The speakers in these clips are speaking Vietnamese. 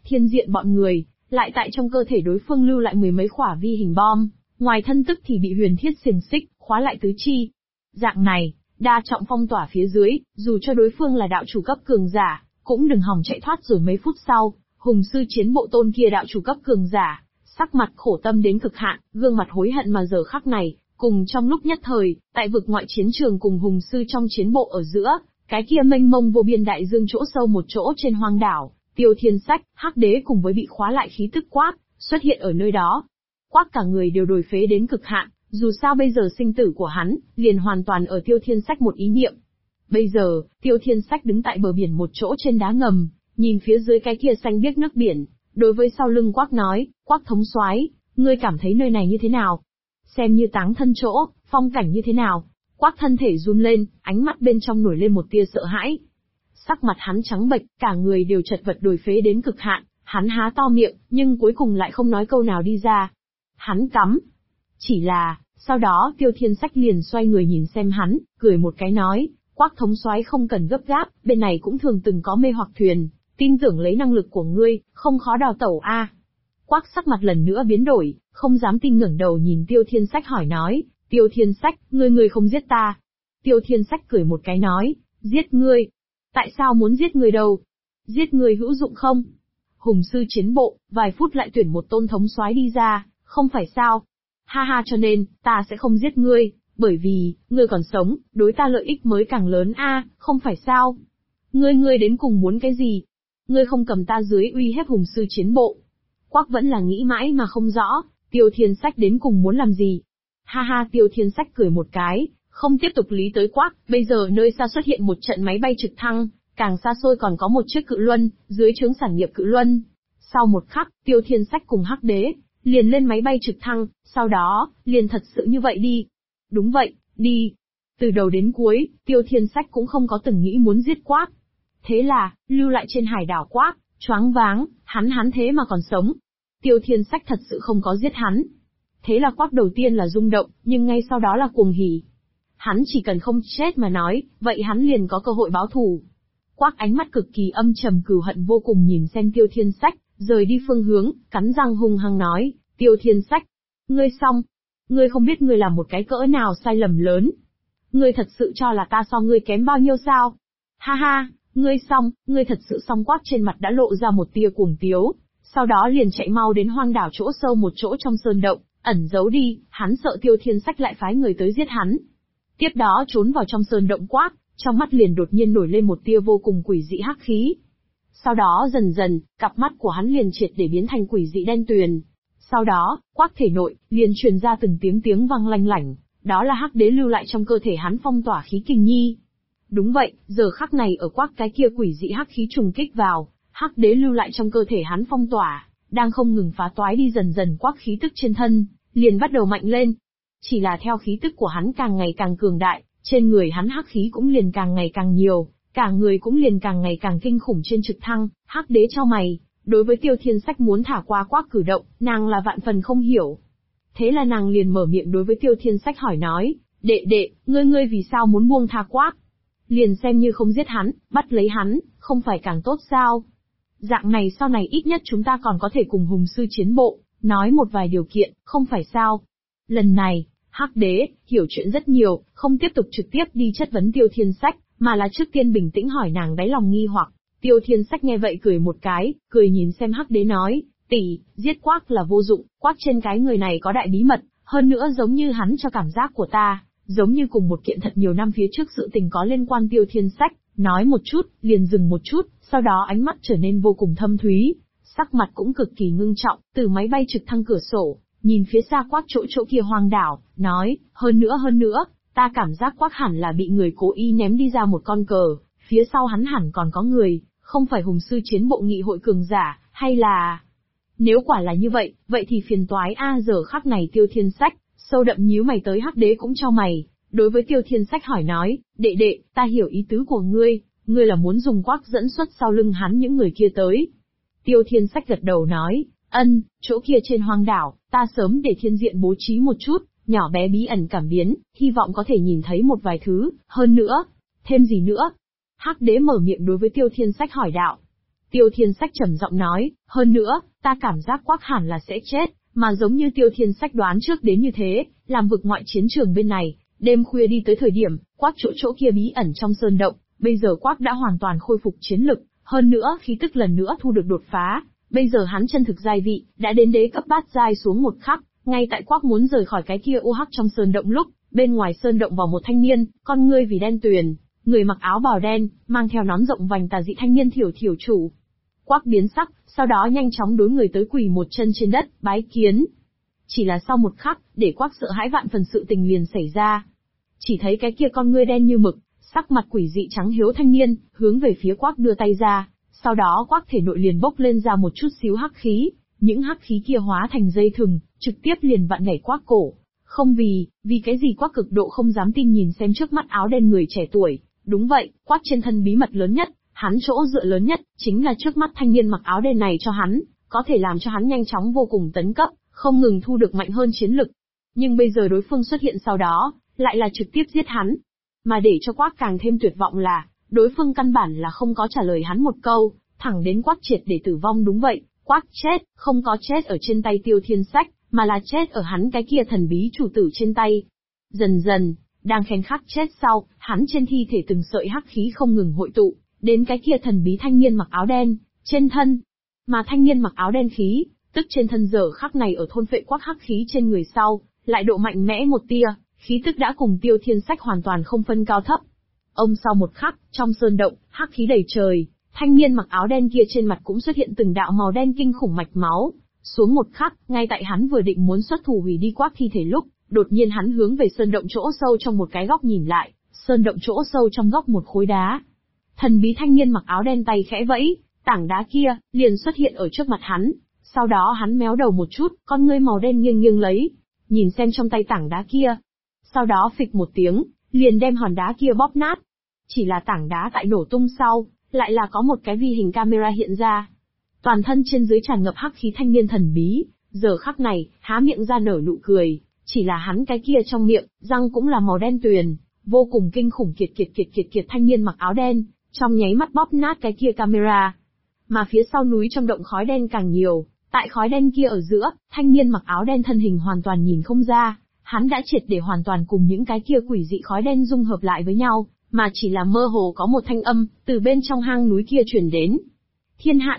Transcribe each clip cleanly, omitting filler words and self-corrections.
Thiên Diện bọn người, lại tại trong cơ thể đối phương lưu lại mười mấy quả vi hình bom, ngoài thân tức thì bị huyền thiết xiềng xích, khóa lại tứ chi. Dạng này, đa trọng phong tỏa phía dưới, dù cho đối phương là đạo chủ cấp cường giả, cũng đừng hòng chạy thoát. Rồi mấy phút sau, hùng sư chiến bộ tôn kia đạo chủ cấp cường giả, sắc mặt khổ tâm đến cực hạn, gương mặt hối hận mà giờ khắc này, cùng trong lúc nhất thời, tại vực ngoại chiến trường cùng hùng sư trong chiến bộ ở giữa, cái kia mênh mông vô biên đại dương chỗ sâu một chỗ trên hoang đảo, Tiêu Thiên Sách, Hắc Đế cùng với bị khóa lại khí tức Quát, xuất hiện ở nơi đó. Quát cả người đều đổi phế đến cực hạn, dù sao bây giờ sinh tử của hắn, liền hoàn toàn ở Tiêu Thiên Sách một ý niệm. Bây giờ, Tiêu Thiên Sách đứng tại bờ biển một chỗ trên đá ngầm, nhìn phía dưới cái kia xanh biếc nước biển, đối với sau lưng Quát nói, Quát thống soái, ngươi cảm thấy nơi này như thế nào? Xem như táng thân chỗ, phong cảnh như thế nào? Quát thân thể run lên, ánh mắt bên trong nổi lên một tia sợ hãi. Sắc mặt hắn trắng bệch, cả người đều chật vật đổi phế đến cực hạn, hắn há to miệng, nhưng cuối cùng lại không nói câu nào đi ra. Hắn cắm. Chỉ là, sau đó Tiêu Thiên Sách liền xoay người nhìn xem hắn, cười một cái nói, Quát thống soái không cần gấp gáp, bên này cũng thường từng có mê hoặc thuyền, tin tưởng lấy năng lực của ngươi, không khó đào tẩu a. Quát sắc mặt lần nữa biến đổi, không dám tin ngẩng đầu nhìn Tiêu Thiên Sách hỏi nói, Tiêu Thiên Sách, ngươi không giết ta. Tiêu Thiên Sách cười một cái nói, giết ngươi. Tại sao muốn giết ngươi đâu? Giết ngươi hữu dụng không? Hùng sư chiến bộ, vài phút lại tuyển một tôn thống soái đi ra, không phải sao? Ha ha, cho nên, ta sẽ không giết ngươi, bởi vì, ngươi còn sống, đối ta lợi ích mới càng lớn a, không phải sao? Ngươi đến cùng muốn cái gì? Ngươi không cầm ta dưới uy hiếp hùng sư chiến bộ. Quắc vẫn là nghĩ mãi mà không rõ, Tiêu Thiên Sách đến cùng muốn làm gì? Ha ha, Tiêu Thiên Sách cười một cái, không tiếp tục lý tới Quắc. Bây giờ nơi xa xuất hiện một trận máy bay trực thăng, càng xa xôi còn có một chiếc cự luân, dưới trướng sản nghiệp cự luân. Sau một khắc, Tiêu Thiên Sách cùng Hắc Đế liền lên máy bay trực thăng, sau đó, liền thật sự như vậy đi. Đúng vậy, đi. Từ đầu đến cuối, Tiêu Thiên Sách cũng không có từng nghĩ muốn giết Quát. Thế là, lưu lại trên hải đảo Quát, choáng váng, hắn thế mà còn sống. Tiêu Thiên Sách thật sự không có giết hắn. Thế là Quát đầu tiên là rung động, nhưng ngay sau đó là cuồng hỉ. Hắn chỉ cần không chết mà nói, vậy hắn liền có cơ hội báo thù. Quát ánh mắt cực kỳ âm trầm cừu hận vô cùng nhìn xem Tiêu Thiên Sách, rời đi phương hướng, cắn răng hung hăng nói, Tiêu Thiên Sách, ngươi xong. Ngươi không biết ngươi làm một cái cỡ nào sai lầm lớn. Ngươi thật sự cho là ta so ngươi kém bao nhiêu sao? Ha ha, ngươi xong, ngươi thật sự xong. Quát trên mặt đã lộ ra một tia cuồng tiếu, sau đó liền chạy mau đến hoang đảo chỗ sâu một chỗ trong sơn động, ẩn giấu đi, hắn sợ Tiêu Thiên Sách lại phái người tới giết hắn. Tiếp đó trốn vào trong sơn động Quát, trong mắt liền đột nhiên nổi lên một tia vô cùng quỷ dị hắc khí. Sau đó dần dần, cặp mắt của hắn liền triệt để biến thành quỷ dị đen tuyền. Sau đó, Quát thể nội, liền truyền ra từng tiếng vang lanh lảnh, đó là Hắc Đế lưu lại trong cơ thể hắn phong tỏa khí kình nhi. Đúng vậy, giờ khắc này ở Quát cái kia quỷ dị hắc khí trùng kích vào, Hắc Đế lưu lại trong cơ thể hắn phong tỏa, đang không ngừng phá toái đi dần dần Quát khí tức trên thân, liền bắt đầu mạnh lên. Chỉ là theo khí tức của hắn càng ngày càng cường đại, trên người hắn hắc khí cũng liền càng ngày càng nhiều, cả người cũng liền càng ngày càng kinh khủng. Trên trực thăng, Hắc Đế chau mày, đối với Tiêu Thiên Sách muốn thả qua Quát cử động, nàng là vạn phần không hiểu. Thế là nàng liền mở miệng đối với Tiêu Thiên Sách hỏi nói, đệ, ngươi vì sao muốn buông tha Quát? Liền xem như không giết hắn, bắt lấy hắn, không phải càng tốt sao? Dạng này sau này ít nhất chúng ta còn có thể cùng hùng sư chiến bộ, nói một vài điều kiện, không phải sao? Lần này, Hắc Đế, hiểu chuyện rất nhiều, không tiếp tục trực tiếp đi chất vấn Tiêu Thiên Sách, mà là trước tiên bình tĩnh hỏi nàng đáy lòng nghi hoặc. Tiêu Thiên Sách nghe vậy cười một cái, cười nhìn xem Hắc Đế nói, tỷ, giết Quát là vô dụng, Quát trên cái người này có đại bí mật, hơn nữa giống như hắn cho cảm giác của ta, giống như cùng một kiện thật nhiều năm phía trước sự tình có liên quan. Tiêu Thiên Sách nói một chút, liền dừng một chút, sau đó ánh mắt trở nên vô cùng thâm thúy, sắc mặt cũng cực kỳ ngưng trọng, từ máy bay trực thăng cửa sổ, nhìn phía xa Quát chỗ kia hoang đảo, nói, hơn nữa, ta cảm giác Quát hẳn là bị người cố ý ném đi ra một con cờ, phía sau hắn hẳn còn có người, không phải hùng sư chiến bộ nghị hội cường giả, hay là... Nếu quả là như vậy, vậy thì phiền toái a. Giờ khắc này Tiêu Thiên Sách, sâu đậm nhíu mày tới. Hắc Đế cũng chau mày, đối với Tiêu Thiên Sách hỏi nói, đệ, ta hiểu ý tứ của ngươi là muốn dùng Quát dẫn xuất sau lưng hắn những người kia tới. Tiêu Thiên Sách gật đầu nói, chỗ kia trên hoang đảo, ta sớm để Thiên Diện bố trí một chút, nhỏ bé bí ẩn cảm biến, hy vọng có thể nhìn thấy một vài thứ, hơn nữa, thêm gì nữa? Hắc Đế mở miệng đối với Tiêu Thiên Sách hỏi đạo. Tiêu Thiên Sách trầm giọng nói, hơn nữa, ta cảm giác Quắc hẳn là sẽ chết, mà giống như Tiêu Thiên Sách đoán trước đến như thế, làm vực ngoại chiến trường bên này, đêm khuya đi tới thời điểm, Quắc chỗ kia bí ẩn trong sơn động, bây giờ Quắc đã hoàn toàn khôi phục chiến lực, hơn nữa khí tức lần nữa thu được đột phá, bây giờ hắn chân thực giai vị, đã đến đế cấp bát giai xuống một khắc, ngay tại Quắc muốn rời khỏi cái kia UH trong sơn động lúc, bên ngoài sơn động vào một thanh niên, con ngươi vì đen tuyền, người mặc áo bào đen, mang theo nón rộng vành tà dị thanh niên thiểu chủ. Quắc biến sắc, sau đó nhanh chóng đối người tới quỳ một chân trên đất, bái kiến. Chỉ là sau một khắc, để Quắc sợ hãi vạn phần sự tình liền xảy ra. Chỉ thấy cái kia con ngươi đen như mực, sắc mặt quỷ dị trắng hiếu thanh niên, hướng về phía Quắc đưa tay ra, sau đó Quắc thể nội liền bốc lên ra một chút xíu hắc khí, những hắc khí kia hóa thành dây thừng, trực tiếp liền vặn nảy Quắc cổ. Không vì cái gì Quắc cực độ không dám tin nhìn xem trước mắt áo đen người trẻ tuổi, đúng vậy, Quắc trên thân bí mật lớn nhất, hắn chỗ dựa lớn nhất, chính là trước mắt thanh niên mặc áo đen này cho hắn, có thể làm cho hắn nhanh chóng vô cùng tấn cấp, không ngừng thu được mạnh hơn chiến lực. Nhưng bây giờ đối phương xuất hiện sau đó, lại là trực tiếp giết hắn. Mà để cho Quắc càng thêm tuyệt vọng là, đối phương căn bản là không có trả lời hắn một câu, thẳng đến Quắc triệt để tử vong đúng vậy, Quắc chết, không có chết ở trên tay Tiêu Thiên Sách, mà là chết ở hắn cái kia thần bí chủ tử trên tay. Dần dần, đang khen khắc chết sau, hắn trên thi thể từng sợi hắc khí không ngừng hội tụ, đến cái kia thần bí thanh niên mặc áo đen, trên thân. Mà thanh niên mặc áo đen khí, tức trên thân giờ khắc này ở thôn phệ Quắc hắc khí trên người sau, lại độ mạnh mẽ một tia, khí tức đã cùng Tiêu Thiên Sách hoàn toàn không phân cao thấp. Ông sau một khắc, trong sơn động, hắc khí đầy trời, thanh niên mặc áo đen kia trên mặt cũng xuất hiện từng đạo màu đen kinh khủng mạch máu. Xuống một khắc, ngay tại hắn vừa định muốn xuất thủ hủy đi Quắc thi thể lúc, đột nhiên hắn hướng về sơn động chỗ sâu trong một cái góc nhìn lại, sơn động chỗ sâu trong góc một khối đá. Thần bí thanh niên mặc áo đen tay khẽ vẫy, tảng đá kia liền xuất hiện ở trước mặt hắn, sau đó hắn méo đầu một chút, con ngươi màu đen nghiêng nghiêng lấy, nhìn xem trong tay tảng đá kia. Sau đó phịch một tiếng, liền đem hòn đá kia bóp nát. Chỉ là tảng đá tại nổ tung sau, lại là có một cái vi hình camera hiện ra. Toàn thân trên dưới tràn ngập hắc khí thanh niên thần bí, giờ khắc này, há miệng ra nở nụ cười, chỉ là hắn cái kia trong miệng, răng cũng là màu đen tuyền, vô cùng kinh khủng kiệt thanh niên mặc áo đen, trong nháy mắt bóp nát cái kia camera. Mà phía sau núi trong động khói đen càng nhiều, tại khói đen kia ở giữa, thanh niên mặc áo đen thân hình hoàn toàn nhìn không ra, hắn đã triệt để hoàn toàn cùng những cái kia quỷ dị khói đen dung hợp lại với nhau, mà chỉ là mơ hồ có một thanh âm, từ bên trong hang núi kia truyền đến. Thiên hạ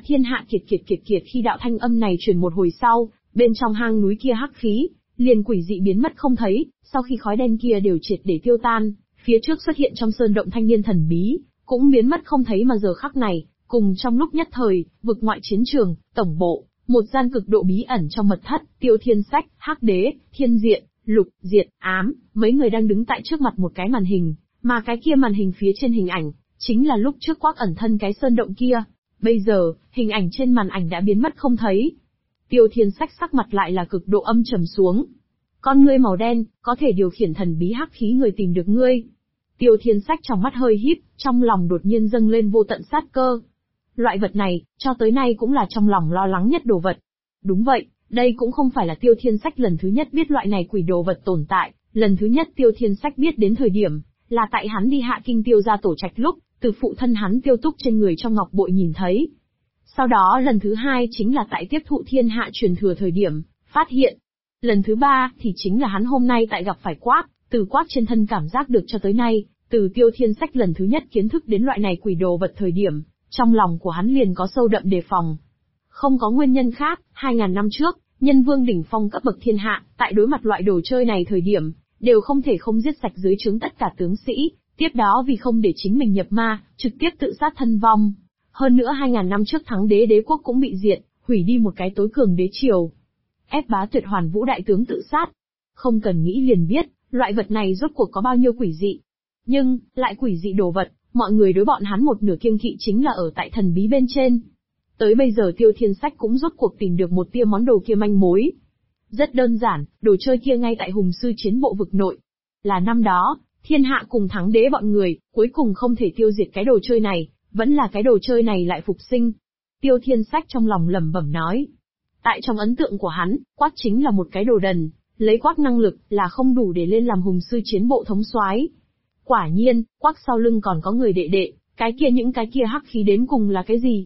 kiệt khi đạo thanh âm này truyền một hồi sau, bên trong hang núi kia hắc khí, liền quỷ dị biến mất không thấy, sau khi khói đen kia đều triệt để tiêu tan, phía trước xuất hiện trong sơn động thanh niên thần bí, cũng biến mất không thấy mà giờ khắc này, cùng trong lúc nhất thời, vực ngoại chiến trường, tổng bộ, một gian cực độ bí ẩn trong mật thất, Tiêu Thiên Sách, Hắc Đế, Thiên Diện, Lục, Diệt, Ám, mấy người đang đứng tại trước mặt một cái màn hình, mà cái kia màn hình phía trên hình ảnh, chính là lúc trước Quắc ẩn thân cái sơn động kia. Bây giờ, hình ảnh trên màn ảnh đã biến mất không thấy. Tiêu Thiên Sách sắc mặt lại là cực độ âm trầm xuống. Con ngươi màu đen, có thể điều khiển thần bí hắc khí người tìm được ngươi. Tiêu Thiên Sách trong mắt hơi híp, trong lòng đột nhiên dâng lên vô tận sát cơ. Loại vật này, cho tới nay cũng là trong lòng lo lắng nhất đồ vật. Đúng vậy, đây cũng không phải là Tiêu Thiên Sách lần thứ nhất biết loại này quỷ đồ vật tồn tại, lần thứ nhất Tiêu Thiên Sách biết đến thời điểm, là tại hắn đi hạ kinh Tiêu gia tổ trạch lúc, từ phụ thân hắn Tiêu Túc trên người trong ngọc bội nhìn thấy. Sau đó lần thứ hai chính là tại tiếp thụ thiên hạ truyền thừa thời điểm, phát hiện. Lần thứ ba thì chính là hắn hôm nay tại gặp phải Quắc, từ Quắc trên thân cảm giác được cho tới nay, từ Tiêu Thiên Sách lần thứ nhất kiến thức đến loại này quỷ đồ vật thời điểm, trong lòng của hắn liền có sâu đậm đề phòng. Không có nguyên nhân khác, 2000 năm trước, nhân vương đỉnh phong cấp bậc thiên hạ, tại đối mặt loại đồ chơi này thời điểm, đều không thể không giết sạch dưới trướng tất cả tướng sĩ, tiếp đó vì không để chính mình nhập ma, trực tiếp tự sát thân vong. Hơn nữa 2000 năm trước Thắng Đế đế quốc cũng bị diệt, hủy đi một cái tối cường đế triều. Ép Bá Tuyệt Hoàn Vũ đại tướng tự sát. Không cần nghĩ liền biết, loại vật này rốt cuộc có bao nhiêu quỷ dị. Nhưng, lại quỷ dị đồ vật, mọi người đối bọn hắn một nửa kiêng kỵ chính là ở tại thần bí bên trên. Tới bây giờ Tiêu Thiên Sách cũng rốt cuộc tìm được một tia món đồ kia manh mối. Rất đơn giản, đồ chơi kia ngay tại Hùng Sư Chiến Bộ vực nội. Là năm đó, thiên hạ cùng Thắng Đế bọn người, cuối cùng không thể tiêu diệt cái đồ chơi này, vẫn là cái đồ chơi này lại phục sinh. Tiêu Thiên Sách trong lòng lẩm bẩm nói. Tại trong ấn tượng của hắn, Quắc chính là một cái đồ đần, lấy Quắc năng lực là không đủ để lên làm Hùng Sư Chiến Bộ thống soái. Quả nhiên, Quắc sau lưng còn có người đệ đệ, cái kia những cái kia hắc khí đến cùng là cái gì?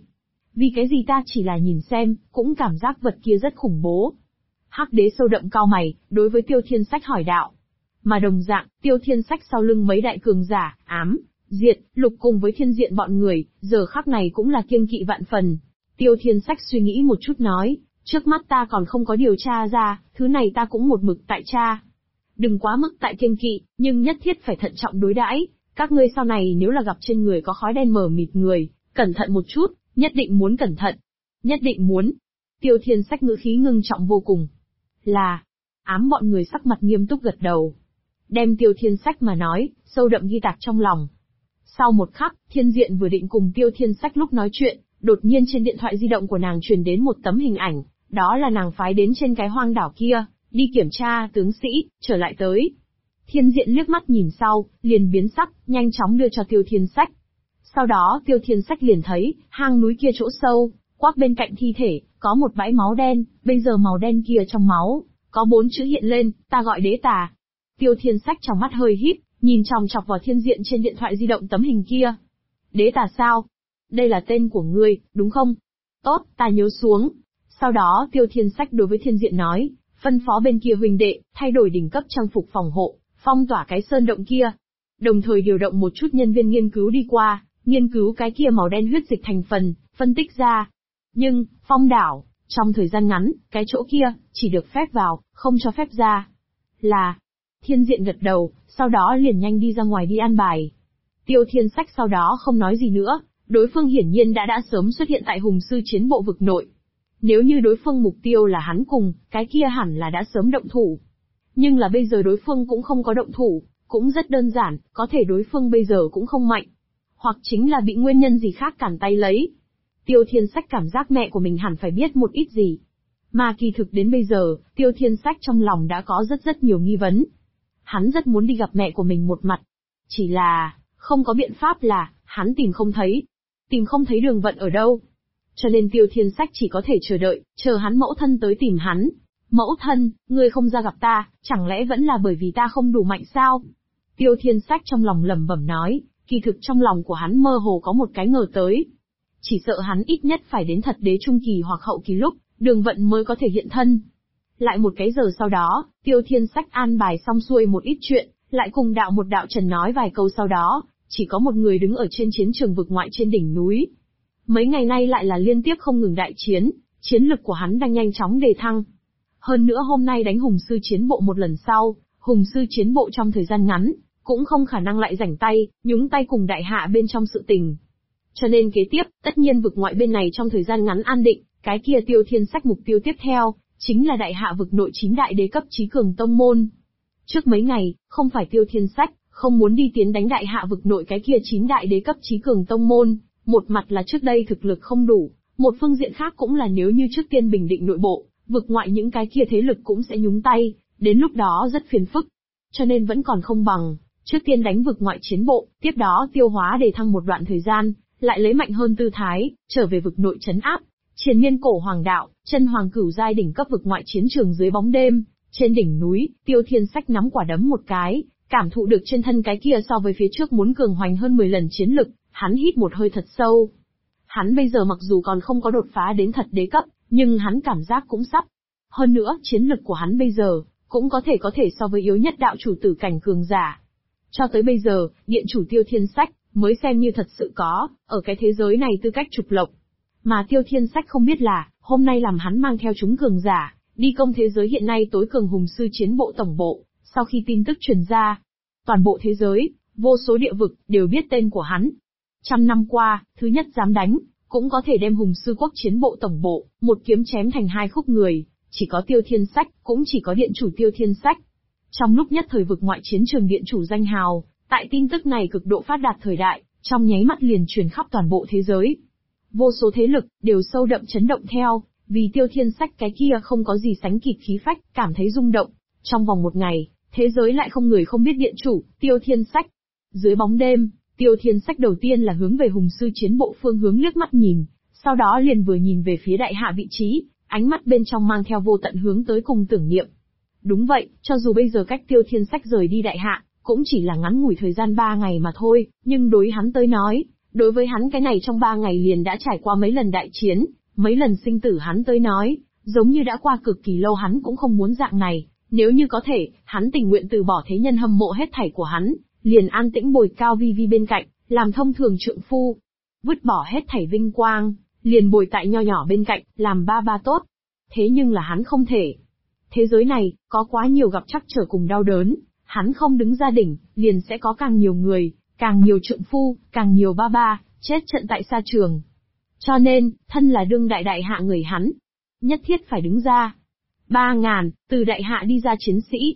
Vì cái gì ta chỉ là nhìn xem, cũng cảm giác vật kia rất khủng bố. Hắc đế sâu đậm cau mày, đối với Tiêu Thiên Sách hỏi đạo. Mà đồng dạng, Tiêu Thiên Sách sau lưng mấy đại cường giả, Ám, Diệt, Lục cùng với Thiên Diện bọn người, giờ khắc này cũng là kiêng kỵ vạn phần. Tiêu Thiên Sách suy nghĩ một chút nói, trước mắt ta còn không có điều tra ra, thứ này ta cũng một mực tại tra. Đừng quá mức tại kiêng kỵ, nhưng nhất thiết phải thận trọng đối đãi. Các ngươi sau này nếu là gặp trên người có khói đen mờ mịt người, cẩn thận một chút, nhất định muốn cẩn thận. Nhất định muốn. Tiêu Thiên Sách ngữ khí ngưng trọng vô cùng. Là, Ám bọn người sắc mặt nghiêm túc gật đầu. Đem Tiêu Thiên Sách mà nói, sâu đậm ghi tạc trong lòng. Sau một khắc, Thiên Diện vừa định cùng Tiêu Thiên Sách lúc nói chuyện, đột nhiên trên điện thoại di động của nàng truyền đến một tấm hình ảnh, đó là nàng phái đến trên cái hoang đảo kia, đi kiểm tra tướng sĩ, trở lại tới. Thiên Diện liếc mắt nhìn sau, liền biến sắc, nhanh chóng đưa cho Tiêu Thiên Sách. Sau đó Tiêu Thiên Sách liền thấy, hang núi kia chỗ sâu, quắc bên cạnh thi thể, có một bãi máu đen, bây giờ màu đen kia trong máu, có 4 chữ hiện lên, ta gọi đế tà. Tiêu Thiên Sách trong mắt hơi híp, nhìn chòng chọc vào Thiên Diện trên điện thoại di động tấm hình kia. Đế tà sao? Đây là tên của ngươi, đúng không? Tốt, ta nhớ xuống. Sau đó Tiêu Thiên Sách đối với Thiên Diện nói, phân phó bên kia huynh đệ, thay đổi đỉnh cấp trang phục phòng hộ, phong tỏa cái sơn động kia. Đồng thời điều động một chút nhân viên nghiên cứu đi qua, nghiên cứu cái kia màu đen huyết dịch thành phần, phân tích ra. Nhưng, phong đảo, trong thời gian ngắn, cái chỗ kia, chỉ được phép vào, không cho phép ra. Là, Thiên Diện gật đầu, sau đó liền nhanh đi ra ngoài đi an bài. Tiêu Thiên Sách sau đó không nói gì nữa, đối phương hiển nhiên đã sớm xuất hiện tại Hùng Sư Chiến Bộ vực nội. Nếu như đối phương mục tiêu là hắn cùng, cái kia hẳn là đã sớm động thủ. Nhưng là bây giờ đối phương cũng không có động thủ, cũng rất đơn giản, có thể đối phương bây giờ cũng không mạnh. Hoặc chính là bị nguyên nhân gì khác cản tay lấy. Tiêu Thiên Sách cảm giác mẹ của mình hẳn phải biết một ít gì. Mà kỳ thực đến bây giờ, Tiêu Thiên Sách trong lòng đã có rất nhiều nghi vấn. Hắn rất muốn đi gặp mẹ của mình một mặt. Chỉ là, không có biện pháp là, hắn tìm không thấy. Tìm không thấy đường vận ở đâu. Cho nên Tiêu Thiên Sách chỉ có thể chờ đợi, chờ hắn mẫu thân tới tìm hắn. Mẫu thân, ngươi không ra gặp ta, chẳng lẽ vẫn là bởi vì ta không đủ mạnh sao? Tiêu Thiên Sách trong lòng lẩm bẩm nói, kỳ thực trong lòng của hắn mơ hồ có một cái ngờ tới. Chỉ sợ hắn ít nhất phải đến thật đế trung kỳ hoặc hậu kỳ lúc, đường vận mới có thể hiện thân. Lại một cái giờ sau đó, Tiêu Thiên Sách an bài xong xuôi một ít chuyện, lại cùng một đạo trần nói vài câu sau đó, chỉ có một người đứng ở trên chiến trường vực ngoại trên đỉnh núi. Mấy ngày nay lại là liên tiếp không ngừng đại chiến, chiến lực của hắn đang nhanh chóng đề thăng. Hơn nữa hôm nay đánh Hùng Sư Chiến Bộ một lần sau, Hùng Sư Chiến Bộ trong thời gian ngắn, cũng không khả năng lại rảnh tay, nhúng tay cùng đại hạ bên trong sự tình. Cho nên kế tiếp, tất nhiên vực ngoại bên này trong thời gian ngắn an định, cái kia Tiêu Thiên Sách mục tiêu tiếp theo, chính là đại hạ vực nội 9 đại đế cấp chí cường tông môn. Trước mấy ngày, không phải Tiêu Thiên Sách, không muốn đi tiến đánh đại hạ vực nội cái kia 9 đại đế cấp chí cường tông môn, một mặt là trước đây thực lực không đủ, một phương diện khác cũng là nếu như trước tiên bình định nội bộ, vực ngoại những cái kia thế lực cũng sẽ nhúng tay, đến lúc đó rất phiền phức. Cho nên vẫn còn không bằng, trước tiên đánh vực ngoại chiến bộ, tiếp đó tiêu hóa để thăng một đoạn thời gian, lại lấy mạnh hơn tư thái, trở về vực nội trấn áp. Triền miên cổ hoàng đạo, chân hoàng cửu giai đỉnh cấp vực ngoại chiến trường dưới bóng đêm, trên đỉnh núi, Tiêu Thiên Sách nắm quả đấm một cái, cảm thụ được trên thân cái kia so với phía trước muốn cường hoành hơn 10 lần chiến lực, hắn hít một hơi thật sâu. Hắn bây giờ mặc dù còn không có đột phá đến thật đế cấp, nhưng hắn cảm giác cũng sắp. Hơn nữa, chiến lực của hắn bây giờ, cũng có thể so với yếu nhất đạo chủ tử cảnh cường giả. Cho tới bây giờ, điện chủ Tiêu Thiên Sách, mới xem như thật sự có, ở cái thế giới này tư cách trục lộc. Mà Tiêu Thiên Sách không biết là, hôm nay làm hắn mang theo chúng cường giả, đi công thế giới hiện nay tối cường Hùng Sư Chiến Bộ tổng bộ, sau khi tin tức truyền ra. Toàn bộ thế giới, vô số địa vực, đều biết tên của hắn. Trăm năm qua, thứ nhất dám đánh, cũng có thể đem Hùng Sư Quốc Chiến Bộ tổng bộ, một kiếm chém thành 2 khúc người, chỉ có Tiêu Thiên Sách, cũng chỉ có điện chủ Tiêu Thiên Sách. Trong lúc nhất thời vực ngoại chiến trường điện chủ danh hào, tại tin tức này cực độ phát đạt thời đại, trong nháy mắt liền truyền khắp toàn bộ thế giới. Vô số thế lực, đều sâu đậm chấn động theo, vì Tiêu Thiên Sách cái kia không có gì sánh kịp khí phách, cảm thấy rung động. Trong vòng một ngày, thế giới lại không người không biết điện chủ, Tiêu Thiên Sách. Dưới bóng đêm, Tiêu Thiên Sách đầu tiên là hướng về Hùng Sư Chiến Bộ phương hướng liếc mắt nhìn, sau đó liền vừa nhìn về phía đại hạ vị trí, ánh mắt bên trong mang theo vô tận hướng tới cùng tưởng niệm. Đúng vậy, cho dù bây giờ cách Tiêu Thiên Sách rời đi đại hạ, cũng chỉ là ngắn ngủi thời gian 3 ngày mà thôi, nhưng đối hắn tới nói, Đối với hắn cái này trong 3 ngày liền đã trải qua mấy lần đại chiến, mấy lần sinh tử hắn tới nói, giống như đã qua cực kỳ lâu hắn cũng không muốn dạng này, nếu như có thể, hắn tình nguyện từ bỏ thế nhân hâm mộ hết thảy của hắn, liền an tĩnh bồi cao vi vi bên cạnh, làm thông thường trượng phu. Vứt bỏ hết thảy vinh quang, liền bồi tại nho nhỏ bên cạnh, làm ba ba tốt. Thế nhưng là hắn không thể. Thế giới này, có quá nhiều gặp trắc trở cùng đau đớn, hắn không đứng ra đỉnh, liền sẽ có càng nhiều người, càng nhiều trượng phu, càng nhiều ba ba, chết trận tại sa trường. Cho nên, thân là đương đại đại hạ người hắn, nhất thiết phải đứng ra. 3.000, từ đại hạ đi ra chiến sĩ.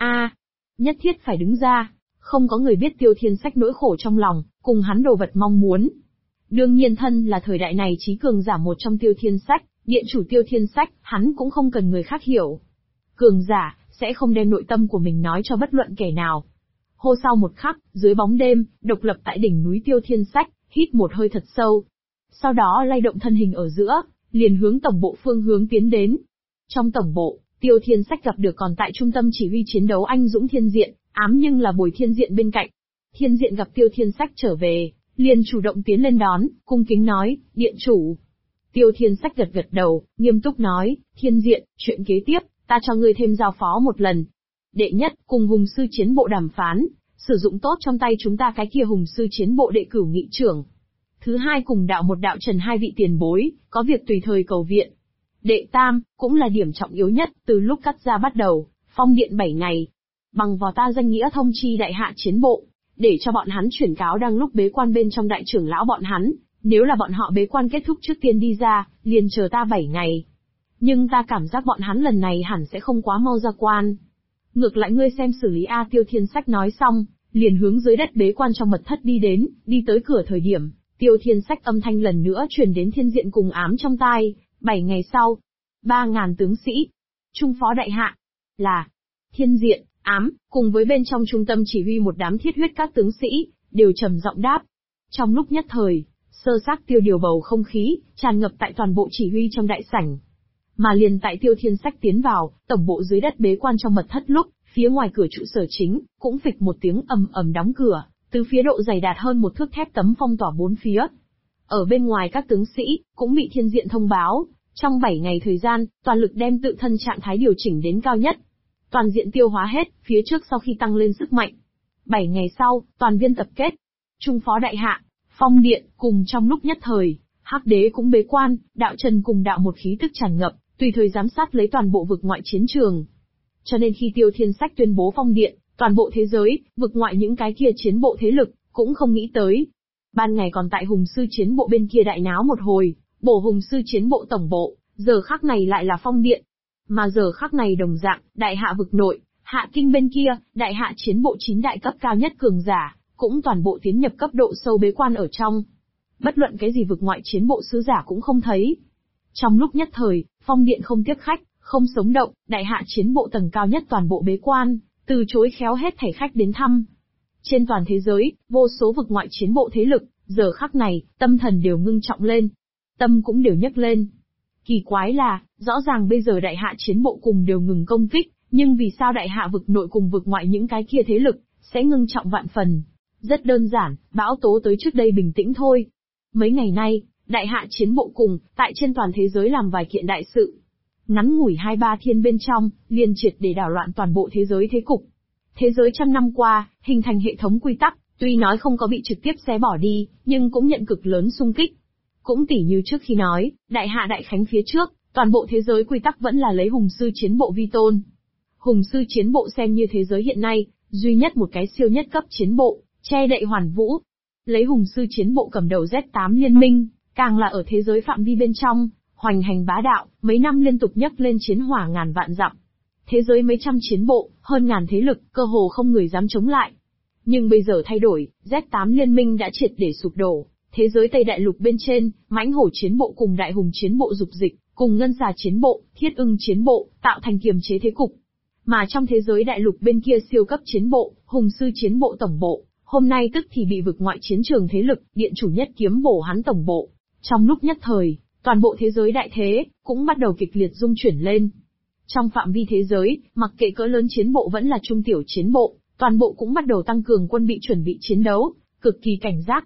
Nhất thiết phải đứng ra. Không có người biết Tiêu Thiên Sách nỗi khổ trong lòng, cùng hắn đồ vật mong muốn. Đương nhiên thân là thời đại này trí cường giả một trong Tiêu Thiên Sách, điện chủ Tiêu Thiên Sách, hắn cũng không cần người khác hiểu. Cường giả, sẽ không đem nội tâm của mình nói cho bất luận kẻ nào. Hô sau một khắc, dưới bóng đêm, độc lập tại đỉnh núi Tiêu Thiên Sách, hít một hơi thật sâu. Sau đó lay động thân hình ở giữa, liền hướng tổng bộ phương hướng tiến đến. Trong tổng bộ, Tiêu Thiên Sách gặp được còn tại trung tâm chỉ huy chiến đấu anh dũng Thiên Diện, ám nhưng là Bồi Thiên Diện bên cạnh. Thiên Diện gặp Tiêu Thiên Sách trở về, liền chủ động tiến lên đón, cung kính nói, điện chủ. Tiêu Thiên Sách gật gật đầu, nghiêm túc nói, Thiên Diện, chuyện kế tiếp, ta cho ngươi thêm giao phó một lần. Đệ nhất, cùng hùng sư chiến bộ đàm phán, sử dụng tốt trong tay chúng ta cái kia hùng sư chiến bộ đệ cửu nghị trưởng. Thứ hai, cùng đạo một đạo trần hai vị tiền bối, có việc tùy thời cầu viện. Đệ tam, cũng là điểm trọng yếu nhất, từ lúc cắt ra bắt đầu, phong điện 7 ngày. Bằng vào ta danh nghĩa thông chi đại hạ chiến bộ, để cho bọn hắn chuyển cáo đang lúc bế quan bên trong đại trưởng lão bọn hắn, nếu là bọn họ bế quan kết thúc trước tiên đi ra, liền chờ ta 7 ngày. Nhưng ta cảm giác bọn hắn lần này hẳn sẽ không quá mau ra quan. Ngược lại ngươi xem xử lý A. Tiêu Thiên Sách nói xong, liền hướng dưới đất bế quan trong mật thất đi đến, đi tới cửa thời điểm, Tiêu Thiên Sách âm thanh lần nữa truyền đến Thiên Diện cùng ám trong tai. 7 ngày sau, 3.000 tướng sĩ, trung phó đại hạ, là Thiên Diện, ám, cùng với bên trong trung tâm chỉ huy một đám thiết huyết các tướng sĩ, đều trầm giọng đáp. Trong lúc nhất thời, sơ xác tiêu điều bầu không khí, tràn ngập tại toàn bộ chỉ huy trong đại sảnh. Mà liền tại Tiêu Thiên Sách tiến vào, tổng bộ dưới đất bế quan trong mật thất lúc, phía ngoài cửa trụ sở chính, cũng phịch một tiếng ầm ầm đóng cửa, từ phía độ dày đạt hơn một thước thép tấm phong tỏa bốn phía. Ở bên ngoài các tướng sĩ, cũng bị Thiên Diện thông báo, trong 7 ngày thời gian, toàn lực đem tự thân trạng thái điều chỉnh đến cao nhất. Toàn diện tiêu hóa hết, phía trước sau khi tăng lên sức mạnh. 7 ngày sau, toàn viên tập kết. Trung phó đại hạ, phong điện, cùng trong lúc nhất thời, Hắc Đế cũng bế quan, đạo trần cùng đạo một khí tức tràn ngập, tùy thời giám sát lấy toàn bộ vực ngoại chiến trường. Cho nên khi Tiêu Thiên Sách tuyên bố phong điện, toàn bộ thế giới, vực ngoại những cái kia chiến bộ thế lực, cũng không nghĩ tới. Ban ngày còn tại hùng sư chiến bộ bên kia đại náo một hồi, bổ hùng sư chiến bộ tổng bộ, giờ khắc này lại là phong điện. Mà giờ khắc này đồng dạng, đại hạ vực nội, hạ kinh bên kia, đại hạ chiến bộ 9 đại cấp cao nhất cường giả, cũng toàn bộ tiến nhập cấp độ sâu bế quan ở trong. Bất luận cái gì vực ngoại chiến bộ sứ giả cũng không thấy. Trong lúc nhất thời, phong điện không tiếp khách, không sống động, đại hạ chiến bộ tầng cao nhất toàn bộ bế quan, từ chối khéo hết thảy khách đến thăm. Trên toàn thế giới, vô số vực ngoại chiến bộ thế lực, giờ khắc này, tâm thần đều ngưng trọng lên. Tâm cũng đều nhấc lên. Kỳ quái là, rõ ràng bây giờ đại hạ chiến bộ cùng đều ngừng công kích, nhưng vì sao đại hạ vực nội cùng vực ngoại những cái kia thế lực, sẽ ngưng trọng vạn phần. Rất đơn giản, bão tố tới trước đây bình tĩnh thôi. Mấy ngày nay, đại hạ chiến bộ cùng, tại trên toàn thế giới làm vài kiện đại sự. Ngắn ngủi 2-3 thiên bên trong, liền triệt để đảo loạn toàn bộ thế giới thế cục. Thế giới trăm năm qua, hình thành hệ thống quy tắc, tuy nói không có bị trực tiếp xé bỏ đi, nhưng cũng nhận cực lớn xung kích. Cũng tỉ như trước khi nói, đại hạ đại khánh phía trước, toàn bộ thế giới quy tắc vẫn là lấy hùng sư chiến bộ vi tôn. Hùng sư chiến bộ xem như thế giới hiện nay, duy nhất một cái siêu nhất cấp chiến bộ, che đậy hoàn vũ. Lấy hùng sư chiến bộ cầm đầu Z8 liên minh, càng là ở thế giới phạm vi bên trong, hoành hành bá đạo, mấy năm liên tục nhấc lên chiến hỏa ngàn vạn dặm. Thế giới mấy trăm chiến bộ, hơn ngàn thế lực, cơ hồ không người dám chống lại. Nhưng bây giờ thay đổi, Z8 liên minh đã triệt để sụp đổ. Thế giới Tây Đại Lục bên trên, mãnh hổ chiến bộ cùng đại hùng chiến bộ dục dịch, cùng ngân xà chiến bộ, thiết ưng chiến bộ, tạo thành kiềm chế thế cục. Mà trong thế giới đại lục bên kia siêu cấp chiến bộ, hùng sư chiến bộ tổng bộ, hôm nay tức thì bị vực ngoại chiến trường thế lực, điện chủ nhất kiếm bổ hắn tổng bộ. Trong lúc nhất thời, toàn bộ thế giới đại thế, cũng bắt đầu kịch liệt rung chuyển lên. Trong phạm vi thế giới, mặc kệ cỡ lớn chiến bộ vẫn là trung tiểu chiến bộ, toàn bộ cũng bắt đầu tăng cường quân bị chuẩn bị chiến đấu, cực kỳ cảnh giác.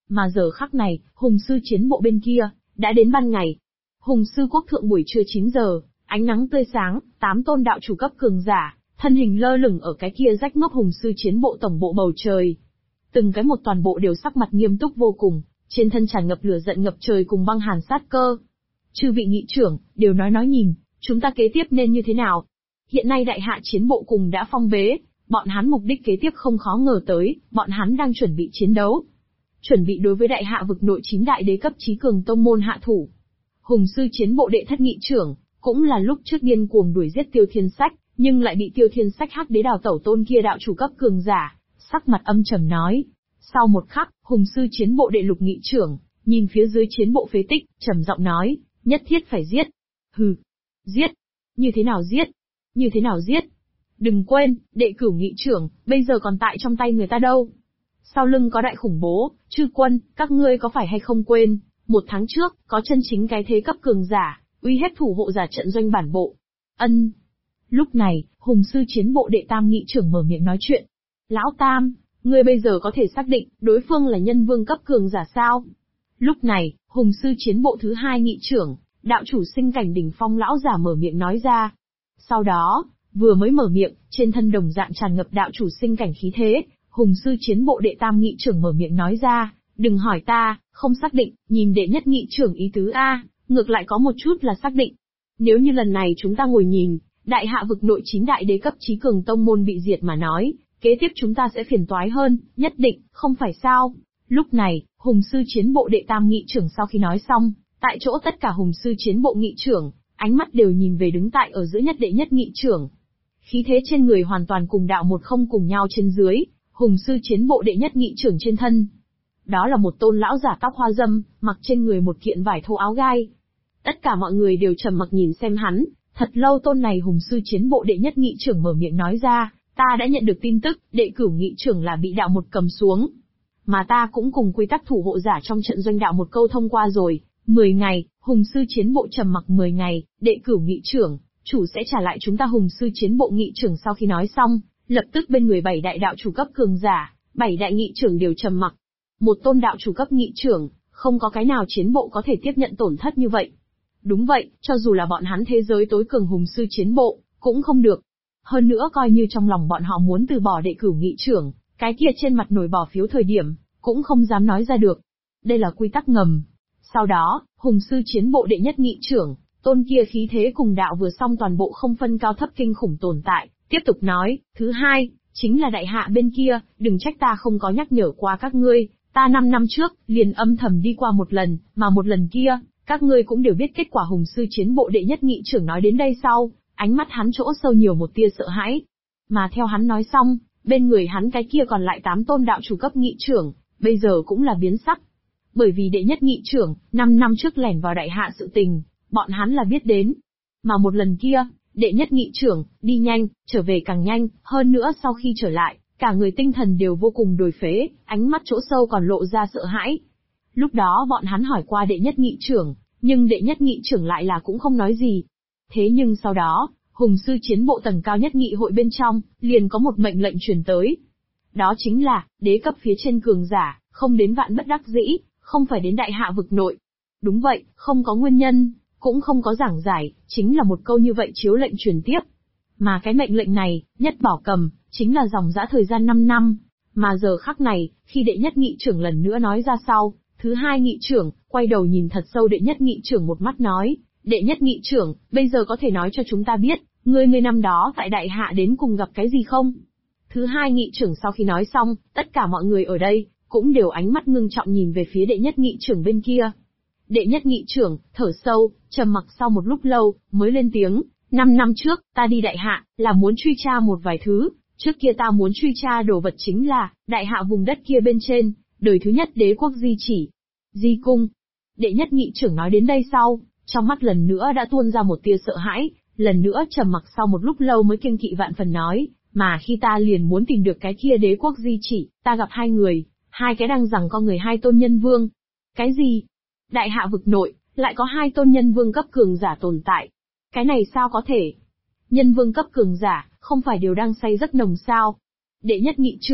Mà giờ khắc này, hùng sư chiến bộ bên kia, đã đến ban ngày. Hùng sư quốc thượng buổi trưa 9 giờ, ánh nắng tươi sáng, 8 tôn đạo chủ cấp cường giả, thân hình lơ lửng ở cái kia rách nóc hùng sư chiến bộ tổng bộ bầu trời. Từng cái một toàn bộ đều sắc mặt nghiêm túc vô cùng, trên thân tràn ngập lửa giận ngập trời cùng băng hàn sát cơ. Chư vị nghị trưởng, đều nói nhìn, chúng ta kế tiếp nên như thế nào? Hiện nay đại hạ chiến bộ cùng đã phong bế, bọn hắn mục đích kế tiếp không khó ngờ tới, bọn hắn đang chuẩn bị chiến đấu. Chuẩn bị đối với đại hạ vực nội 9 đại đế cấp chí cường tông môn hạ thủ. Hùng sư chiến bộ đệ thất nghị trưởng, cũng là lúc trước điên cuồng đuổi giết Tiêu Thiên Sách, nhưng lại bị Tiêu Thiên Sách hắc đế đào tẩu tôn kia đạo chủ cấp cường giả, sắc mặt âm trầm nói. Sau một khắc, hùng sư chiến bộ đệ lục nghị trưởng, nhìn phía dưới chiến bộ phế tích, trầm giọng nói, nhất thiết phải giết. Hừ, giết? Như thế nào giết? Như thế nào giết? Đừng quên, đệ cửu nghị trưởng, bây giờ còn tại trong tay người ta đâu. Sau lưng có đại khủng bố, chư quân, các ngươi có phải hay không quên, 1 tháng trước, có chân chính cái thế cấp cường giả, uy hiếp thủ hộ giả trận doanh bản bộ. Ân. Lúc này, hùng sư chiến bộ đệ tam nghị trưởng mở miệng nói chuyện. Lão Tam, ngươi bây giờ có thể xác định, đối phương là nhân vương cấp cường giả sao? Lúc này, hùng sư chiến bộ thứ 2 nghị trưởng, đạo chủ sinh cảnh đỉnh phong lão giả mở miệng nói ra. Sau đó, vừa mới mở miệng, trên thân đồng dạng tràn ngập đạo chủ sinh cảnh khí thế, hùng sư chiến bộ đệ tam nghị trưởng mở miệng nói ra, đừng hỏi ta, không xác định, nhìn đệ nhất nghị trưởng ý tứ A, ngược lại có một chút là xác định. Nếu như lần này chúng ta ngồi nhìn, đại hạ vực nội 9 đại đế cấp chí cường tông môn bị diệt mà nói, kế tiếp chúng ta sẽ phiền toái hơn, nhất định, không phải sao? Lúc này, hùng sư chiến bộ đệ tam nghị trưởng sau khi nói xong, tại chỗ tất cả hùng sư chiến bộ nghị trưởng, ánh mắt đều nhìn về đứng tại ở giữa nhất đệ nhất nghị trưởng. Khí thế trên người hoàn toàn cùng đạo một không cùng nhau trên dưới, hùng sư chiến bộ đệ nhất nghị trưởng trên thân. Đó là một tôn lão giả tóc hoa râm, mặc trên người một kiện vải thô áo gai. Tất cả mọi người đều trầm mặc nhìn xem hắn, thật lâu tôn này hùng sư chiến bộ đệ nhất nghị trưởng mở miệng nói ra, ta đã nhận được tin tức, đệ cửu nghị trưởng là bị đạo một cầm xuống. Mà ta cũng cùng quy tắc thủ hộ giả trong trận doanh đạo một câu thông qua rồi, 10 ngày, hùng sư chiến bộ trầm mặc 10 ngày, đệ cửu nghị trưởng, chủ sẽ trả lại chúng ta hùng sư chiến bộ nghị trưởng sau khi nói xong, lập tức bên người 7 đại đạo chủ cấp cường giả, 7 đại nghị trưởng đều trầm mặc. Một tôn đạo chủ cấp nghị trưởng, không có cái nào chiến bộ có thể tiếp nhận tổn thất như vậy. Đúng vậy, cho dù là bọn hắn thế giới tối cường hùng sư chiến bộ, cũng không được. Hơn nữa coi như trong lòng bọn họ muốn từ bỏ đệ cửu nghị trưởng, cái kia trên mặt nổi bỏ phiếu thời điểm, cũng không dám nói ra được. Đây là quy tắc ngầm. Sau đó, hùng sư chiến bộ đệ nhất nghị trưởng, tôn kia khí thế cùng đạo vừa xong toàn bộ không phân cao thấp kinh khủng tồn tại, tiếp tục nói, thứ hai, chính là đại hạ bên kia, đừng trách ta không có nhắc nhở qua các ngươi, ta 5 năm trước, liền âm thầm đi qua một lần, mà một lần kia, các ngươi cũng đều biết kết quả hùng sư chiến bộ đệ nhất nghị trưởng nói đến đây sau, ánh mắt hắn chỗ sâu nhiều một tia sợ hãi. Mà theo hắn nói xong, bên người hắn cái kia còn lại 8 tôn đạo chủ cấp nghị trưởng, bây giờ cũng là biến sắc. Bởi vì đệ nhất nghị trưởng, 5 năm trước lẻn vào đại hạ sự tình, bọn hắn là biết đến. Mà một lần kia, đệ nhất nghị trưởng, đi nhanh, trở về càng nhanh, hơn nữa sau khi trở lại, cả người tinh thần đều vô cùng đồi phế, ánh mắt chỗ sâu còn lộ ra sợ hãi. Lúc đó bọn hắn hỏi qua đệ nhất nghị trưởng, nhưng đệ nhất nghị trưởng lại là cũng không nói gì. Thế nhưng sau đó, hùng sư chiến bộ tầng cao nhất nghị hội bên trong, liền có một mệnh lệnh truyền tới. Đó chính là, đế cấp phía trên cường giả, không đến vạn bất đắc dĩ, không phải đến đại hạ vực nội. Đúng vậy, không có nguyên nhân, cũng không có giảng giải, chính là một câu như vậy chiếu lệnh truyền tiếp. Mà cái mệnh lệnh này, nhất bảo cầm, chính là dòng dã thời gian 5 năm. Mà giờ khắc này, khi đệ nhất nghị trưởng lần nữa nói ra sau, thứ hai nghị trưởng, quay đầu nhìn thật sâu đệ nhất nghị trưởng một mắt nói, đệ nhất nghị trưởng, bây giờ có thể nói cho chúng ta biết, ngươi năm đó tại đại hạ đến cùng gặp cái gì không? Thứ hai nghị trưởng sau khi nói xong, tất cả mọi người ở đây, cũng đều ánh mắt ngưng trọng nhìn về phía đệ nhất nghị trưởng bên kia. Đệ nhất nghị trưởng, thở sâu, trầm mặc sau một lúc lâu, mới lên tiếng, 5 năm trước, ta đi đại hạ, là muốn truy tra một vài thứ, trước kia ta muốn truy tra đồ vật chính là, đại hạ vùng đất kia bên trên, đời thứ nhất đế quốc di chỉ, di cung. Đệ nhất nghị trưởng nói đến đây sau, trong mắt lần nữa đã tuôn ra một tia sợ hãi, lần nữa trầm mặc sau một lúc lâu mới kiêng kỵ vạn phần nói, mà khi ta liền muốn tìm được cái kia đế quốc di chỉ, ta gặp 2 người, 2 cái đang giằng co người 2 tôn nhân vương. Cái gì? Đại hạ vực nội, lại có 2 tôn nhân vương cấp cường giả tồn tại. Cái này sao có thể? Nhân vương cấp cường giả, không phải đều đang say giấc nồng sao? Đệ nhất nghị trưởng,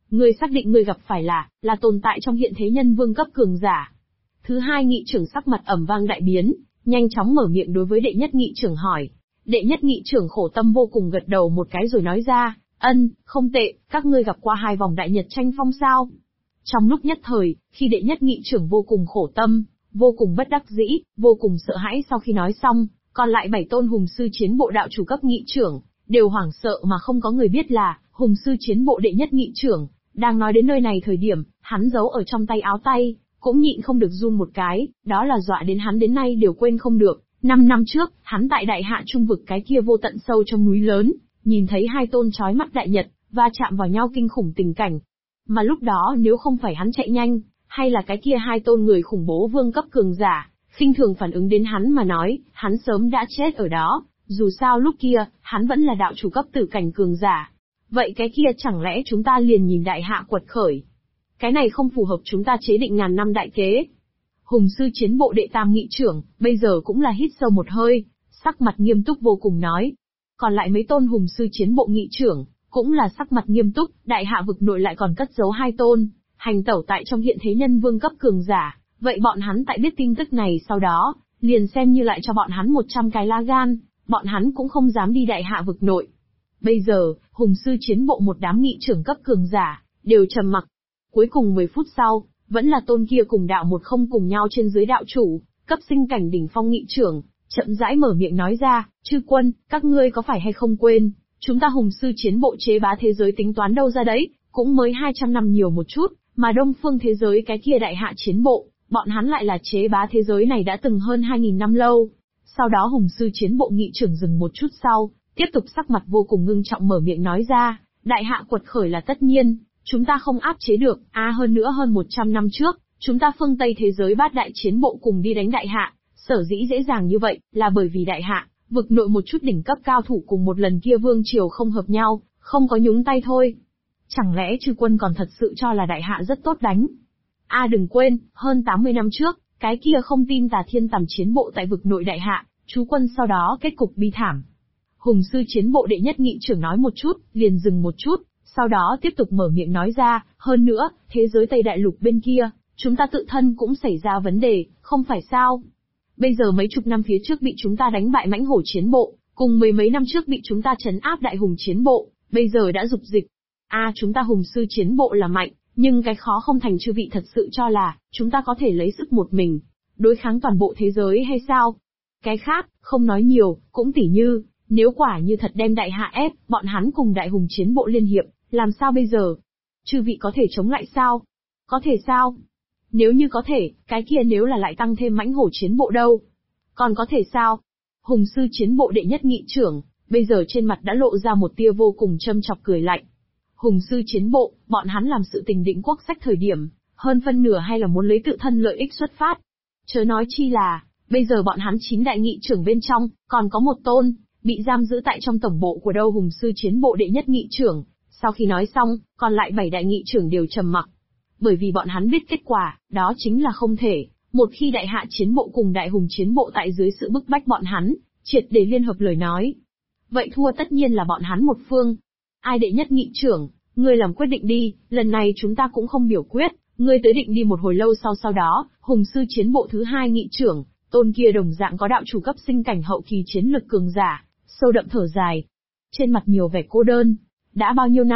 Ngươi xác định ngươi gặp phải là tồn tại trong hiện thế nhân vương cấp cường giả. Thứ hai nghị trưởng sắc mặt ầm vang đại biến, nhanh chóng mở miệng đối với đệ nhất nghị trưởng hỏi. Đệ nhất nghị trưởng khổ tâm vô cùng gật đầu một cái rồi nói ra, không tệ, các ngươi gặp qua 2 vòng đại nhật tranh phong sao? Trong lúc nhất thời, khi đệ nhất nghị trưởng vô cùng khổ tâm, vô cùng bất đắc dĩ, vô cùng sợ hãi sau khi nói xong, còn lại 7 tôn hùng sư chiến bộ đạo chủ cấp nghị trưởng, đều hoảng sợ mà không có người biết là, hùng sư chiến bộ đệ nhất nghị trưởng, đang nói đến nơi này thời điểm, hắn giấu ở trong tay áo tay, cũng nhịn không được run một cái, đó là dọa đến hắn đến nay đều quên không được. 5 năm trước, hắn tại đại hạ trung vực cái kia vô tận sâu trong núi lớn, nhìn thấy 2 tôn chói mắt đại nhật, va chạm vào nhau kinh khủng tình cảnh. Mà lúc đó nếu không phải hắn chạy nhanh, hay là cái kia 2 tôn người khủng bố vương cấp cường giả, khinh thường phản ứng đến hắn mà nói, hắn sớm đã chết ở đó, dù sao lúc kia, hắn vẫn là đạo chủ cấp tử cảnh cường giả. Vậy cái kia chẳng lẽ chúng ta liền nhìn đại hạ quật khởi? Cái này không phù hợp chúng ta chế định ngàn năm đại kế. Hùng sư chiến bộ đệ tam nghị trưởng, bây giờ cũng là hít sâu một hơi, sắc mặt nghiêm túc vô cùng nói. Còn lại mấy tôn hùng sư chiến bộ nghị trưởng, cũng là sắc mặt nghiêm túc, đại hạ vực nội lại còn cất giấu 2 tôn, hành tẩu tại trong hiện thế nhân vương cấp cường giả, vậy bọn hắn tại biết tin tức này sau đó, liền xem như lại cho bọn hắn 100 cái lá gan, bọn hắn cũng không dám đi đại hạ vực nội. Bây giờ, hùng sư chiến bộ một đám nghị trưởng cấp cường giả, đều trầm mặc. Cuối cùng 10 phút sau, vẫn là tôn kia cùng đạo một không cùng nhau trên dưới đạo chủ, cấp sinh cảnh đỉnh phong nghị trưởng, chậm rãi mở miệng nói ra, chư quân, các ngươi có phải hay không quên, chúng ta hùng sư chiến bộ chế bá thế giới tính toán đâu ra đấy, cũng mới 200 năm nhiều một chút, mà đông phương thế giới cái kia đại hạ chiến bộ, bọn hắn lại là chế bá thế giới này đã từng hơn 2.000 năm lâu. Sau đó hùng sư chiến bộ nghị trưởng dừng một chút sau, tiếp tục sắc mặt vô cùng ngưng trọng mở miệng nói ra, đại hạ quật khởi là tất nhiên, chúng ta không áp chế được, hơn nữa hơn 100 năm trước, chúng ta phương Tây thế giới bát đại chiến bộ cùng đi đánh đại hạ, sở dĩ dễ dàng như vậy, là bởi vì đại hạ, vực nội một chút đỉnh cấp cao thủ cùng một lần kia vương triều không hợp nhau, không có nhúng tay thôi. Chẳng lẽ chư quân còn thật sự cho là đại hạ rất tốt đánh? Đừng quên, hơn 80 năm trước, cái kia không tin tà thiên tầm chiến bộ tại vực nội đại hạ, chú quân sau đó kết cục bi thảm. Hùng sư chiến bộ đệ nhất nghị trưởng nói một chút, liền dừng một chút, sau đó tiếp tục mở miệng nói ra, hơn nữa, thế giới Tây Đại Lục bên kia, chúng ta tự thân cũng xảy ra vấn đề, không phải sao? Bây giờ mấy chục năm phía trước bị chúng ta đánh bại mãnh hổ chiến bộ, cùng 10 mấy năm trước bị chúng ta trấn áp đại hùng chiến bộ, bây giờ đã dục dịch. Chúng ta hùng sư chiến bộ là mạnh, nhưng cái khó không thành chư vị thật sự cho là, chúng ta có thể lấy sức một mình, đối kháng toàn bộ thế giới hay sao? Cái khác, không nói nhiều, cũng tỉ như, nếu quả như thật đem đại hạ ép, bọn hắn cùng đại hùng chiến bộ liên hiệp, làm sao bây giờ? Chư vị có thể chống lại sao? Có thể sao? Nếu như có thể, cái kia nếu là lại tăng thêm mãnh hổ chiến bộ đâu? Còn có thể sao? Hùng sư chiến bộ đệ nhất nghị trưởng, bây giờ trên mặt đã lộ ra một tia vô cùng châm chọc cười lạnh. Hùng sư chiến bộ, bọn hắn làm sự tình định quốc sách thời điểm, hơn phân nửa hay là muốn lấy tự thân lợi ích xuất phát. Chớ nói chi là, bây giờ bọn hắn 9 đại nghị trưởng bên trong, còn có một tôn, bị giam giữ tại trong tổng bộ của đâu hùng sư chiến bộ đệ nhất nghị trưởng. Sau khi nói xong, còn lại 7 đại nghị trưởng đều trầm mặc. Bởi vì bọn hắn biết kết quả, đó chính là không thể, một khi đại hạ chiến bộ cùng đại hùng chiến bộ tại dưới sự bức bách bọn hắn, triệt để liên hợp lời nói. Vậy thua tất nhiên là bọn hắn một phương. Ai đệ nhất nghị trưởng, ngươi làm quyết định đi, lần này chúng ta cũng không biểu quyết, ngươi tới định đi một hồi lâu sau đó, hùng sư chiến bộ thứ 2 nghị trưởng, tôn kia đồng dạng có đạo chủ cấp sinh cảnh hậu kỳ chiến lực cường giả, sâu đậm thở dài. Trên mặt nhiều vẻ cô đơn, đã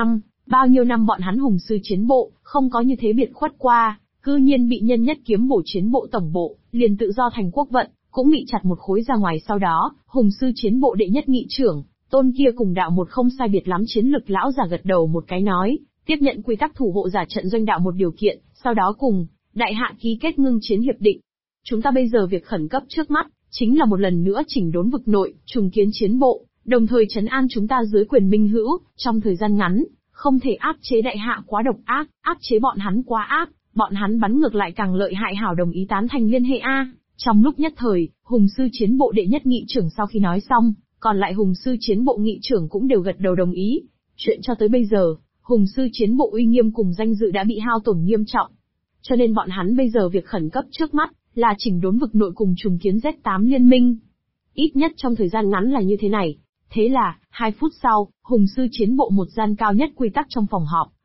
bao nhiêu năm bọn hắn hùng sư chiến bộ, không có như thế biệt khuất qua, cư nhiên bị nhân nhất kiếm bổ chiến bộ tổng bộ, liền tự do thành quốc vận, cũng bị chặt một khối ra ngoài sau đó, hùng sư chiến bộ đệ nhất nghị trưởng, tôn kia cùng đạo một không sai biệt lắm chiến lực lão giả gật đầu một cái nói, tiếp nhận quy tắc thủ hộ giả trận doanh đạo một điều kiện, sau đó cùng, đại hạ ký kết ngưng chiến hiệp định. Chúng ta bây giờ việc khẩn cấp trước mắt, chính là một lần nữa chỉnh đốn vực nội, trùng kiến chiến bộ, đồng thời trấn an chúng ta dưới quyền minh hữu, trong thời gian ngắn, không thể áp chế đại hạ quá độc ác, áp chế bọn hắn quá ác, bọn hắn bắn ngược lại càng lợi hại hảo đồng ý tán thành liên hệ Trong lúc nhất thời, hùng sư chiến bộ đệ nhất nghị trưởng sau khi nói xong, còn lại hùng sư chiến bộ nghị trưởng cũng đều gật đầu đồng ý. Chuyện cho tới bây giờ, hùng sư chiến bộ uy nghiêm cùng danh dự đã bị hao tổn nghiêm trọng. Cho nên bọn hắn bây giờ việc khẩn cấp trước mắt, là chỉnh đốn vực nội cùng trùng kiến Z8 liên minh. Ít nhất trong thời gian ngắn là như thế này. Thế là, 2 phút sau, hùng sư chiến bộ một gian cao nhất quy tắc trong phòng họp,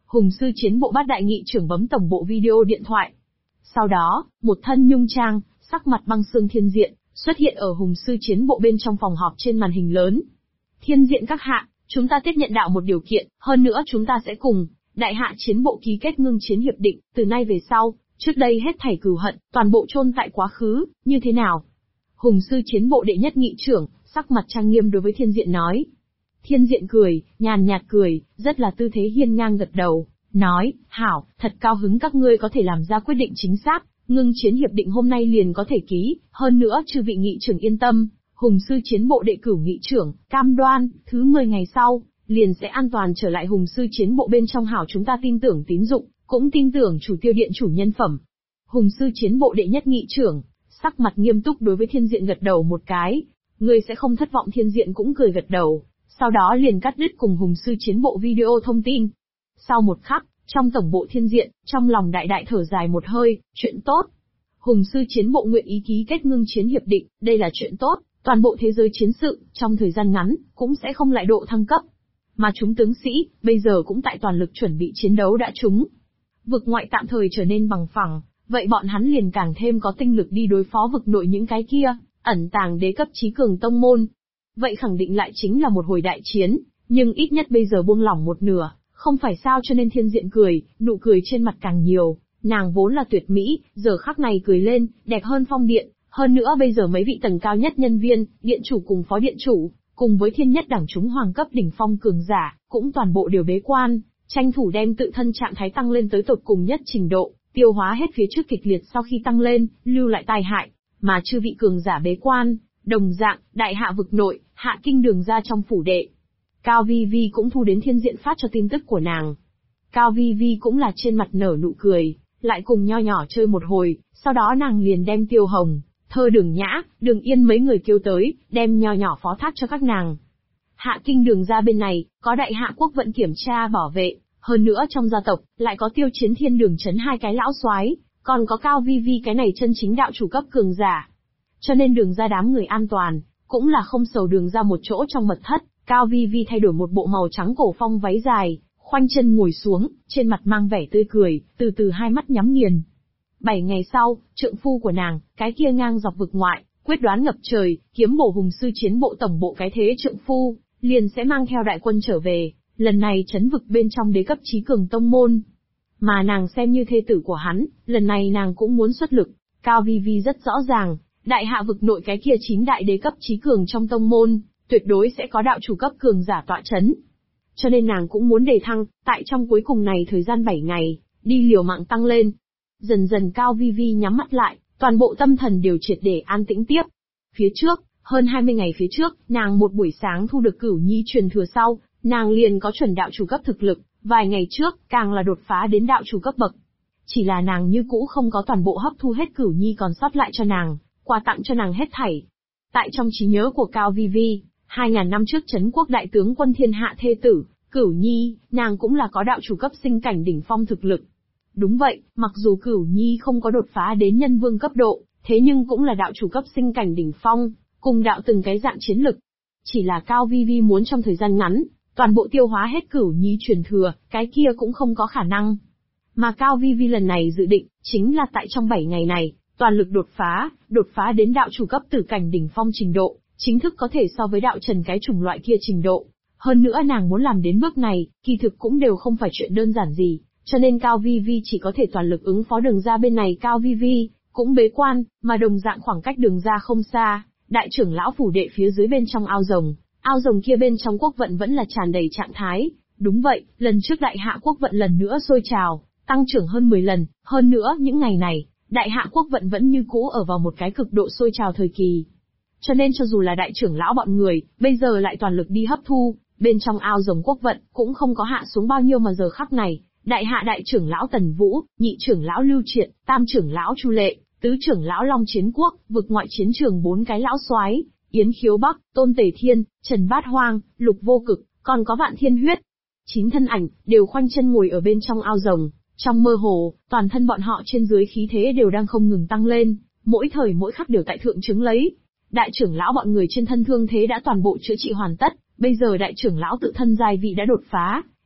Hùng sư chiến bộ bát đại nghị trưởng bấm tổng bộ video điện thoại. Sau đó, một thân nhung trang, sắc mặt băng xương Thiên Diện, xuất hiện ở hùng sư chiến bộ bên trong phòng họp trên màn hình lớn. Thiên Diện các hạ, chúng ta tiếp nhận đạo một điều kiện, hơn nữa chúng ta sẽ cùng đại hạ chiến bộ ký kết ngưng chiến hiệp định, từ nay về sau, trước đây hết thảy cừu hận, toàn bộ chôn tại quá khứ, như thế nào? Hùng sư chiến bộ đệ nhất nghị trưởng, sắc mặt trang nghiêm đối với Thiên Diện nói. Thiên Diện cười, nhàn nhạt cười, rất là tư thế hiên ngang gật đầu, nói, hảo, thật cao hứng các ngươi có thể làm ra quyết định chính xác, ngưng chiến hiệp định hôm nay liền có thể ký, hơn nữa chư vị nghị trưởng yên tâm, hùng sư chiến bộ đệ cửu nghị trưởng, cam đoan, thứ 10 ngày sau, liền sẽ an toàn trở lại hùng sư chiến bộ bên trong hảo chúng ta tin tưởng tín dụng, cũng tin tưởng chủ tiêu điện chủ nhân phẩm. Hùng sư chiến bộ đệ nhất nghị trưởng, sắc mặt nghiêm túc đối với Thiên Diện gật đầu một cái, ngươi sẽ không thất vọng Thiên Diện cũng cười gật đầu, sau đó liền cắt đứt cùng hùng sư chiến bộ video thông tin. Sau một khắc, trong tổng bộ Thiên Diện, trong lòng đại đại thở dài một hơi, chuyện tốt. Hùng sư chiến bộ nguyện ý ký kết ngưng chiến hiệp định, đây là chuyện tốt, toàn bộ thế giới chiến sự, trong thời gian ngắn, cũng sẽ không lại độ thăng cấp. Mà chúng tướng sĩ, bây giờ cũng tại toàn lực chuẩn bị chiến đấu đã trúng. Vực ngoại tạm thời trở nên bằng phẳng, vậy bọn hắn liền càng thêm có tinh lực đi đối phó vực nội những cái kia, ẩn tàng đế cấp chí cường tông môn. Vậy khẳng định lại chính là một hồi đại chiến, nhưng ít nhất bây giờ buông lỏng một nửa, không phải sao cho nên Thiên Diện cười, nụ cười trên mặt càng nhiều, nàng vốn là tuyệt mỹ, giờ khắc này cười lên, đẹp hơn phong điện, hơn nữa bây giờ mấy vị tầng cao nhất nhân viên, điện chủ cùng phó điện chủ, cùng với thiên nhất đẳng chúng hoàng cấp đỉnh phong cường giả, cũng toàn bộ đều bế quan, tranh thủ đem tự thân trạng thái tăng lên tới tột cùng nhất trình độ, tiêu hóa hết phía trước kịch liệt sau khi tăng lên, lưu lại tai hại, mà chư vị cường giả bế quan, đồng dạng, đại hạ vực nội, hạ kinh đường ra trong phủ đệ. Cao Vi Vi cũng thu đến Thiên Diện phát cho tin tức của nàng. Cao Vi Vi cũng là trên mặt nở nụ cười, lại cùng nho nhỏ chơi một hồi, sau đó nàng liền đem Tiêu Hồng, Thơ Đường Nhã, Đường Yên mấy người kêu tới, đem nho nhỏ phó thác cho các nàng. Hạ kinh đường ra bên này, có đại hạ quốc vận kiểm tra bảo vệ, hơn nữa trong gia tộc, lại có Tiêu Chiến Thiên Đường Chấn hai cái lão soái, còn có Cao Vi Vi cái này chân chính đạo chủ cấp cường giả. Cho nên đường ra đám người an toàn, cũng là không sầu đường ra một chỗ trong mật thất. Cao Vi Vi thay đổi một bộ màu trắng cổ phong váy dài, khoanh chân ngồi xuống, trên mặt mang vẻ tươi cười, từ từ hai mắt nhắm nghiền. 7 ngày sau, trượng phu của nàng, cái kia ngang dọc vực ngoại, quyết đoán ngập trời, kiếm bổ hùng sư chiến bộ tổng bộ cái thế trượng phu, liền sẽ mang theo đại quân trở về, lần này trấn vực bên trong đế cấp chí cường tông môn. Mà nàng xem như thê tử của hắn, lần này nàng cũng muốn xuất lực. Cao Vi Vi rất rõ ràng, đại hạ vực nội cái kia 9 đại đế cấp chí cường trong tông môn, tuyệt đối sẽ có đạo chủ cấp cường giả tọa chấn. Cho nên nàng cũng muốn đề thăng, tại trong cuối cùng này thời gian 7 ngày, đi liều mạng tăng lên. Dần dần Cao Vi Vi nhắm mắt lại, toàn bộ tâm thần đều triệt để an tĩnh tiếp. Phía trước, hơn 20 ngày phía trước, nàng một buổi sáng thu được Cửu Nhi truyền thừa sau, nàng liền có chuẩn đạo chủ cấp thực lực, vài ngày trước, càng là đột phá đến đạo chủ cấp bậc. Chỉ là nàng như cũ không có toàn bộ hấp thu hết Cửu Nhi còn sót lại cho nàng, quà tặng cho nàng hết thảy. Tại trong trí nhớ của Cao Vi Vi, 2000 năm trước trấn quốc đại tướng quân thiên hạ thê tử, Cửu Nhi, nàng cũng là có đạo chủ cấp sinh cảnh đỉnh phong thực lực. Đúng vậy, mặc dù Cửu Nhi không có đột phá đến nhân vương cấp độ, thế nhưng cũng là đạo chủ cấp sinh cảnh đỉnh phong, cùng đạo từng cái dạng chiến lực. Chỉ là Cao Vi Vi muốn trong thời gian ngắn, toàn bộ tiêu hóa hết Cửu Nhi truyền thừa, cái kia cũng không có khả năng. Mà Cao Vi Vi lần này dự định, chính là tại trong 7 ngày này, toàn lực đột phá đến đạo chủ cấp tử cảnh đỉnh phong trình độ, chính thức có thể so với đạo trần cái chủng loại kia trình độ. Hơn nữa nàng muốn làm đến bước này, kỳ thực cũng đều không phải chuyện đơn giản gì, cho nên Cao Vi Vi chỉ có thể toàn lực ứng phó đường ra bên này. Cao Vi Vi cũng bế quan, mà đồng dạng khoảng cách đường ra không xa, đại trưởng lão phủ đệ phía dưới bên trong ao rồng kia bên trong quốc vận vẫn là tràn đầy trạng thái. Đúng vậy, lần trước đại hạ quốc vận lần nữa sôi trào, tăng trưởng hơn 10 lần, hơn nữa những ngày này, đại hạ quốc vận vẫn như cũ ở vào một cái cực độ sôi trào thời kỳ. Cho nên cho dù là đại trưởng lão bọn người, bây giờ lại toàn lực đi hấp thu, bên trong ao rồng quốc vận, cũng không có hạ xuống bao nhiêu mà giờ khắc này, đại hạ đại trưởng lão Tần Vũ, nhị trưởng lão Lưu Triệt, tam trưởng lão Chu Lệ, tứ trưởng lão Long Chiến Quốc, vực ngoại chiến trường 4 cái lão soái, Yến Khiếu Bắc, Tôn Tề Thiên, Trần Bát Hoang, Lục Vô Cực, còn có Vạn Thiên Huyết. 9 thân ảnh, đều khoanh chân ngồi ở bên trong ao rồng, trong mơ hồ, toàn thân bọn họ trên dưới khí thế đều đang không ngừng tăng lên, mỗi thời mỗi khắc đều tại thượng chứng lấy. Đại trưởng lão bọn người trên thân thương thế đã toàn bộ chữa trị hoàn tất, bây giờ đại trưởng lão tự thân giai vị đã đột phá,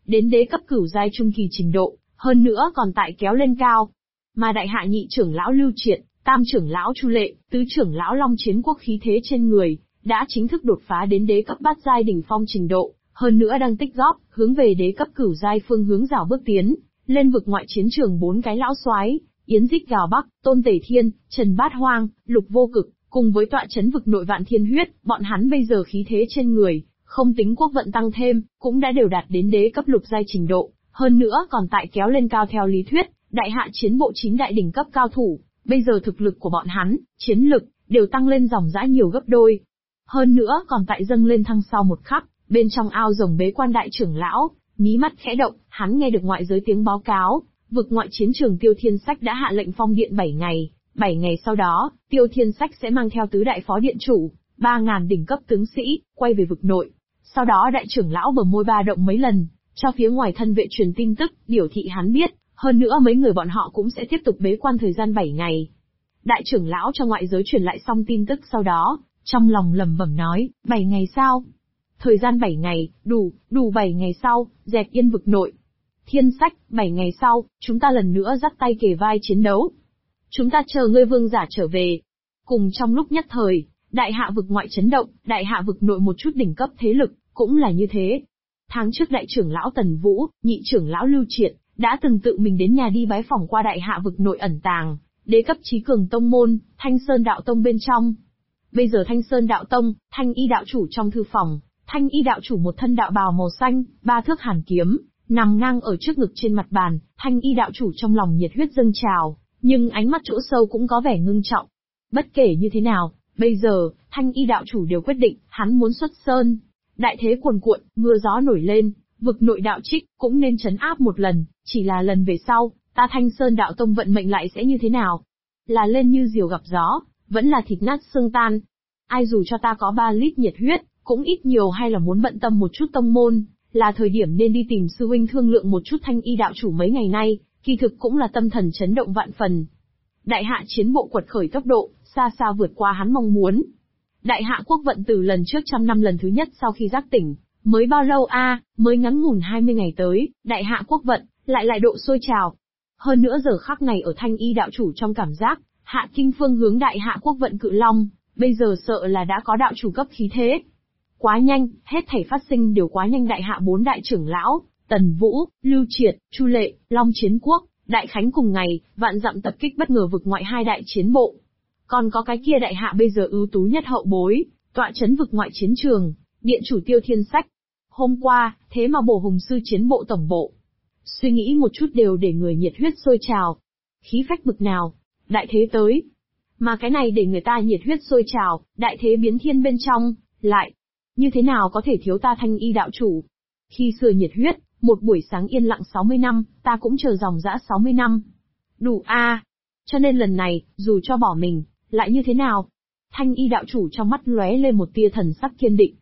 đến đế cấp cửu giai trung kỳ trình độ, hơn nữa còn tại kéo lên cao. Mà đại hạ nhị trưởng lão Lưu Triệt, tam trưởng lão Chu Lệ, tứ trưởng lão Long Chiến Quốc khí thế trên người, đã chính thức đột phá đến đế cấp bát giai đỉnh phong trình độ, hơn nữa đang tích góp, hướng về đế cấp cửu giai phương hướng rảo bước tiến, lên vực ngoại chiến trường bốn cái lão soái, Yến Dích Gào Bắc, Tôn Tể Thiên, Trần Bát Hoang, Lục Vô Cực, cùng với tọa chấn vực nội Vạn Thiên Huyết, bọn hắn bây giờ khí thế trên người, không tính quốc vận tăng thêm, cũng đã đều đạt đến đế cấp lục giai trình độ, hơn nữa còn tại kéo lên cao theo lý thuyết, đại hạ chiến bộ 9 đại đỉnh cấp cao thủ, bây giờ thực lực của bọn hắn, chiến lực, đều tăng lên dòng dã nhiều gấp đôi. Hơn nữa còn tại dâng lên thăng sau một khắc, bên trong ao rồng bế quan đại trưởng lão, mí mắt khẽ động, hắn nghe được ngoại giới tiếng báo cáo, vực ngoại chiến trường Tiêu Thiên Sách đã hạ lệnh phong điện 7 ngày, 7 ngày sau đó, Tiêu Thiên Sách sẽ mang theo tứ đại phó điện chủ, 3.000 đỉnh cấp tướng sĩ, quay về vực nội. Sau đó đại trưởng lão bờ môi ba động mấy lần, cho phía ngoài thân vệ truyền tin tức, biểu thị hắn biết, hơn nữa mấy người bọn họ cũng sẽ tiếp tục bế quan thời gian 7 ngày. Đại trưởng lão cho ngoại giới truyền lại xong tin tức sau đó, trong lòng lẩm bẩm nói, 7 ngày sao? Thời gian 7 ngày, đủ 7 ngày sau, dẹp yên vực nội. Thiên Sách, 7 ngày sau, chúng ta lần nữa dắt tay kề vai chiến đấu. Chúng ta chờ ngươi vương giả trở về. Cùng trong lúc nhất thời, đại hạ vực ngoại chấn động, đại hạ vực nội một chút đỉnh cấp thế lực, cũng là như thế. Tháng trước đại trưởng lão Tần Vũ, nhị trưởng lão Lưu Triệt, đã từng tự mình đến nhà đi bái phỏng qua đại hạ vực nội ẩn tàng, đế cấp chí cường tông môn, Thanh Sơn Đạo Tông bên trong. Bây giờ Thanh Sơn Đạo Tông, Thanh Y đạo chủ trong thư phòng, Thanh Y đạo chủ một thân đạo bào màu xanh, 3 thước hàn kiếm, nằm ngang ở trước ngực trên mặt bàn, Thanh Y đạo chủ trong lòng nhiệt huyết dâng trào, nhưng ánh mắt chỗ sâu cũng có vẻ ngưng trọng. Bất kể như thế nào, bây giờ, Thanh Y đạo chủ đều quyết định, hắn muốn xuất sơn. Đại thế cuồn cuộn, mưa gió nổi lên, vực nội đạo trích cũng nên trấn áp một lần, chỉ là lần về sau, ta Thanh Sơn Đạo Tông vận mệnh lại sẽ như thế nào? Là lên như diều gặp gió, vẫn là thịt nát xương tan. Ai dù cho ta có 3 lít nhiệt huyết, cũng ít nhiều hay là muốn bận tâm một chút tông môn, là thời điểm nên đi tìm sư huynh thương lượng một chút. Thanh Y đạo chủ mấy ngày nay, kỳ thực cũng là tâm thần chấn động vạn phần. Đại hạ chiến bộ quật khởi tốc độ, xa xa vượt qua hắn mong muốn. Đại hạ quốc vận từ lần trước 100 năm lần thứ nhất sau khi giác tỉnh, mới bao lâu mới ngắn ngủn 20 ngày tới, đại hạ quốc vận, lại độ sôi trào. Hơn nữa giờ khắc này ở Thanh Y đạo chủ trong cảm giác, hạ kinh phương hướng đại hạ quốc vận cự long, bây giờ sợ là đã có đạo chủ cấp khí thế. Quá nhanh, hết thảy phát sinh đều quá nhanh. Đại hạ 4 đại trưởng lão, Tần Vũ, Lưu Triệt, Chu Lệ, Long Chiến Quốc, Đại Khánh cùng ngày, vạn dặm tập kích bất ngờ vực ngoại 2 đại chiến bộ. Còn có cái kia đại hạ bây giờ ưu tú nhất hậu bối, tọa chấn vực ngoại chiến trường, điện chủ Tiêu Thiên Sách. Hôm qua, thế mà bổ hùng sư chiến bộ tổng bộ. Suy nghĩ một chút đều để người nhiệt huyết sôi trào. Khí phách bực nào, đại thế tới. Mà cái này để người ta nhiệt huyết sôi trào, đại thế biến thiên bên trong, lại. Như thế nào có thể thiếu ta Thanh Y đạo chủ? Khi xưa nhiệt huyết, một buổi sáng yên lặng 60 năm, ta cũng chờ dòng dã 60 năm. Đủ Cho nên lần này, dù cho bỏ mình, lại như thế nào? Thanh Y đạo chủ trong mắt lóe lên một tia thần sắc kiên định.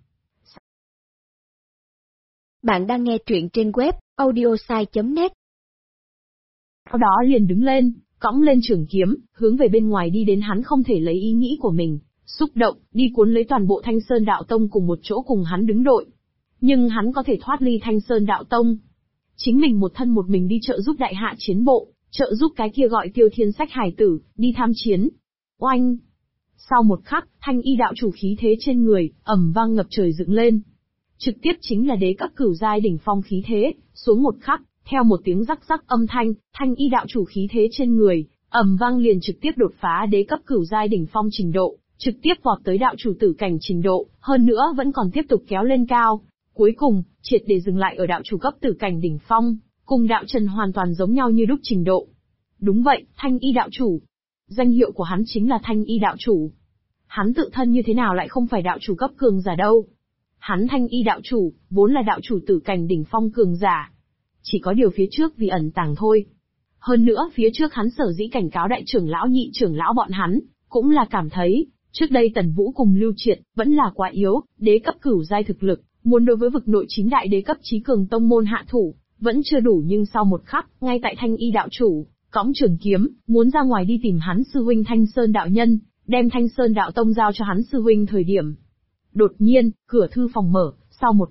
Bạn đang nghe truyện trên web audiosai.net. Sau đó liền đứng lên, cõng lên trường kiếm, hướng về bên ngoài đi đến. Hắn không thể lấy ý nghĩ của mình, xúc động, đi cuốn lấy toàn bộ Thanh Sơn Đạo Tông cùng một chỗ cùng hắn đứng đội. Nhưng hắn có thể thoát ly Thanh Sơn Đạo Tông. Chính mình một thân một mình đi trợ giúp đại hạ chiến bộ, trợ giúp cái kia gọi Tiêu Thiên Sách hải tử, đi tham chiến. Oanh! Sau một khắc, Thanh Y đạo chủ khí thế trên người, ầm vang ngập trời dựng lên. Trực tiếp chính là đế cấp cửu giai đỉnh phong khí thế, xuống một khắc, theo một tiếng rắc rắc âm thanh, Thanh Y đạo chủ khí thế trên người, ầm vang liền trực tiếp đột phá đế cấp cửu giai đỉnh phong trình độ, trực tiếp vọt tới đạo chủ tử cảnh trình độ, hơn nữa vẫn còn tiếp tục kéo lên cao. Cuối cùng, triệt để dừng lại ở đạo chủ cấp tử cảnh đỉnh phong, cùng đạo trần hoàn toàn giống nhau như đúc trình độ. Đúng vậy, Thanh Y đạo chủ. Danh hiệu của hắn chính là Thanh Y đạo chủ. Hắn tự thân như thế nào lại không phải đạo chủ cấp cường giả đâu. Hắn Thanh Y đạo chủ, vốn là đạo chủ tử cảnh đỉnh phong cường giả. Chỉ có điều phía trước vì ẩn tàng thôi. Hơn nữa phía trước hắn sở dĩ cảnh cáo đại trưởng lão nhị trưởng lão bọn hắn, cũng là cảm thấy, trước đây Tần Vũ cùng Lưu Triệt, vẫn là quá yếu, đế cấp cửu giai thực lực, muốn đối với vực nội 9 đại đế cấp chí cường tông môn hạ thủ, vẫn chưa đủ. Nhưng sau một khắc, ngay tại Thanh Y đạo chủ, cõng trường kiếm, muốn ra ngoài đi tìm hắn sư huynh Thanh Sơn đạo nhân, đem Thanh Sơn đạo tông giao cho hắn sư huynh thời điểm. Đột nhiên, cửa thư phòng mở, sau một khắc,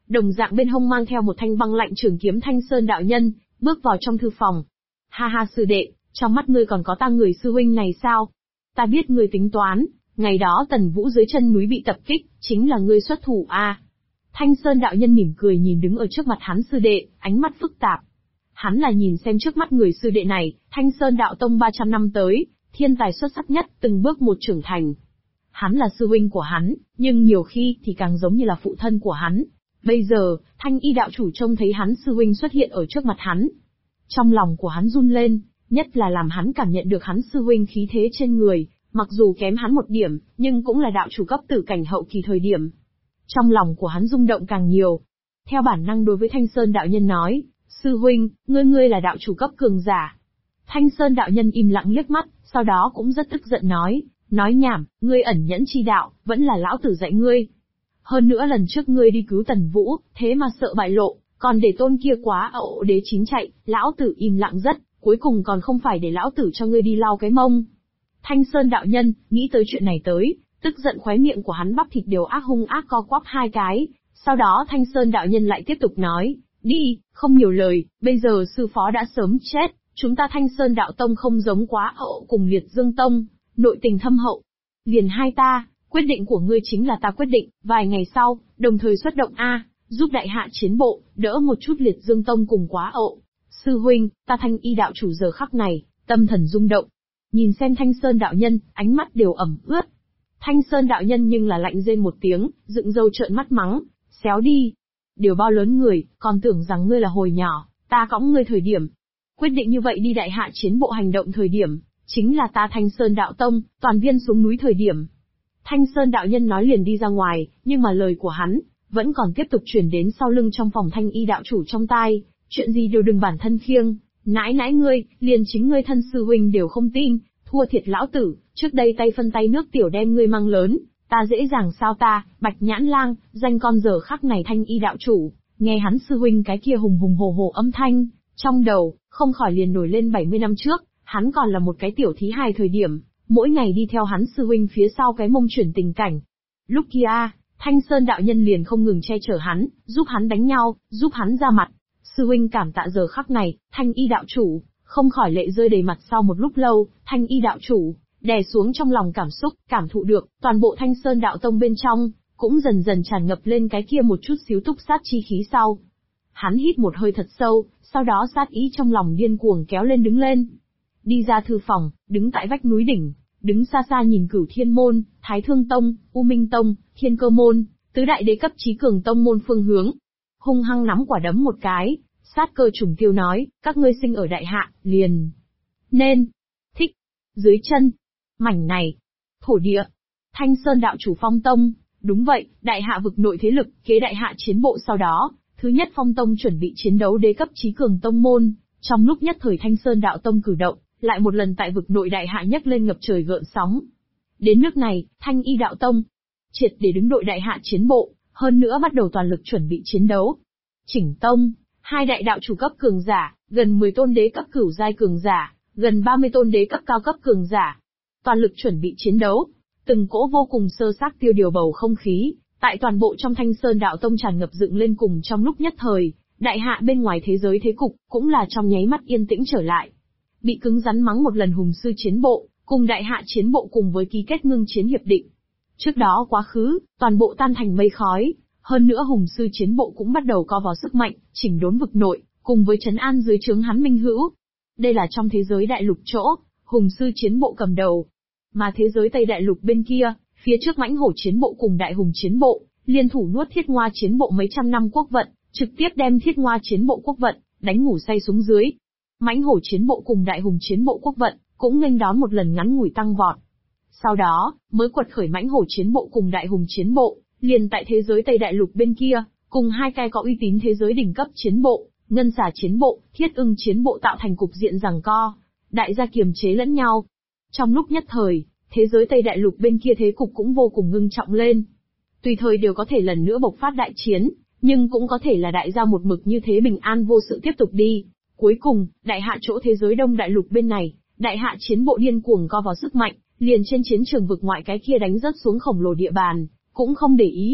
đồng dạng bên hông mang theo một thanh băng lạnh trường kiếm Thanh Sơn đạo nhân, bước vào trong thư phòng. Ha ha sư đệ, trong mắt ngươi còn có ta người sư huynh này sao? Ta biết ngươi tính toán, ngày đó Tần Vũ dưới chân núi bị tập kích, chính là ngươi xuất thủ a. Thanh Sơn đạo nhân mỉm cười nhìn đứng ở trước mặt hắn sư đệ, ánh mắt phức tạp. Hắn là nhìn xem trước mắt người sư đệ này, Thanh Sơn đạo tông 300 năm tới, thiên tài xuất sắc nhất, từng bước một trưởng thành. Hắn là sư huynh của hắn, nhưng nhiều khi thì càng giống như là phụ thân của hắn. Bây giờ, Thanh Y đạo chủ trông thấy hắn sư huynh xuất hiện ở trước mặt hắn. Trong lòng của hắn run lên, nhất là làm hắn cảm nhận được hắn sư huynh khí thế trên người, mặc dù kém hắn một điểm, nhưng cũng là đạo chủ cấp tử cảnh hậu kỳ thời điểm. Trong lòng của hắn rung động càng nhiều. Theo bản năng đối với Thanh Sơn đạo nhân nói, sư huynh, ngươi là đạo chủ cấp cường giả. Thanh Sơn đạo nhân im lặng liếc mắt, sau đó cũng rất tức giận nói nhảm, ngươi ẩn nhẫn chi đạo, vẫn là lão tử dạy ngươi. Hơn nữa lần trước ngươi đi cứu Tần Vũ, thế mà sợ bại lộ, còn để tôn kia quá ậu đế chính chạy, lão tử im lặng rất, cuối cùng còn không phải để lão tử cho ngươi đi lau cái mông. Thanh Sơn đạo nhân, nghĩ tới chuyện này tới, tức giận khóe miệng của hắn bắp thịt đều hung ác co quắp hai cái, sau đó Thanh Sơn đạo nhân lại tiếp tục nói, đi, không nhiều lời, bây giờ sư phó đã sớm chết, chúng ta Thanh Sơn đạo tông không giống quá ậu cùng Liệt Dương tông, nội tình thâm hậu. Liền hai ta, quyết định của ngươi chính là ta quyết định, vài ngày sau, đồng thời xuất động giúp đại hạ chiến bộ, đỡ một chút Liệt Dương tông cùng quá ậu. Sư huynh, ta Thanh Y đạo chủ giờ khắc này, tâm thần rung động. Nhìn xem Thanh Sơn đạo nhân, ánh mắt đều ẩm ướt. Thanh Sơn đạo nhân nhưng là lạnh rên một tiếng, dựng râu trợn mắt mắng, xéo đi. Điều bao lớn người, còn tưởng rằng ngươi là hồi nhỏ, ta cõng ngươi thời điểm. Quyết định như vậy đi đại hạ chiến bộ hành động thời điểm, chính là ta Thanh Sơn đạo tông, toàn viên xuống núi thời điểm. Thanh Sơn đạo nhân nói liền đi ra ngoài, nhưng mà lời của hắn, vẫn còn tiếp tục truyền đến sau lưng trong phòng Thanh Y đạo chủ trong tai, chuyện gì đều đừng bản thân khiêng, nãi ngươi, liền chính ngươi thân sư huynh đều không tin, thua thiệt lão tử, trước đây tay phân tay nước tiểu đem ngươi mang lớn, ta dễ dàng sao ta, Bạch Nhãn Lang, danh con giờ khắc này Thanh Y đạo chủ, nghe hắn sư huynh cái kia hùng hùng hồ hồ âm thanh, trong đầu, không khỏi liền nổi lên 70 năm trước, hắn còn là một cái tiểu thí hài thời điểm, mỗi ngày đi theo hắn sư huynh phía sau cái mông chuyển tình cảnh. Lúc kia, Thanh Sơn đạo nhân liền không ngừng che chở hắn, giúp hắn đánh nhau, giúp hắn ra mặt. Sư huynh cảm tạ giờ khắc này, Thanh Y đạo chủ, không khỏi lệ rơi đầy mặt sau một lúc lâu, Thanh Y đạo chủ, đè xuống trong lòng cảm xúc, cảm thụ được, toàn bộ Thanh Sơn đạo tông bên trong, cũng dần dần tràn ngập lên cái kia một chút xíu túc sát chi khí sau. Hắn hít một hơi thật sâu, sau đó sát ý trong lòng điên cuồng kéo lên đứng lên. Đi ra thư phòng, đứng tại vách núi đỉnh, đứng xa xa nhìn Cửu Thiên môn, Thái Thương tông, U Minh tông, Thiên Cơ môn, tứ đại đế cấp chí cường tông môn phương hướng. Hung hăng nắm quả đấm một cái, sát cơ trùng tiêu nói, các ngươi sinh ở đại hạ, liền nên thích dưới chân mảnh này thổ địa. Thanh Sơn đạo chủ phong tông, đúng vậy, đại hạ vực nội thế lực, kế đại hạ chiến bộ sau đó, thứ nhất phong tông chuẩn bị chiến đấu đế cấp chí cường tông môn, trong lúc nhất thời Thanh Sơn đạo tông cử động, lại một lần tại vực nội đại hạ nhấc lên ngập trời gợn sóng. Đến nước này, Thanh Y đạo tông triệt để đứng đội đại hạ chiến bộ, hơn nữa bắt đầu toàn lực chuẩn bị chiến đấu. Chỉnh tông, hai đại đạo chủ cấp cường giả, gần 10 tôn đế cấp cửu giai cường giả, gần 30 tôn đế cấp cao cấp cường giả, toàn lực chuẩn bị chiến đấu. Từng cỗ vô cùng sơ xác tiêu điều bầu không khí, tại toàn bộ trong Thanh Sơn đạo tông tràn ngập dựng lên cùng trong lúc nhất thời, đại hạ bên ngoài thế giới thế cục, cũng là trong nháy mắt yên tĩnh trở lại. Bị cứng rắn mắng một lần hùng sư chiến bộ, cùng đại hạ chiến bộ cùng với ký kết ngưng chiến hiệp định. Trước đó quá khứ, toàn bộ tan thành mây khói, hơn nữa hùng sư chiến bộ cũng bắt đầu co vào sức mạnh, chỉnh đốn vực nội, cùng với trấn an dưới trướng hắn minh hữu. Đây là trong thế giới đại lục chỗ, hùng sư chiến bộ cầm đầu. Mà thế giới Tây đại lục bên kia, phía trước mãnh hổ chiến bộ cùng đại hùng chiến bộ, liên thủ nuốt thiết ngoa chiến bộ mấy trăm năm quốc vận, trực tiếp đem thiết ngoa chiến bộ quốc vận, đánh ngủ say xuống dưới. Mãnh hổ chiến bộ cùng đại hùng chiến bộ quốc vận, cũng nghênh đón một lần ngắn ngủi tăng vọt. Sau đó, mới quật khởi mãnh hổ chiến bộ cùng đại hùng chiến bộ, liền tại thế giới Tây đại lục bên kia, cùng hai cái có uy tín thế giới đỉnh cấp chiến bộ, ngân xà chiến bộ, thiết ưng chiến bộ tạo thành cục diện giằng co, đại gia kiềm chế lẫn nhau. Trong lúc nhất thời, thế giới Tây đại lục bên kia thế cục cũng vô cùng ngưng trọng lên. Tùy thời đều có thể lần nữa bộc phát đại chiến, nhưng cũng có thể là đại gia một mực như thế bình an vô sự tiếp tục đi. Cuối cùng, đại hạ chỗ thế giới Đông đại lục bên này, đại hạ chiến bộ điên cuồng co vào sức mạnh, liền trên chiến trường vực ngoại cái kia đánh rớt xuống khổng lồ địa bàn, cũng không để ý.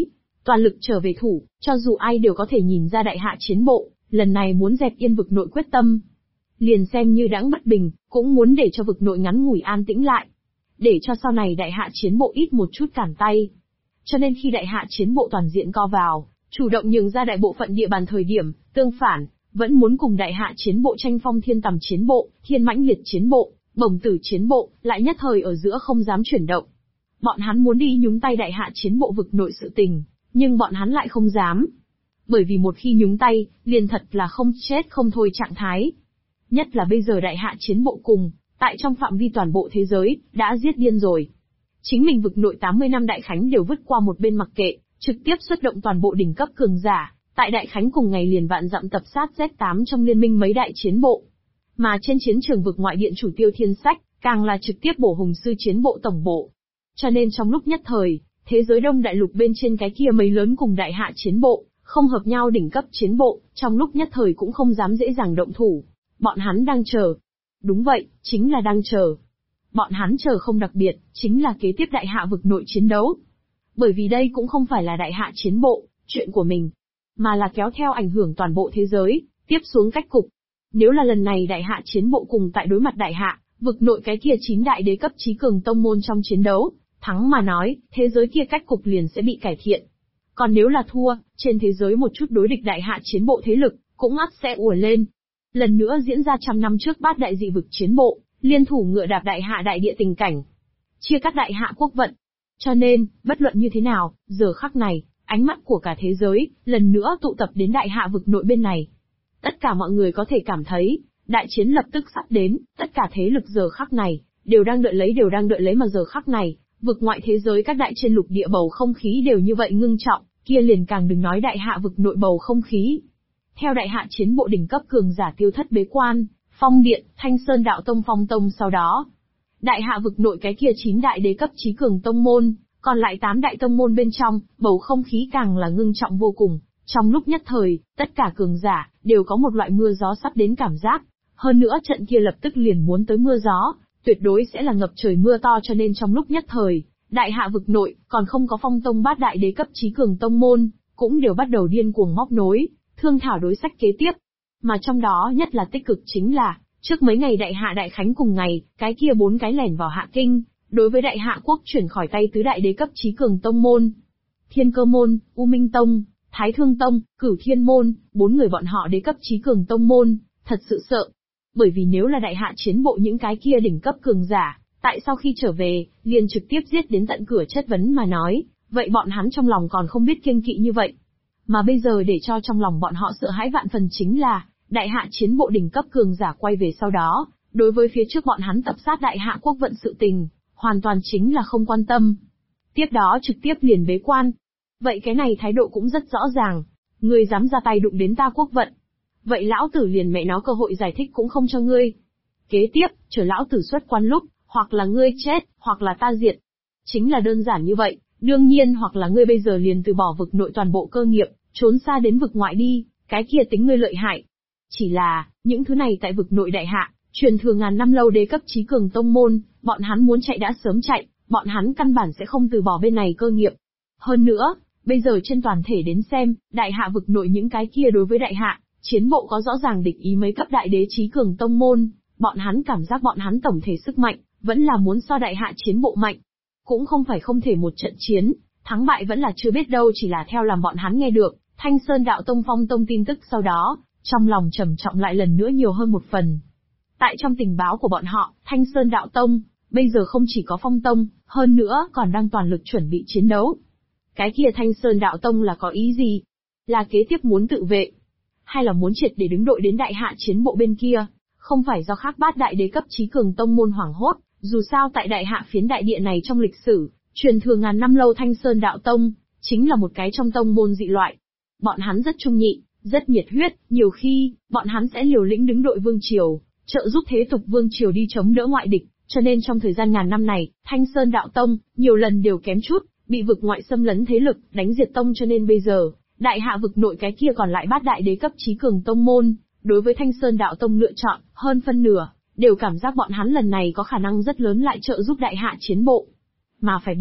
toàn lực trở về thủ, cho dù ai đều có thể nhìn ra đại hạ chiến bộ, lần này muốn dẹp yên vực nội quyết tâm. Liền xem như đãng bất bình, cũng muốn để cho vực nội ngắn ngủi an tĩnh lại. Để cho sau này đại hạ chiến bộ ít một chút cản tay. Cho nên khi đại hạ chiến bộ toàn diện co vào, chủ động nhường ra đại bộ phận địa bàn thời điểm, tương phản, vẫn muốn cùng đại hạ chiến bộ tranh phong thiên tầm chiến bộ, thiên mãnh liệt chiến bộ, bổng tử chiến bộ, lại nhất thời ở giữa không dám chuyển động. Bọn hắn muốn đi nhúng tay đại hạ chiến bộ vực nội sự tình, nhưng bọn hắn lại không dám. Bởi vì một khi nhúng tay, liền thật là không chết không thôi trạng thái. Nhất là bây giờ đại hạ chiến bộ cùng, tại trong phạm vi toàn bộ thế giới, đã giết điên rồi. Chính mình vực nội 80 năm đại khánh đều vứt qua một bên mặc kệ, trực tiếp xuất động toàn bộ đỉnh cấp cường giả, tại đại khánh cùng ngày liền vạn dặm tập sát Z8 trong liên minh mấy đại chiến bộ. Mà trên chiến trường vực ngoại điện chủ Tiêu Thiên Sách, càng là trực tiếp bổ hùng sư chiến bộ tổng bộ. Cho nên trong lúc nhất thời, thế giới đông đại lục bên trên cái kia mấy lớn cùng đại hạ chiến bộ, không hợp nhau đỉnh cấp chiến bộ, trong lúc nhất thời cũng không dám dễ dàng động thủ. Bọn hắn đang chờ. Đúng vậy, chính là đang chờ. Bọn hắn chờ không đặc biệt, chính là kế tiếp đại hạ vực nội chiến đấu. Bởi vì đây cũng không phải là đại hạ chiến bộ, chuyện của mình, mà là kéo theo ảnh hưởng toàn bộ thế giới, tiếp xuống cách cục. Nếu là lần này đại hạ chiến bộ cùng tại đối mặt đại hạ, vực nội cái kia 9 đại đế cấp chí cường tông môn trong chiến đấu, thắng mà nói, thế giới kia cách cục liền sẽ bị cải thiện. Còn nếu là thua, trên thế giới một chút đối địch đại hạ chiến bộ thế lực, cũng ắt sẽ ùa lên. Lần nữa diễn ra 100 năm trước bát đại dị vực chiến bộ, liên thủ ngựa đạp đại hạ đại địa tình cảnh. Chia cắt đại hạ quốc vận. Cho nên, bất luận như thế nào, giờ khắc này, ánh mắt của cả thế giới, lần nữa tụ tập đến đại hạ vực nội bên này. Tất cả mọi người có thể cảm thấy, đại chiến lập tức sắp đến, tất cả thế lực giờ khắc này, đều đang đợi lấy mà giờ khắc này, vực ngoại thế giới các đại trên lục địa bầu không khí đều như vậy ngưng trọng, kia liền càng đừng nói đại hạ vực nội bầu không khí. Theo đại hạ chiến bộ đỉnh cấp cường giả tiêu thất bế quan, Phong Điện, Thanh Sơn Đạo Tông Phong Tông sau đó. Đại hạ vực nội cái kia 9 đại đế cấp chí cường tông môn, còn lại 8 đại tông môn bên trong, bầu không khí càng là ngưng trọng vô cùng. Trong lúc nhất thời, tất cả cường giả, đều có một loại mưa gió sắp đến cảm giác. Hơn nữa trận kia lập tức liền muốn tới mưa gió, tuyệt đối sẽ là ngập trời mưa to cho nên trong lúc nhất thời, đại hạ vực nội, còn không có Phong Tông bát đại đế cấp chí cường tông môn, cũng đều bắt đầu điên cuồng móc nối, thương thảo đối sách kế tiếp. Mà trong đó nhất là tích cực chính là, trước mấy ngày đại hạ đại khánh cùng ngày, cái kia 4 cái lẻn vào hạ kinh, đối với đại hạ quốc chuyển khỏi tay tứ đại đế cấp chí cường tông môn. Thiên Cơ môn, U Minh tông, Thái Thương tông, Cửu Thiên môn, 4 người bọn họ đế cấp chí cường tông môn, thật sự sợ. Bởi vì nếu là đại hạ chiến bộ những cái kia đỉnh cấp cường giả, tại sau khi trở về, liền trực tiếp giết đến tận cửa chất vấn mà nói, vậy bọn hắn trong lòng còn không biết kiêng kỵ như vậy. Mà bây giờ để cho trong lòng bọn họ sợ hãi vạn phần chính là, đại hạ chiến bộ đỉnh cấp cường giả quay về sau đó, đối với phía trước bọn hắn tập sát đại hạ quốc vận sự tình, hoàn toàn chính là không quan tâm. Tiếp đó trực tiếp liền bế quan. Vậy cái này thái độ cũng rất rõ ràng, ngươi dám ra tay đụng đến ta quốc vận. Vậy lão tử liền mẹ nó cơ hội giải thích cũng không cho ngươi. Kế tiếp, chờ lão tử xuất quan lúc, hoặc là ngươi chết, hoặc là ta diệt. Chính là đơn giản như vậy, đương nhiên hoặc là ngươi bây giờ liền từ bỏ vực nội toàn bộ cơ nghiệp, trốn xa đến vực ngoại đi, cái kia tính ngươi lợi hại. Chỉ là, những thứ này tại vực nội đại hạ, truyền thừa ngàn năm lâu đế cấp chí cường tông môn, bọn hắn muốn chạy đã sớm chạy, bọn hắn căn bản sẽ không từ bỏ bên này cơ nghiệp. Hơn nữa, bây giờ trên toàn thể đến xem, đại hạ vực nội những cái kia đối với đại hạ, chiến bộ có rõ ràng địch ý mấy cấp đại đế chí cường tông môn, bọn hắn cảm giác bọn hắn tổng thể sức mạnh, vẫn là muốn so đại hạ chiến bộ mạnh. Cũng không phải không thể một trận chiến, thắng bại vẫn là chưa biết đâu chỉ là theo làm bọn hắn nghe được, Thanh Sơn Đạo Tông Phong Tông tin tức sau đó, trong lòng trầm trọng lại lần nữa nhiều hơn một phần. Tại trong tình báo của bọn họ, Thanh Sơn Đạo Tông, bây giờ không chỉ có Phong Tông, hơn nữa còn đang toàn lực chuẩn bị chiến đấu. Cái kia Thanh Sơn Đạo Tông là có ý gì? Là kế tiếp muốn tự vệ? Hay là muốn triệt để đứng đội đến đại hạ chiến bộ bên kia? Không phải do khác bát đại đế cấp chí cường tông môn hoảng hốt, dù sao tại đại hạ phiến đại địa này trong lịch sử, truyền thừa ngàn năm lâu Thanh Sơn Đạo Tông, chính là một cái trong tông môn dị loại. Bọn hắn rất trung nhị, rất nhiệt huyết, nhiều khi, bọn hắn sẽ liều lĩnh đứng đội vương triều, trợ giúp thế tục vương triều đi chống đỡ ngoại địch, cho nên trong thời gian ngàn năm này, Thanh Sơn Đạo Tông, nhiều lần đều kém chút, bị vực ngoại xâm lấn thế lực, đánh diệt tông cho nên bây giờ, đại hạ vực nội cái kia còn lại bát đại đế cấp chí cường tông môn, đối với Thanh Sơn Đạo Tông lựa chọn, hơn phân nửa, đều cảm giác bọn hắn lần này có khả năng rất lớn lại trợ giúp đại hạ chiến bộ. Mà phải biết,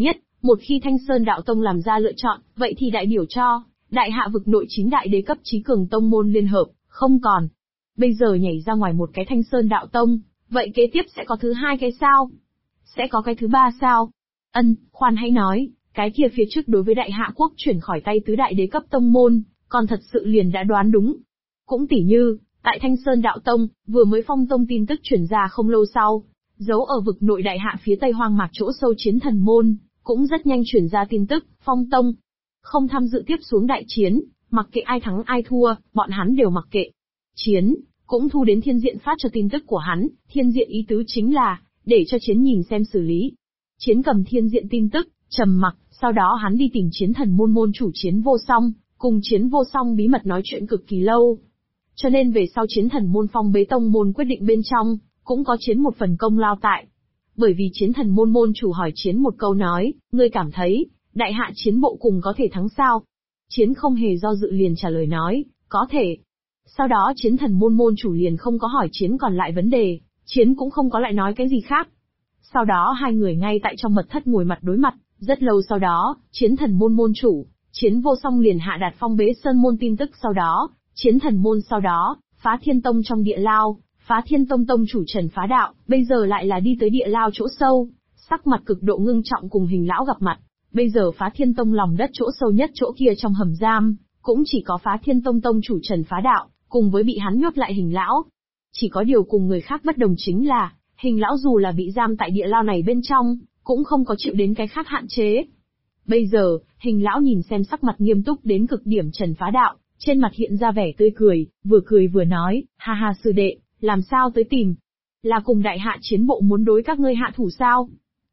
Một khi Thanh Sơn Đạo Tông làm ra lựa chọn, vậy thì đại biểu cho, đại hạ vực nội 9 đại đế cấp chí cường tông môn liên hợp, không còn. Bây giờ nhảy ra ngoài một cái Thanh Sơn Đạo Tông, vậy kế tiếp sẽ có thứ hai cái sao? Sẽ có cái thứ ba sao? Khoan hãy nói, cái kia phía trước đối với đại hạ quốc chuyển khỏi tay tứ đại đế cấp tông môn, còn thật sự liền đã đoán đúng. Cũng tỉ như, tại Thanh Sơn Đạo Tông, vừa mới phong tông tin tức chuyển ra không lâu sau, giấu ở vực nội đại hạ phía tây hoang mạc chỗ sâu chiến thần môn, cũng rất nhanh chuyển ra tin tức, phong tông không tham dự tiếp xuống đại chiến, mặc kệ ai thắng ai thua, bọn hắn đều mặc kệ. Chiến cũng thu đến thiên diện phát cho tin tức của hắn, thiên diện ý tứ chính là, để cho chiến nhìn xem xử lý. Chiến cầm thiên diện tin tức, trầm mặc, sau đó hắn đi tìm chiến thần môn môn chủ Chiến Vô Song, cùng Chiến Vô Song bí mật nói chuyện cực kỳ lâu. Cho nên về sau chiến thần môn phong bế tông môn quyết định bên trong, cũng có chiến một phần công lao tại. Bởi vì chiến thần môn môn chủ hỏi chiến một câu nói, ngươi cảm thấy, đại hạ chiến bộ cùng có thể thắng sao? Chiến không hề do dự liền trả lời nói, có thể. Sau đó chiến thần môn môn chủ liền không có hỏi chiến còn lại vấn đề, chiến cũng không có lại nói cái gì khác. Sau đó hai người ngay tại trong mật thất ngồi mặt đối mặt, rất lâu sau đó, chiến thần môn môn chủ, Chiến Vô Song liền hạ đạt phong bế sơn môn tin tức sau đó, chiến thần môn sau đó, Phá Thiên Tông trong địa lao, Phá Thiên Tông tông chủ Trần Phá Đạo, bây giờ lại là đi tới địa lao chỗ sâu, sắc mặt cực độ ngưng trọng cùng Hình lão gặp mặt. Bây giờ Phá Thiên Tông lòng đất chỗ sâu nhất chỗ kia trong hầm giam, cũng chỉ có Phá Thiên Tông tông chủ Trần Phá Đạo, cùng với bị hắn nhốt lại Hình lão. Chỉ có điều cùng người khác bất đồng chính là, Hình lão dù là bị giam tại địa lao này bên trong, cũng không có chịu đến cái khác hạn chế. Bây giờ, Hình lão nhìn xem sắc mặt nghiêm túc đến cực điểm Trần Phá Đạo, trên mặt hiện ra vẻ tươi cười vừa nói, ha ha sư đệ, làm sao tới tìm? Là cùng đại hạ chiến bộ muốn đối các ngươi hạ thủ sao?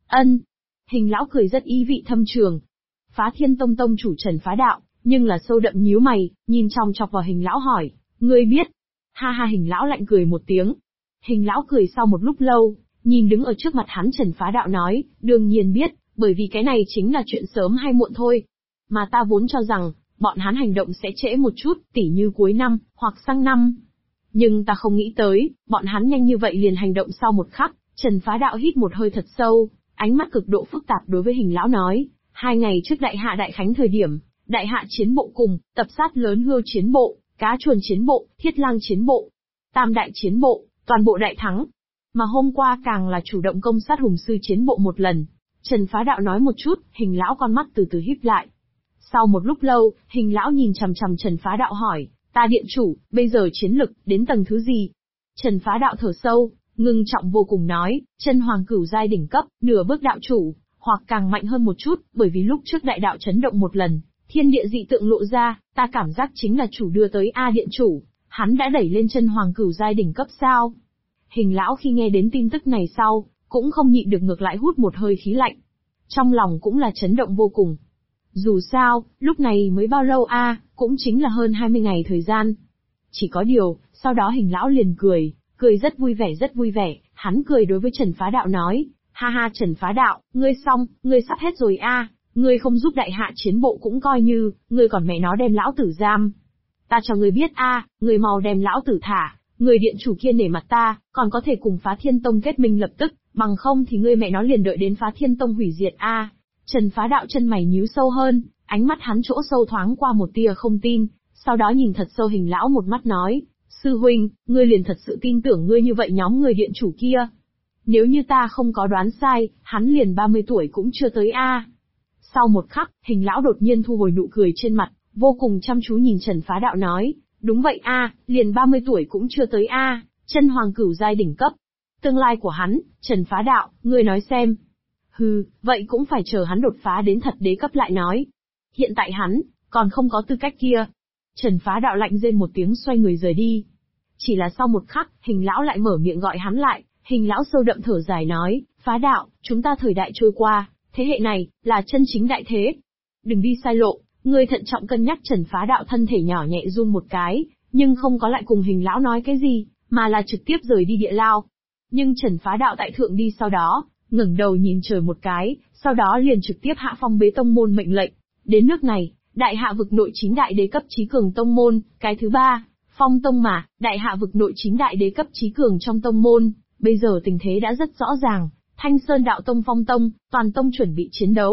Hình lão cười rất ý vị thâm trường. Phá Thiên Tông tông chủ Trần Phá Đạo, nhưng là sâu đậm nhíu mày, nhìn chòng chọc vào Hình lão hỏi, ngươi biết? Ha ha Hình lão lạnh cười một tiếng. Hình lão cười sau một lúc lâu, nhìn đứng ở trước mặt hắn Trần Phá Đạo nói, đương nhiên biết, bởi vì cái này chính là chuyện sớm hay muộn thôi. Mà ta vốn cho rằng, bọn hắn hành động sẽ trễ một chút, tỉ như cuối năm, hoặc sang năm. Nhưng ta không nghĩ tới, bọn hắn nhanh như vậy liền hành động sau một khắc. Trần Phá Đạo hít một hơi thật sâu, ánh mắt cực độ phức tạp đối với Hình lão nói, 2 ngày trước đại hạ đại khánh thời điểm, đại hạ chiến bộ cùng, tập sát lớn hươu chiến bộ, cá chuồn chiến bộ, thiết lang chiến bộ, tam đại chiến bộ, toàn bộ đại thắng. Mà hôm qua càng là chủ động công sát hùng sư chiến bộ một lần. Trần Phá Đạo nói một chút, Hình lão con mắt từ từ híp lại. Sau một lúc lâu, Hình lão nhìn chằm chằm Trần Phá Đạo hỏi, ta điện chủ, bây giờ chiến lực, đến tầng thứ gì? Trần Phá Đạo thở sâu, ngưng trọng vô cùng nói, chân hoàng cửu giai đỉnh cấp, nửa bước đạo chủ, hoặc càng mạnh hơn một chút, bởi vì lúc trước đại đạo chấn động một lần, thiên địa dị tượng lộ ra, ta cảm giác chính là chủ đưa tới A điện chủ, hắn đã đẩy lên chân hoàng cửu giai đỉnh cấp sao? Hình lão khi nghe đến tin tức này sau, cũng không nhịn được ngược lại hút một hơi khí lạnh. Trong lòng cũng là chấn động vô cùng. Dù sao, lúc này mới bao lâu cũng chính là hơn 20 ngày thời gian. Chỉ có điều, sau đó Hình lão liền cười rất vui vẻ, hắn cười đối với Trần Phá Đạo nói, ha ha Trần Phá Đạo, ngươi xong, ngươi sắp hết rồi ngươi không giúp đại hạ chiến bộ cũng coi như, ngươi còn mẹ nó đem lão tử giam. Ta cho ngươi biết ngươi mau đem lão tử thả, người điện chủ kia nể mặt ta, còn có thể cùng Phá Thiên Tông kết minh lập tức, bằng không thì ngươi mẹ nó liền đợi đến Phá Thiên Tông hủy diệt Trần Phá Đạo chân mày nhíu sâu hơn, ánh mắt hắn chỗ sâu thoáng qua một tia không tin, sau đó nhìn thật sâu Hình lão một mắt nói, sư huynh, ngươi liền thật sự tin tưởng ngươi như vậy nhóm người điện chủ kia. Nếu như ta không có đoán sai, hắn liền 30 tuổi cũng chưa tới Sau một khắc, Hình lão đột nhiên thu hồi nụ cười trên mặt, vô cùng chăm chú nhìn Trần Phá Đạo nói, đúng vậy liền 30 tuổi cũng chưa tới chân hoàng cửu giai đỉnh cấp. Tương lai của hắn, Trần Phá Đạo, ngươi nói xem. Vậy cũng phải chờ hắn đột phá đến thật đế cấp lại nói. Hiện tại hắn, còn không có tư cách kia. Trần Phá Đạo lạnh rên một tiếng xoay người rời đi. Chỉ là sau một khắc, Hình lão lại mở miệng gọi hắn lại, Hình lão sâu đậm thở dài nói, Phá Đạo, chúng ta thời đại trôi qua, thế hệ này, là chân chính đại thế. Đừng đi sai lộ, ngươi thận trọng cân nhắc. Trần Phá Đạo thân thể nhỏ nhẹ run một cái, nhưng không có lại cùng Hình lão nói cái gì, mà là trực tiếp rời đi địa lao. Nhưng Trần Phá Đạo tại thượng đi sau đó, ngẩng đầu nhìn trời một cái, sau đó liền trực tiếp hạ phong bế tông môn mệnh lệnh. Đến nước này, đại hạ vực nội 9 đại đế cấp chí cường tông môn, cái thứ 3, phong tông mà, đại hạ vực nội 9 đại đế cấp chí cường trong tông môn, bây giờ tình thế đã rất rõ ràng, Thanh Sơn Đạo Tông phong tông, toàn tông chuẩn bị chiến đấu,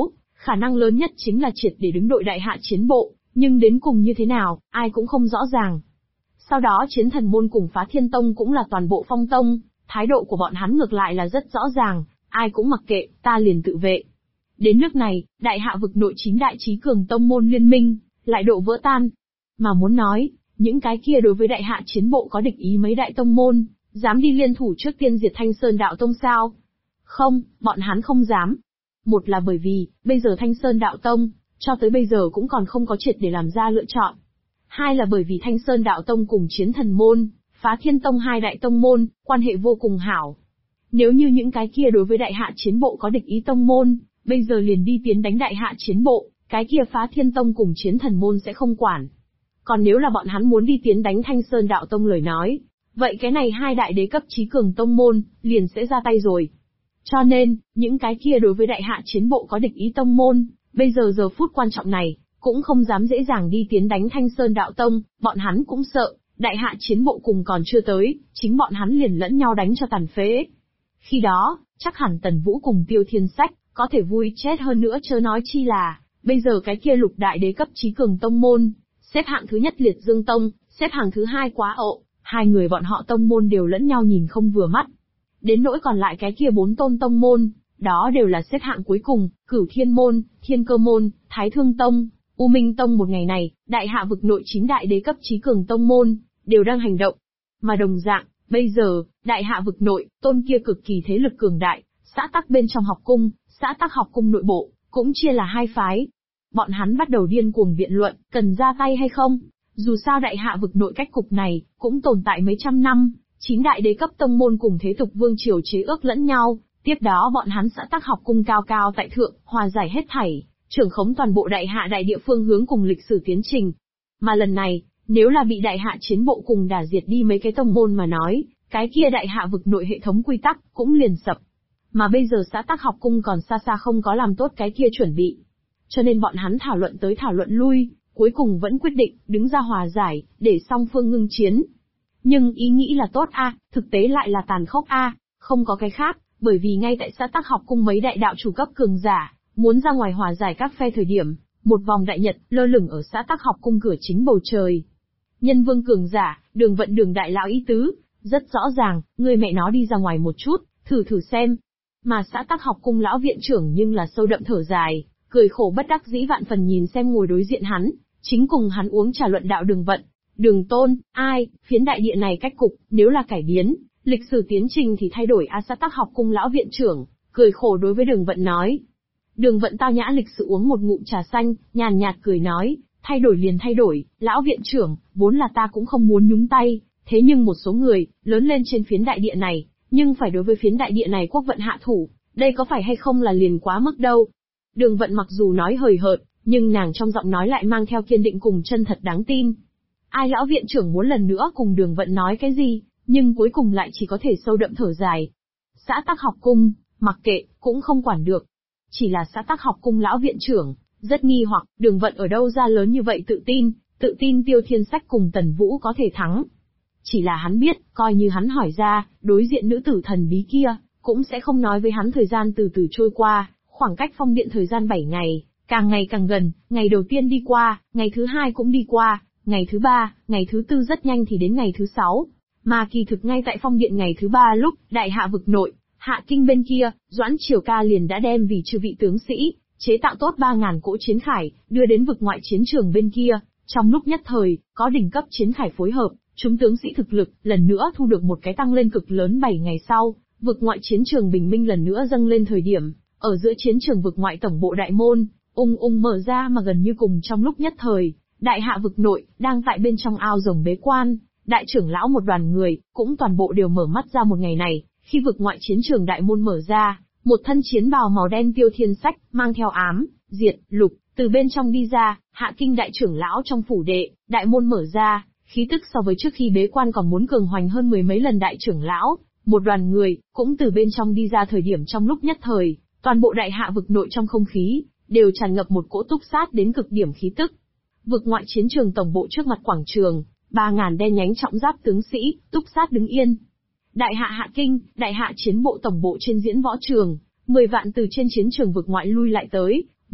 Khả năng lớn nhất chính là triệt để đứng đội đại hạ chiến bộ, nhưng đến cùng như thế nào, ai cũng không rõ ràng. Sau đó Chiến Thần Môn cùng Phá Thiên Tông cũng là toàn bộ phong tông, thái độ của bọn hắn ngược lại là rất rõ ràng, ai cũng mặc kệ, ta liền tự vệ. Đến nước này, đại hạ vực nội 9 đại chí cường tông môn liên minh, lại độ vỡ tan. Mà muốn nói, những cái kia đối với đại hạ chiến bộ có địch ý mấy đại tông môn, dám đi liên thủ trước tiên diệt Thanh Sơn Đạo Tông sao? Không, bọn hắn không dám. Một là bởi vì, bây giờ Thanh Sơn Đạo Tông, cho tới bây giờ cũng còn không có triệt để làm ra lựa chọn. Hai là bởi vì Thanh Sơn Đạo Tông cùng Chiến Thần Môn, Phá Thiên Tông hai đại tông môn, quan hệ vô cùng hảo. Nếu như những cái kia đối với đại hạ chiến bộ có địch ý tông môn, bây giờ liền đi tiến đánh đại hạ chiến bộ, cái kia Phá Thiên Tông cùng Chiến Thần Môn sẽ không quản. Còn nếu là bọn hắn muốn đi tiến đánh Thanh Sơn Đạo Tông lời nói, vậy cái này hai đại đế cấp chí cường tông môn, liền sẽ ra tay rồi. Cho nên, những cái kia đối với đại hạ chiến bộ có địch ý tông môn, bây giờ phút quan trọng này, cũng không dám dễ dàng đi tiến đánh Thanh Sơn Đạo Tông, bọn hắn cũng sợ, đại hạ chiến bộ cùng còn chưa tới, chính bọn hắn liền lẫn nhau đánh cho tàn phế. Khi đó, chắc hẳn Tần Vũ cùng Tiêu Thiên Sách, có thể vui chết hơn nữa chớ nói chi là, bây giờ cái kia lục đại đế cấp chí cường tông môn, xếp hạng thứ nhất Liệt Dương Tông, xếp hạng thứ hai Quá Ộ, hai người bọn họ tông môn đều lẫn nhau nhìn không vừa mắt. Đến nỗi còn lại cái kia 4 tôn tông môn, đó đều là xếp hạng cuối cùng, Cửu Thiên Môn, Thiên Cơ Môn, Thái Thương Tông, U Minh Tông. Một ngày này, đại hạ vực nội 9 đại đế cấp chí cường tông môn, đều đang hành động. Mà đồng dạng, bây giờ, đại hạ vực nội, tôn kia cực kỳ thế lực cường đại, xã tắc bên trong học cung, xã tắc học cung nội bộ, cũng chia là hai phái. Bọn hắn bắt đầu điên cuồng biện luận, cần ra tay hay không? Dù sao đại hạ vực nội cách cục này, cũng tồn tại mấy trăm năm, 9 đại đế cấp tông môn cùng thế tục vương triều chế ước lẫn nhau, tiếp đó bọn hắn xã tắc học cung cao cao tại thượng, hòa giải hết thảy, trưởng khống toàn bộ đại hạ đại địa phương hướng cùng lịch sử tiến trình. Mà lần này, nếu là bị đại hạ chiến bộ cùng đả diệt đi mấy cái tông môn mà nói, cái kia đại hạ vực nội hệ thống quy tắc, cũng liền sập. Mà bây giờ xã tắc học cung còn xa xa không có làm tốt cái kia chuẩn bị. Cho nên bọn hắn thảo luận tới thảo luận lui, cuối cùng vẫn quyết định, đứng ra hòa giải, để song phương ngưng chiến. Nhưng ý nghĩ là tốt thực tế lại là tàn khốc không có cái khác, bởi vì ngay tại xã tắc học cung mấy đại đạo chủ cấp cường giả, muốn ra ngoài hòa giải các phe thời điểm, một vòng đại nhật, lơ lửng ở xã tắc học cung cửa chính bầu trời. Nhân vương cường giả, Đường Vận Đường đại lão ý tứ, rất rõ ràng, ngươi mẹ nó đi ra ngoài một chút, thử xem. Mà xã tắc học cung lão viện trưởng nhưng là sâu đậm thở dài, cười khổ bất đắc dĩ vạn phần nhìn xem ngồi đối diện hắn, chính cùng hắn uống trà luận đạo Đường Vận. Đường Tôn, phiến đại địa này cách cục, nếu là cải biến, lịch sử tiến trình thì thay đổi xã tắc học cung lão viện trưởng, cười khổ đối với Đường Vận nói. Đường Vận tao nhã lịch sự uống một ngụm trà xanh, nhàn nhạt cười nói, thay đổi liền thay đổi, lão viện trưởng, vốn là ta cũng không muốn nhúng tay, thế nhưng một số người, lớn lên trên phiến đại địa này, nhưng phải đối với phiến đại địa này quốc vận hạ thủ, đây có phải hay không là liền quá mức đâu. Đường Vận mặc dù nói hời hợt, nhưng nàng trong giọng nói lại mang theo kiên định cùng chân thật đáng tin. Ai lão viện trưởng muốn lần nữa cùng Đường Vận nói cái gì, nhưng cuối cùng lại chỉ có thể sâu đậm thở dài. Xã tắc học cung, mặc kệ, cũng không quản được. Chỉ là xã tắc học cung lão viện trưởng, rất nghi hoặc, Đường Vận ở đâu ra lớn như vậy tự tin Tiêu Thiên Sách cùng Tần Vũ có thể thắng. Chỉ là hắn biết, coi như hắn hỏi ra, đối diện nữ tử thần bí kia, cũng sẽ không nói với hắn thời gian từ từ trôi qua, khoảng cách phong điện thời gian 7 ngày, càng ngày càng gần, ngày đầu tiên đi qua, ngày thứ 2 cũng đi qua, ngày thứ 3, ngày thứ 4 rất nhanh thì đến ngày thứ 6. Mà kỳ thực ngay tại phong điện ngày thứ 3 lúc, đại hạ vực nội, Hạ Kinh bên kia, Doãn Triều Ca liền đã đem vì chư vị tướng sĩ, chế tạo tốt 3.000 cỗ chiến khải, đưa đến vực ngoại chiến trường bên kia. Trong lúc nhất thời, có đỉnh cấp chiến khải phối hợp, chúng tướng sĩ thực lực, lần nữa thu được một cái tăng lên cực lớn 7 ngày sau, vực ngoại chiến trường bình minh lần nữa dâng lên thời điểm, ở giữa chiến trường vực ngoại tổng bộ đại môn, ung mở ra mà gần như cùng trong lúc nhất thời, đại hạ vực nội, đang tại bên trong ao rồng bế quan, đại trưởng lão một đoàn người, cũng toàn bộ đều mở mắt ra một ngày này, khi vực ngoại chiến trường đại môn mở ra, một thân chiến bào màu đen Tiêu Thiên Sách, mang theo ám, diệt, lục, từ bên trong đi ra, Hạ Kinh đại trưởng lão trong phủ đệ, đại môn mở ra, khí tức so với trước khi bế quan còn muốn cường hoành hơn mười mấy lần đại trưởng lão, một đoàn người, cũng từ bên trong đi ra thời điểm trong lúc nhất thời, toàn bộ đại hạ vực nội trong không khí, đều tràn ngập một cỗ túc sát đến cực điểm khí tức. Vực ngoại chiến trường tổng bộ trước mặt quảng trường, 3.000 đen nhánh trọng giáp tướng sĩ, túc sát đứng yên. Đại hạ Hạ Kinh, đại hạ chiến bộ tổng bộ trên diễn võ trường, 10 vạn từ trên chiến trường vực ngoại lui lại tới,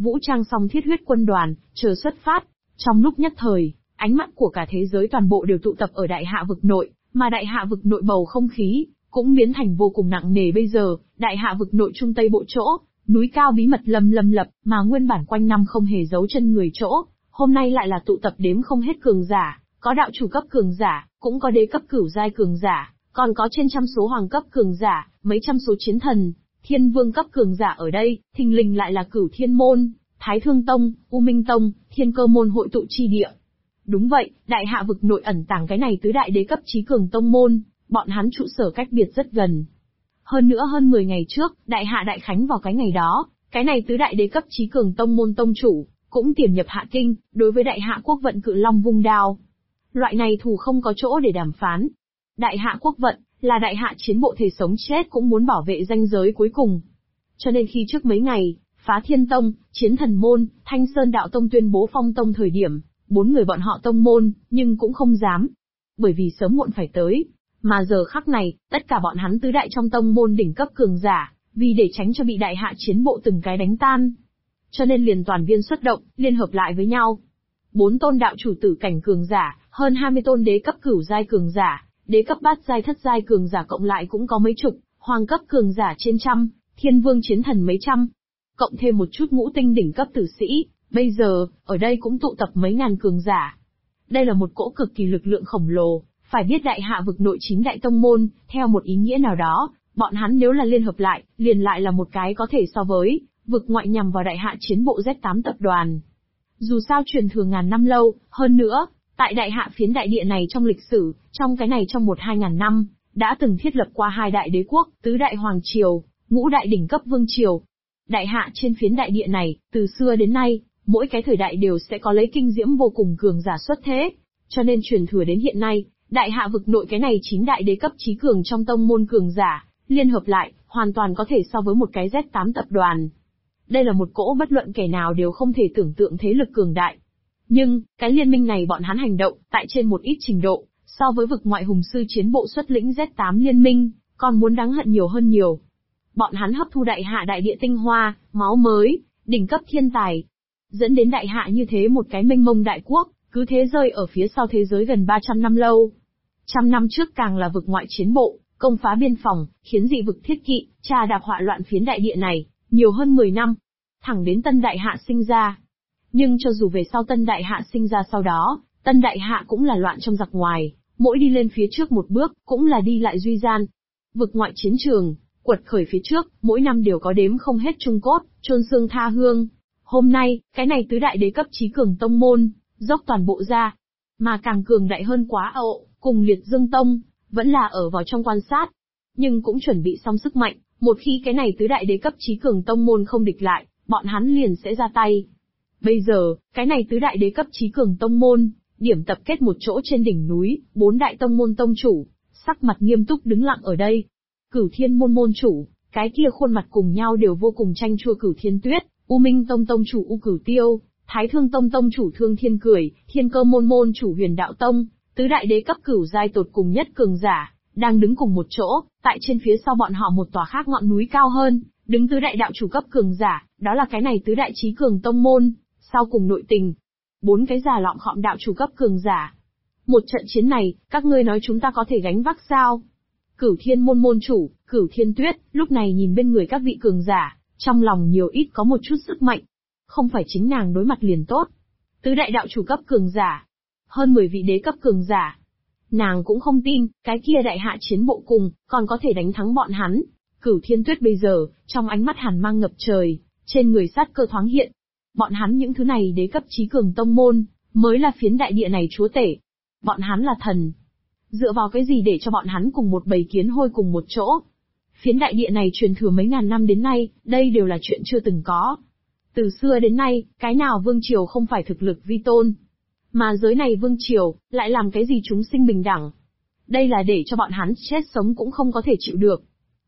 vũ trang xong thiết huyết quân đoàn, chờ xuất phát. Trong lúc nhất thời, ánh mắt của cả thế giới toàn bộ đều tụ tập ở đại hạ vực nội, mà đại hạ vực nội bầu không khí cũng biến thành vô cùng nặng nề. Bây giờ, đại hạ vực nội trung tây bộ chỗ, núi cao bí mật lâm lập, mà nguyên bản quanh năm không hề giấu chân người chỗ, hôm nay lại là tụ tập đếm không hết cường giả, có đạo chủ cấp cường giả, cũng có đế cấp cửu giai cường giả, còn có trên trăm số hoàng cấp cường giả, mấy trăm số chiến thần, thiên vương cấp cường giả ở đây, thình lình lại là Cửu Thiên môn, Thái Thương tông, U Minh tông, Thiên Cơ môn hội tụ chi địa. Đúng vậy, đại hạ vực nội ẩn tàng cái này tứ đại đế cấp chí cường tông môn, bọn hắn trụ sở cách biệt rất gần. Hơn nữa hơn 10 ngày trước, đại hạ đại khánh vào cái ngày đó, cái này tứ đại đế cấp chí cường tông môn tông chủ cũng tiềm nhập Hạ Kinh, đối với đại hạ quốc vận Cự Long vung đao. Loại này thù không có chỗ để đàm phán. Đại hạ quốc vận là đại hạ chiến bộ thể sống chết cũng muốn bảo vệ ranh giới cuối cùng. Cho nên khi trước mấy ngày, Phá Thiên tông, Chiến Thần môn, Thanh Sơn đạo tông tuyên bố phong tông thời điểm, 4 người bọn họ tông môn, nhưng cũng không dám. Bởi vì sớm muộn phải tới. Mà giờ khắc này, tất cả bọn hắn tứ đại trong tông môn đỉnh cấp cường giả, vì để tránh cho bị đại hạ chiến bộ từng cái đánh tan. Cho nên liền toàn viên xuất động, liên hợp lại với nhau. 4 tôn đạo chủ tử cảnh cường giả, hơn 20 tôn đế cấp cửu giai cường giả, đế cấp bát giai thất giai cường giả cộng lại cũng có mấy chục, hoàng cấp cường giả trên trăm, thiên vương chiến thần mấy trăm. Cộng thêm một chút ngũ tinh đỉnh cấp tử sĩ, bây giờ, ở đây cũng tụ tập mấy ngàn cường giả. Đây là một cỗ cực kỳ lực lượng khổng lồ, phải biết đại hạ vực nội 9 đại tông môn, theo một ý nghĩa nào đó, bọn hắn nếu là liên hợp lại, liền lại là một cái có thể so với vực ngoại nhằm vào đại hạ chiến bộ Z8 tập đoàn. Dù sao truyền thừa ngàn năm lâu, hơn nữa, tại đại hạ phiến đại địa này trong lịch sử, trong cái này trong 1-2 ngàn năm, đã từng thiết lập qua 2 đại đế quốc, tứ đại hoàng triều, ngũ đại đỉnh cấp vương triều. Đại hạ trên phiến đại địa này, từ xưa đến nay, mỗi cái thời đại đều sẽ có lấy kinh diễm vô cùng cường giả xuất thế, cho nên truyền thừa đến hiện nay, đại hạ vực nội cái này 9 đại đế cấp chí cường trong tông môn cường giả, liên hợp lại, hoàn toàn có thể so với một cái Z8 tập đoàn. Đây là một cỗ bất luận kẻ nào đều không thể tưởng tượng thế lực cường đại. Nhưng, cái liên minh này bọn hắn hành động, tại trên một ít trình độ, so với vực ngoại hùng sư chiến bộ xuất lĩnh Z8 liên minh, còn muốn đáng hận nhiều hơn nhiều. Bọn hắn hấp thu đại hạ đại địa tinh hoa, máu mới, đỉnh cấp thiên tài. Dẫn đến đại hạ như thế một cái mênh mông đại quốc, cứ thế rơi ở phía sau thế giới gần 300 năm lâu. 100 năm trước càng là vực ngoại chiến bộ, công phá biên phòng, khiến dị vực thiết kỵ, trà đạp họa loạn phiến đại địa này, nhiều hơn 10 năm. Thẳng đến Tân Đại Hạ sinh ra. Nhưng cho dù về sau Tân Đại Hạ sinh ra sau đó, Tân Đại Hạ cũng là loạn trong giặc ngoài, mỗi đi lên phía trước một bước, cũng là đi lại duy gian. Vực ngoại chiến trường, quật khởi phía trước, mỗi năm đều có đếm không hết chung cốt, chôn xương tha hương. Hôm nay, cái này tứ đại đế cấp chí cường tông môn, dốc toàn bộ ra. Mà càng cường đại hơn quá ộ, cùng Liệt Dương Tông, vẫn là ở vào trong quan sát. Nhưng cũng chuẩn bị xong sức mạnh, một khi cái này tứ đại đế cấp chí cường tông môn không địch lại, bọn hắn liền sẽ ra tay. Bây giờ, cái này tứ đại đế cấp chí cường tông môn, điểm tập kết một chỗ trên đỉnh núi, 4 đại tông môn tông chủ, sắc mặt nghiêm túc đứng lặng ở đây. Cửu Thiên môn môn chủ, cái kia khuôn mặt cùng nhau đều vô cùng chanh chua Cửu Thiên Tuyết, U Minh tông tông chủ U Cửu Tiêu, Thái Thương tông tông chủ Thương Thiên Cười, Thiên Cơ môn môn chủ Huyền Đạo tông, tứ đại đế cấp cửu giai tột cùng nhất cường giả, đang đứng cùng một chỗ, tại trên phía sau bọn họ một tòa khác ngọn núi cao hơn, đứng tứ đại đạo chủ cấp cường giả, đó là cái này tứ đại chí cường tông môn, sau cùng nội tình. 4 cái già lọng khọm đạo chủ cấp cường giả. Một trận chiến này, các ngươi nói chúng ta có thể gánh vác sao? Cửu Thiên môn môn chủ, Cửu Thiên Tuyết, lúc này nhìn bên người các vị cường giả, trong lòng nhiều ít có một chút sức mạnh. Không phải chính nàng đối mặt liền tốt. Tứ đại đạo chủ cấp cường giả, hơn 10 vị đế cấp cường giả. Nàng cũng không tin, cái kia đại hạ chiến bộ cùng, còn có thể đánh thắng bọn hắn. Cửu Thiên Tuyết bây giờ, trong ánh mắt hàn mang ngập trời, trên người sát cơ thoáng hiện. Bọn hắn những thứ này đế cấp chí cường tông môn, mới là phiến đại địa này chúa tể. Bọn hắn là thần. Dựa vào cái gì để cho bọn hắn cùng một bầy kiến hôi cùng một chỗ? Phiến đại địa này truyền thừa mấy ngàn năm đến nay, đây đều là chuyện chưa từng có. Từ xưa đến nay, cái nào vương triều không phải thực lực vi tôn? Mà giới này vương triều, lại làm cái gì chúng sinh bình đẳng? Đây là để cho bọn hắn chết sống cũng không có thể chịu được.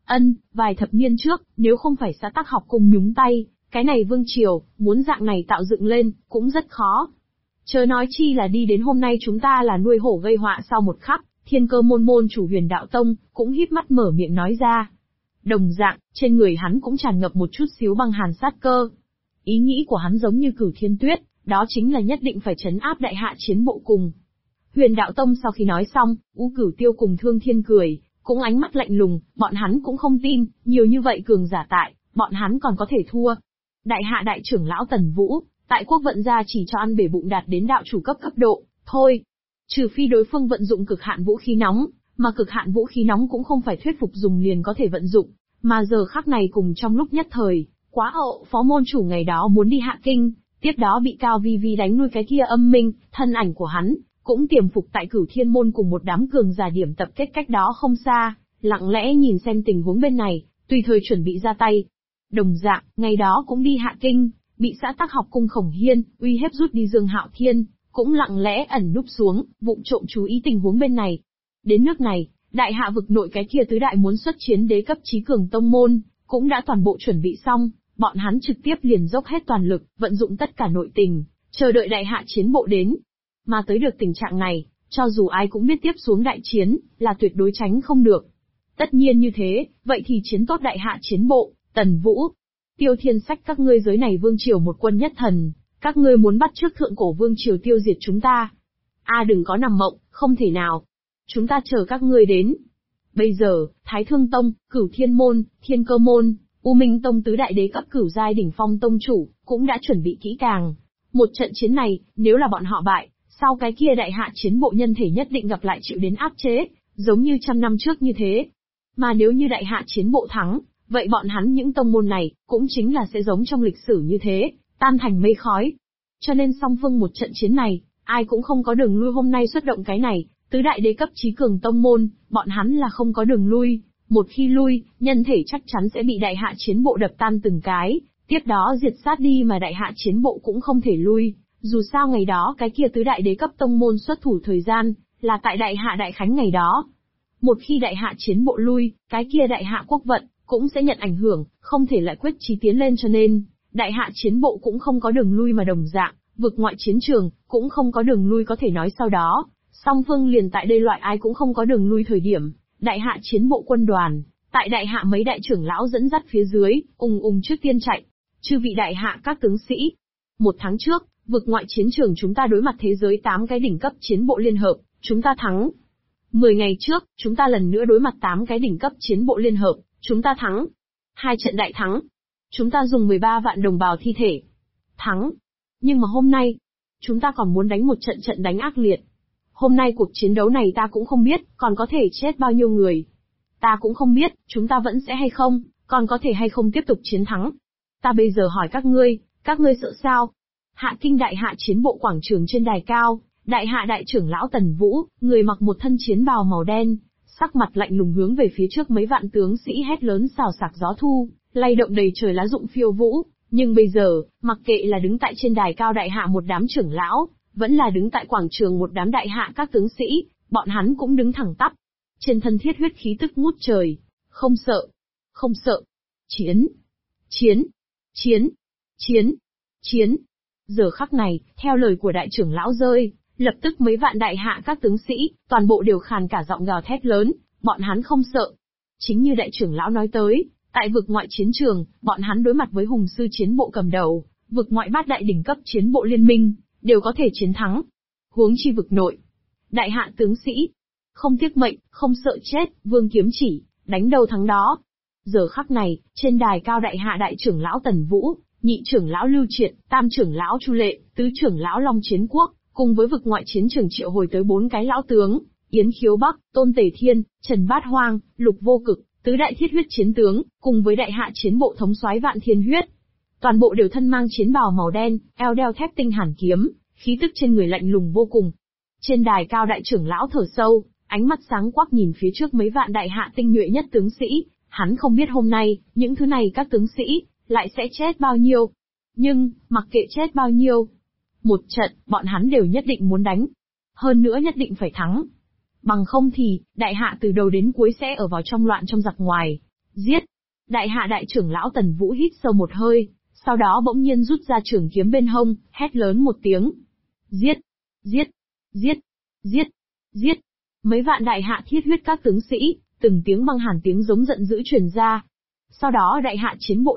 Vài thập niên trước, nếu không phải xã tắc học cùng nhúng tay, cái này vương triều, muốn dạng này tạo dựng lên, cũng rất khó. Chớ nói chi là đi đến hôm nay chúng ta là nuôi hổ gây họa sau một khắc, Thiên Cơ môn môn chủ Huyền Đạo tông, cũng híp mắt mở miệng nói ra. Đồng dạng, trên người hắn cũng tràn ngập một chút xíu băng hàn sát cơ. Ý nghĩ của hắn giống như Cửu Thiên Tuyết, đó chính là nhất định phải trấn áp đại hạ chiến bộ cùng. Huyền Đạo Tông sau khi nói xong, U Cửu Tiêu cùng Thương Thiên cười, cũng ánh mắt lạnh lùng, bọn hắn cũng không tin, nhiều như vậy cường giả tại, bọn hắn còn có thể thua. Đại hạ đại trưởng lão Tần Vũ, tại Quốc Vận gia chỉ cho ăn bể bụng đạt đến đạo chủ cấp độ, thôi. Trừ phi đối phương vận dụng cực hạn vũ khí nóng, mà cực hạn vũ khí nóng cũng không phải thuyết phục dùng liền có thể vận dụng, mà giờ khắc này cùng trong lúc nhất thời, quá hậu phó môn chủ ngày đó muốn đi Hạ Kinh, tiếp đó bị Cao Vi Vi đánh nuôi cái kia âm minh, thân ảnh của hắn, cũng tiềm phục tại Cửu Thiên Môn cùng một đám cường giả điểm tập kết cách đó không xa, lặng lẽ nhìn xem tình huống bên này, tùy thời chuẩn bị ra tay. Đồng dạng, ngày đó cũng đi Hạ Kinh, bị xã tắc học cung Khổng Hiên, uy hiếp rút đi Dương Hạo Thiên, cũng lặng lẽ ẩn núp xuống, vụng trộm chú ý tình huống bên này. Đến nước này, đại hạ vực nội cái kia tứ đại muốn xuất chiến đế cấp chí cường tông môn, cũng đã toàn bộ chuẩn bị xong, bọn hắn trực tiếp liền dốc hết toàn lực, vận dụng tất cả nội tình, chờ đợi đại hạ chiến bộ đến. Mà tới được tình trạng này, cho dù ai cũng biết tiếp xuống đại chiến, là tuyệt đối tránh không được. Tất nhiên như thế, vậy thì chiến tốt đại hạ chiến bộ, Tần Vũ. Tiêu Thiên Sách các ngươi giới này vương triều một quân nhất thần, các ngươi muốn bắt trước thượng cổ vương triều tiêu diệt chúng ta. Đừng có nằm mộng, không thể nào. Chúng ta chờ các ngươi đến. Bây giờ, Thái Thương Tông, Cửu Thiên Môn, Thiên Cơ Môn, U Minh Tông tứ đại đế cấp cửu giai đỉnh phong tông chủ, cũng đã chuẩn bị kỹ càng. Một trận chiến này, nếu là bọn họ bại, sau cái kia đại hạ chiến bộ nhân thể nhất định gặp lại chịu đến áp chế, giống như 100 năm trước như thế. Mà nếu như đại hạ chiến bộ thắng, vậy bọn hắn những tông môn này, cũng chính là sẽ giống trong lịch sử như thế, tan thành mây khói. Cho nên song phương một trận chiến này, ai cũng không có đường lui hôm nay xuất động cái này, tứ đại đế cấp chí cường tông môn, bọn hắn là không có đường lui, một khi lui, nhân thể chắc chắn sẽ bị đại hạ chiến bộ đập tan từng cái, tiếp đó diệt sát đi mà đại hạ chiến bộ cũng không thể lui, dù sao ngày đó cái kia tứ đại đế cấp tông môn xuất thủ thời gian, là tại đại hạ đại khánh ngày đó. Một khi đại hạ chiến bộ lui, cái kia đại hạ quốc vận, cũng sẽ nhận ảnh hưởng, không thể lại quyết chí tiến lên cho nên, đại hạ chiến bộ cũng không có đường lui mà đồng dạng, vực ngoại chiến trường, cũng không có đường lui có thể nói sau đó, song phương liền tại đây loại ai cũng không có đường lui thời điểm, đại hạ chiến bộ quân đoàn, tại đại hạ mấy đại trưởng lão dẫn dắt phía dưới, trước tiên chạy, chư vị đại hạ các tướng sĩ. 1 tháng trước, vực ngoại chiến trường chúng ta đối mặt thế giới 8 cái đỉnh cấp chiến bộ liên hợp, chúng ta thắng. 10 ngày trước, chúng ta lần nữa đối mặt 8 cái đỉnh cấp chiến bộ liên hợp, chúng ta thắng. 2 trận đại thắng. Chúng ta dùng 13 vạn đồng bào thi thể. Thắng. Nhưng mà hôm nay, chúng ta còn muốn đánh một trận đánh ác liệt. Hôm nay cuộc chiến đấu này ta cũng không biết, còn có thể chết bao nhiêu người. Ta cũng không biết, chúng ta vẫn sẽ hay không, còn có thể hay không tiếp tục chiến thắng. Ta bây giờ hỏi các ngươi sợ sao? Hạ Kinh đại hạ chiến bộ quảng trường trên đài cao, đại hạ đại trưởng lão Tần Vũ, người mặc một thân chiến bào màu đen, sắc mặt lạnh lùng hướng về phía trước mấy vạn tướng sĩ hét lớn xào xạc gió thu, lay động đầy trời lá rụng phiêu vũ. Nhưng bây giờ, mặc kệ là đứng tại trên đài cao đại hạ một đám trưởng lão, vẫn là đứng tại quảng trường một đám đại hạ các tướng sĩ, bọn hắn cũng đứng thẳng tắp. Trên thân thiết huyết khí tức ngút trời. Không sợ. Không sợ. Chiến. Chiến. Chiến. Chiến. Chiến. Giờ khắc này, theo lời của đại trưởng lão rơi, lập tức mấy vạn đại hạ các tướng sĩ, toàn bộ đều khàn cả giọng gào thét lớn, bọn hắn không sợ. Chính như đại trưởng lão nói tới, tại vực ngoại chiến trường, bọn hắn đối mặt với hùng sư chiến bộ cầm đầu, vực ngoại bát đại đỉnh cấp chiến bộ liên minh, đều có thể chiến thắng. Huống chi vực nội. Đại hạ tướng sĩ, không tiếc mệnh, không sợ chết, vương kiếm chỉ, đánh đầu thắng đó. Giờ khắc này, trên đài cao đại hạ đại trưởng lão Tần Vũ, nhị trưởng lão Lưu Triệt, tam trưởng lão Chu Lệ, tứ trưởng lão Long Chiến Quốc, cùng với vực ngoại chiến trường triệu hồi tới 4 cái lão tướng, Yến Khiếu Bắc, Tôn Tề Thiên, Trần Bát Hoang, Lục Vô Cực, tứ đại thiết huyết chiến tướng, cùng với đại hạ chiến bộ thống soái Vạn Thiên Huyết. Toàn bộ đều thân mang chiến bào màu đen, eo đeo thép tinh hàn kiếm, khí tức trên người lạnh lùng vô cùng. Trên đài cao đại trưởng lão thở sâu, ánh mắt sáng quắc nhìn phía trước mấy vạn đại hạ tinh nhuệ nhất tướng sĩ, hắn không biết hôm nay, những thứ này các tướng sĩ, lại sẽ chết bao nhiêu. Nhưng, mặc kệ chết bao nhiêu, một trận, bọn hắn đều nhất định muốn đánh. Hơn nữa nhất định phải thắng. Bằng không thì, đại hạ từ đầu đến cuối sẽ ở vào trong loạn trong giặc ngoài. Giết! Đại hạ đại trưởng lão Tần Vũ hít sâu một hơi, sau đó bỗng nhiên rút ra trường kiếm bên hông, hét lớn một tiếng. Giết! Giết! Giết! Giết! Giết! Mấy vạn đại hạ thiết huyết các tướng sĩ, từng tiếng băng hàn tiếng giống giận dữ truyền ra. Sau đó đại hạ chiến bộ động,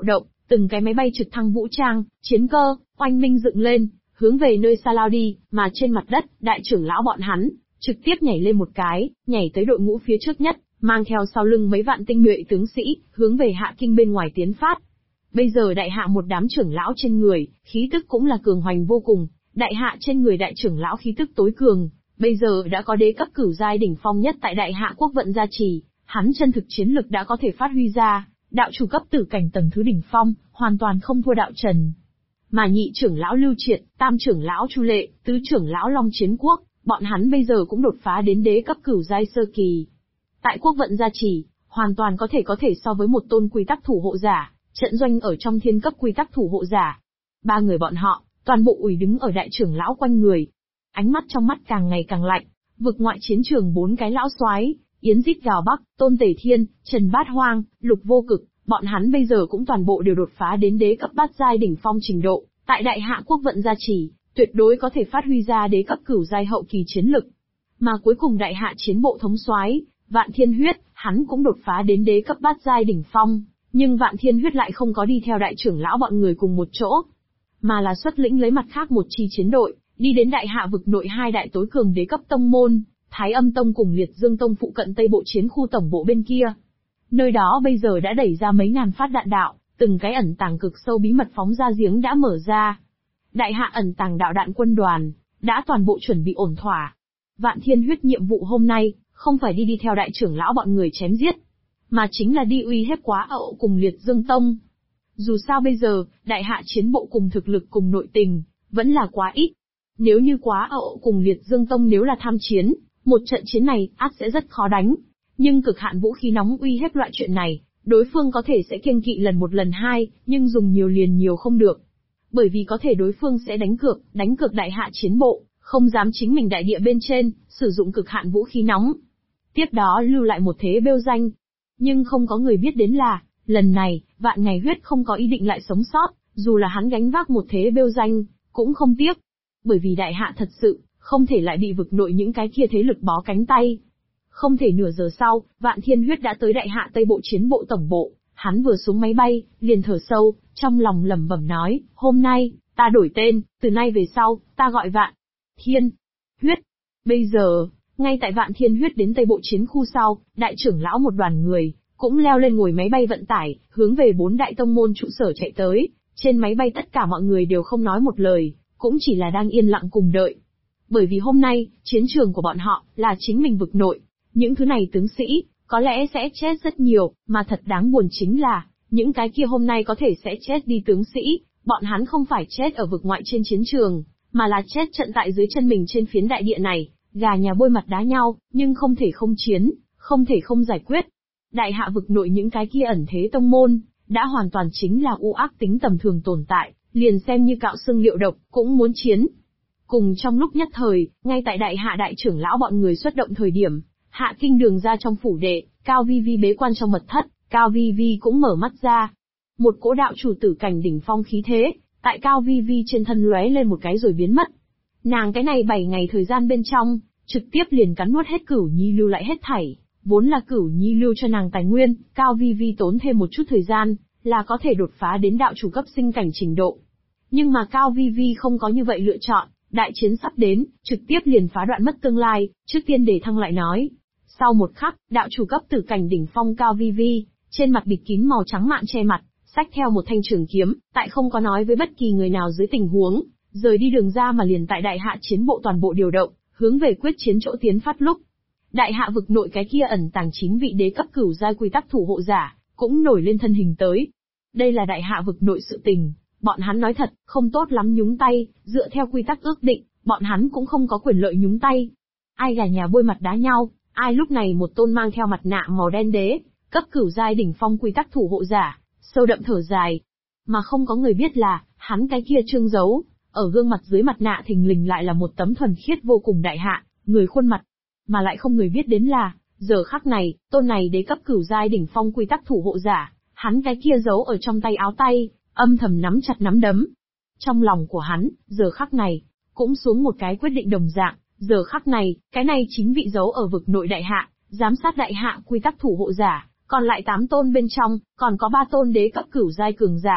từng cái máy bay trực thăng vũ trang, chiến cơ, oanh minh dựng lên, hướng về nơi xa lao đi, mà trên mặt đất, đại trưởng lão bọn hắn, trực tiếp nhảy lên một cái, nhảy tới đội ngũ phía trước nhất, mang theo sau lưng mấy vạn tinh nhuệ tướng sĩ, hướng về Hạ Kinh bên ngoài tiến phát. Bây giờ đại hạ một đám trưởng lão trên người, khí tức cũng là cường hoành vô cùng, đại hạ trên người đại trưởng lão khí tức tối cường, bây giờ đã có đế cấp cửu giai đỉnh phong nhất tại đại hạ quốc vận gia trì, hắn chân thực chiến lực đã có thể phát huy ra, đạo chủ cấp tử cảnh tầng thứ đỉnh phong, hoàn toàn không thua đạo trần. Mà nhị trưởng lão Lưu Triệt, tam trưởng lão Chu Lệ, tứ trưởng lão Long Chiến Quốc, bọn hắn bây giờ cũng đột phá đến đế cấp cửu giai sơ kỳ. Tại quốc vận gia trì, hoàn toàn có thể so với một tôn quy tắc thủ hộ giả, trận doanh ở trong thiên cấp quy tắc thủ hộ giả. Ba người bọn họ, toàn bộ ủy đứng ở đại trưởng lão quanh người. Ánh mắt trong mắt càng ngày càng lạnh, vực ngoại chiến trường bốn cái lão soái, Yến Dít Gào Bắc, Tôn Tể Thiên, Trần Bát Hoang, Lục Vô Cực, bọn hắn bây giờ cũng toàn bộ đều đột phá đến đế cấp bát giai đỉnh phong trình độ, tại đại hạ quốc vận gia trì, tuyệt đối có thể phát huy ra đế cấp cửu giai hậu kỳ chiến lực. Mà cuối cùng đại hạ chiến bộ thống soái Vạn Thiên Huyết, hắn cũng đột phá đến đế cấp bát giai đỉnh phong, nhưng Vạn Thiên Huyết lại không có đi theo đại trưởng lão bọn người cùng một chỗ, mà là xuất lĩnh lấy mặt khác một chi chiến đội, đi đến đại hạ vực nội hai đại tối cường đế cấp tông môn, Thái Âm Tông cùng Liệt Dương Tông phụ cận Tây Bộ chiến khu tổng bộ bên kia. Nơi đó bây giờ đã đẩy ra mấy ngàn phát đạn đạo, từng cái ẩn tàng cực sâu bí mật phóng ra giếng đã mở ra. Đại hạ ẩn tàng đạo đạn quân đoàn, đã toàn bộ chuẩn bị ổn thỏa. Vạn Thiên Huyết nhiệm vụ hôm nay, không phải đi theo đại trưởng lão bọn người chém giết, mà chính là đi uy hiếp Quá Ậu cùng Liệt Dương Tông. Dù sao bây giờ, đại hạ chiến bộ cùng thực lực cùng nội tình, vẫn là quá ít. Nếu như Quá Ậu cùng Liệt Dương Tông nếu là tham chiến, một trận chiến này, ắt sẽ rất khó đánh. Nhưng cực hạn vũ khí nóng uy hiếp loại chuyện này, đối phương có thể sẽ kiêng kỵ lần một lần hai, nhưng dùng nhiều liền nhiều không được. Bởi vì có thể đối phương sẽ đánh cược đại hạ chiến bộ, không dám chính mình đại địa bên trên, sử dụng cực hạn vũ khí nóng. Tiếp đó lưu lại một thế bêu danh. Nhưng không có người biết đến là, lần này, Vạn Ngày Huyết không có ý định lại sống sót, dù là hắn gánh vác một thế bêu danh, cũng không tiếc. Bởi vì đại hạ thật sự, không thể lại bị vực nội những cái kia thế lực bó cánh tay. Không thể nửa giờ sau, Vạn Thiên Huyết đã tới đại hạ Tây Bộ chiến bộ tổng bộ, hắn vừa xuống máy bay, liền thở sâu, trong lòng lẩm bẩm nói, hôm nay, ta đổi tên, từ nay về sau, ta gọi Vạn Thiên Huyết. Bây giờ, ngay tại Vạn Thiên Huyết đến Tây Bộ chiến khu sau, đại trưởng lão một đoàn người, cũng leo lên ngồi máy bay vận tải, hướng về bốn đại tông môn trụ sở chạy tới, trên máy bay tất cả mọi người đều không nói một lời, cũng chỉ là đang yên lặng cùng đợi. Bởi vì hôm nay, chiến trường của bọn họ, là chính mình vực nội. Những thứ này tướng sĩ, có lẽ sẽ chết rất nhiều, mà thật đáng buồn chính là, những cái kia hôm nay có thể sẽ chết đi tướng sĩ, bọn hắn không phải chết ở vực ngoại trên chiến trường, mà là chết trận tại dưới chân mình trên phiến đại địa này, gà nhà bôi mặt đá nhau, nhưng không thể không chiến, không thể không giải quyết. Đại hạ vực nội những cái kia ẩn thế tông môn, đã hoàn toàn chính là u ác tính tầm thường tồn tại, liền xem như cạo xương liệu độc, cũng muốn chiến. Cùng trong lúc nhất thời, ngay tại đại hạ đại trưởng lão bọn người xuất động thời điểm, Hạ Kinh đường ra trong phủ đệ, Cao Vi Vi bế quan trong mật thất, Cao Vi Vi cũng mở mắt ra. Một cỗ đạo chủ tử cảnh đỉnh phong khí thế, tại Cao Vi Vi trên thân lóe lên một cái rồi biến mất. Nàng cái này 7 ngày thời gian bên trong, trực tiếp liền cắn nuốt hết Cửu Nhi lưu lại hết thảy, vốn là Cửu Nhi lưu cho nàng tài nguyên, Cao Vi Vi tốn thêm một chút thời gian, là có thể đột phá đến đạo chủ cấp sinh cảnh trình độ. Nhưng mà Cao Vi Vi không có như vậy lựa chọn, đại chiến sắp đến, trực tiếp liền phá đoạn mất tương lai, trước tiên để thăng lại nói. Sau một khắc, đạo chủ cấp tử cảnh đỉnh phong Cao Vi Vi, trên mặt bịt kín màu trắng mạn che mặt, xách theo một thanh trường kiếm, tại không có nói với bất kỳ người nào dưới tình huống, rời đi đường ra mà liền tại đại hạ chiến bộ toàn bộ điều động, hướng về quyết chiến chỗ tiến phát lúc. Đại hạ vực nội cái kia ẩn tàng 9 vị đế cấp cửu giai quy tắc thủ hộ giả, cũng nổi lên thân hình tới. Đây là đại hạ vực nội sự tình, bọn hắn nói thật, không tốt lắm nhúng tay, dựa theo quy tắc ước định, bọn hắn cũng không có quyền lợi nhúng tay. Ai gà nhà bôi mặt đá nhau, ai lúc này một tôn mang theo mặt nạ màu đen đế, cấp cửu giai đỉnh phong quy tắc thủ hộ giả, sâu đậm thở dài. Mà không có người biết là, hắn cái kia trương giấu, ở gương mặt dưới mặt nạ thình lình lại là một tấm thuần khiết vô cùng đại hạ, người khuôn mặt. Mà lại không người biết đến là, giờ khắc này, tôn này đế cấp cửu giai đỉnh phong quy tắc thủ hộ giả, hắn cái kia giấu ở trong tay áo tay, âm thầm nắm chặt nắm đấm. Trong lòng của hắn, giờ khắc này, cũng xuống một cái quyết định đồng dạng, giờ khắc này, cái này chính vị giấu ở vực nội đại hạ, giám sát đại hạ quy tắc thủ hộ giả, còn lại 8 tôn bên trong, còn có 3 tôn đế cấp cửu giai cường giả,